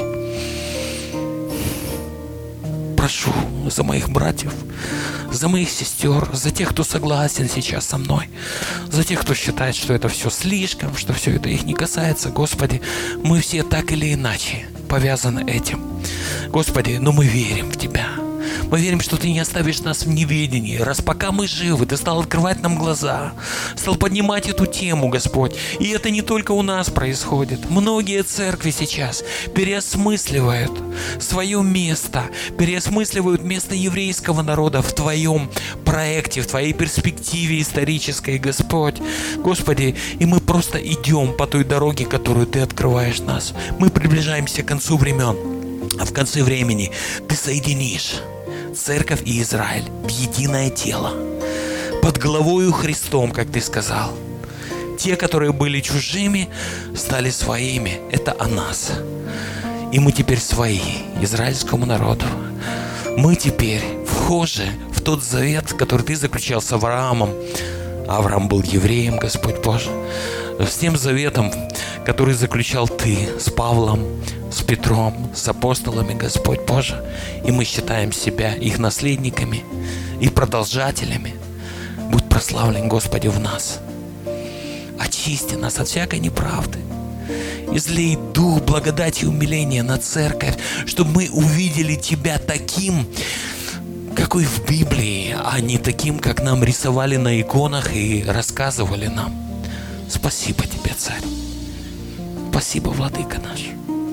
Прошу за моих братьев, за моих сестер, за тех, кто согласен сейчас со мной, за тех, кто считает, что это все слишком, что все это их не касается. Господи, мы все так или иначе повязаны этим. Господи, но мы верим в Тебя. Мы верим, что Ты не оставишь нас в неведении. Раз пока мы живы, Ты стал открывать нам глаза, стал поднимать эту тему, Господь. И это не только у нас происходит. Многие церкви сейчас переосмысливают свое место, переосмысливают место еврейского народа в Твоем проекте, в Твоей перспективе исторической, Господь. Господи, и мы просто идем по той дороге, которую Ты открываешь нас. Мы приближаемся к концу времен. А в конце времени Ты соединишь Церковь и Израиль в единое тело, под главою Христом, как Ты сказал. Те, которые были чужими, стали своими. Это о нас. И мы теперь свои, израильскому народу. Мы теперь вхожи в тот завет, который Ты заключал с Авраамом. Авраам был евреем, Господь Боже. С тем заветом, который заключал Ты с Павлом, с Петром, с апостолами, Господь Боже. И мы считаем себя их наследниками и продолжателями. Будь прославлен, Господи, в нас. Очисти нас от всякой неправды. Излей дух благодати и умиления на церковь, чтобы мы увидели Тебя таким, какой в Библии, а не таким, как нам рисовали на иконах и рассказывали нам. Спасибо Тебе, Царь. Спасибо, Владыка наш.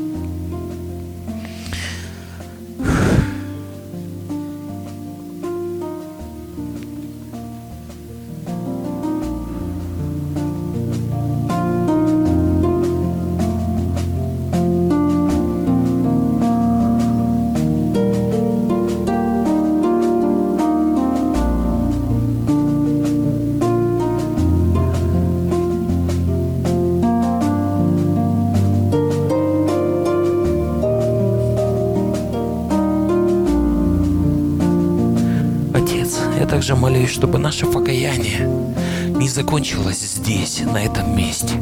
Также молюсь, чтобы наше покаяние не закончилось здесь, на этом месте.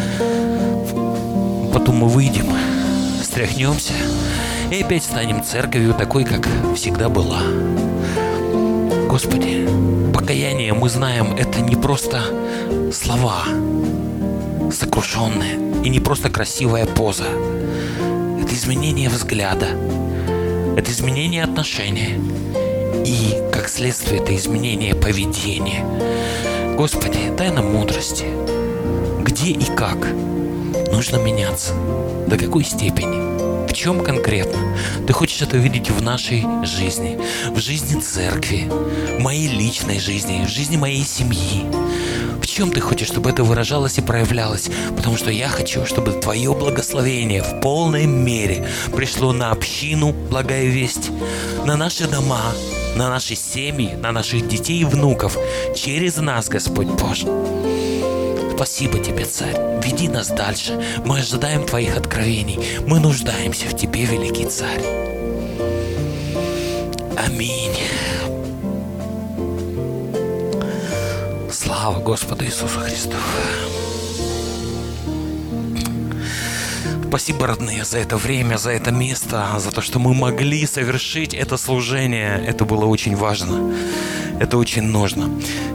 Потом мы выйдем, стряхнемся и опять станем церковью такой, как всегда была. Господи, покаяние, мы знаем, это не просто слова сокрушенные и не просто красивая поза. Это изменение взгляда, это изменение отношения. И, как следствие, это изменение поведения. Господи, дай нам мудрости. Где и как нужно меняться? До какой степени? В чем конкретно? Ты хочешь это видеть в нашей жизни, в жизни церкви, в моей личной жизни, в жизни моей семьи. В чем Ты хочешь, чтобы это выражалось и проявлялось? Потому что я хочу, чтобы Твое благословение в полной мере пришло на общину, благая весть, на наши дома, на наши семьи, на наших детей и внуков, через нас, Господь Боже. Спасибо Тебе, Царь. Веди нас дальше. Мы ожидаем Твоих откровений. Мы нуждаемся в Тебе, великий Царь. Аминь. Слава Господу Иисусу Христу. Спасибо, родные, за это время, за это место, за то, что мы могли совершить это служение. Это было очень важно. Это очень нужно.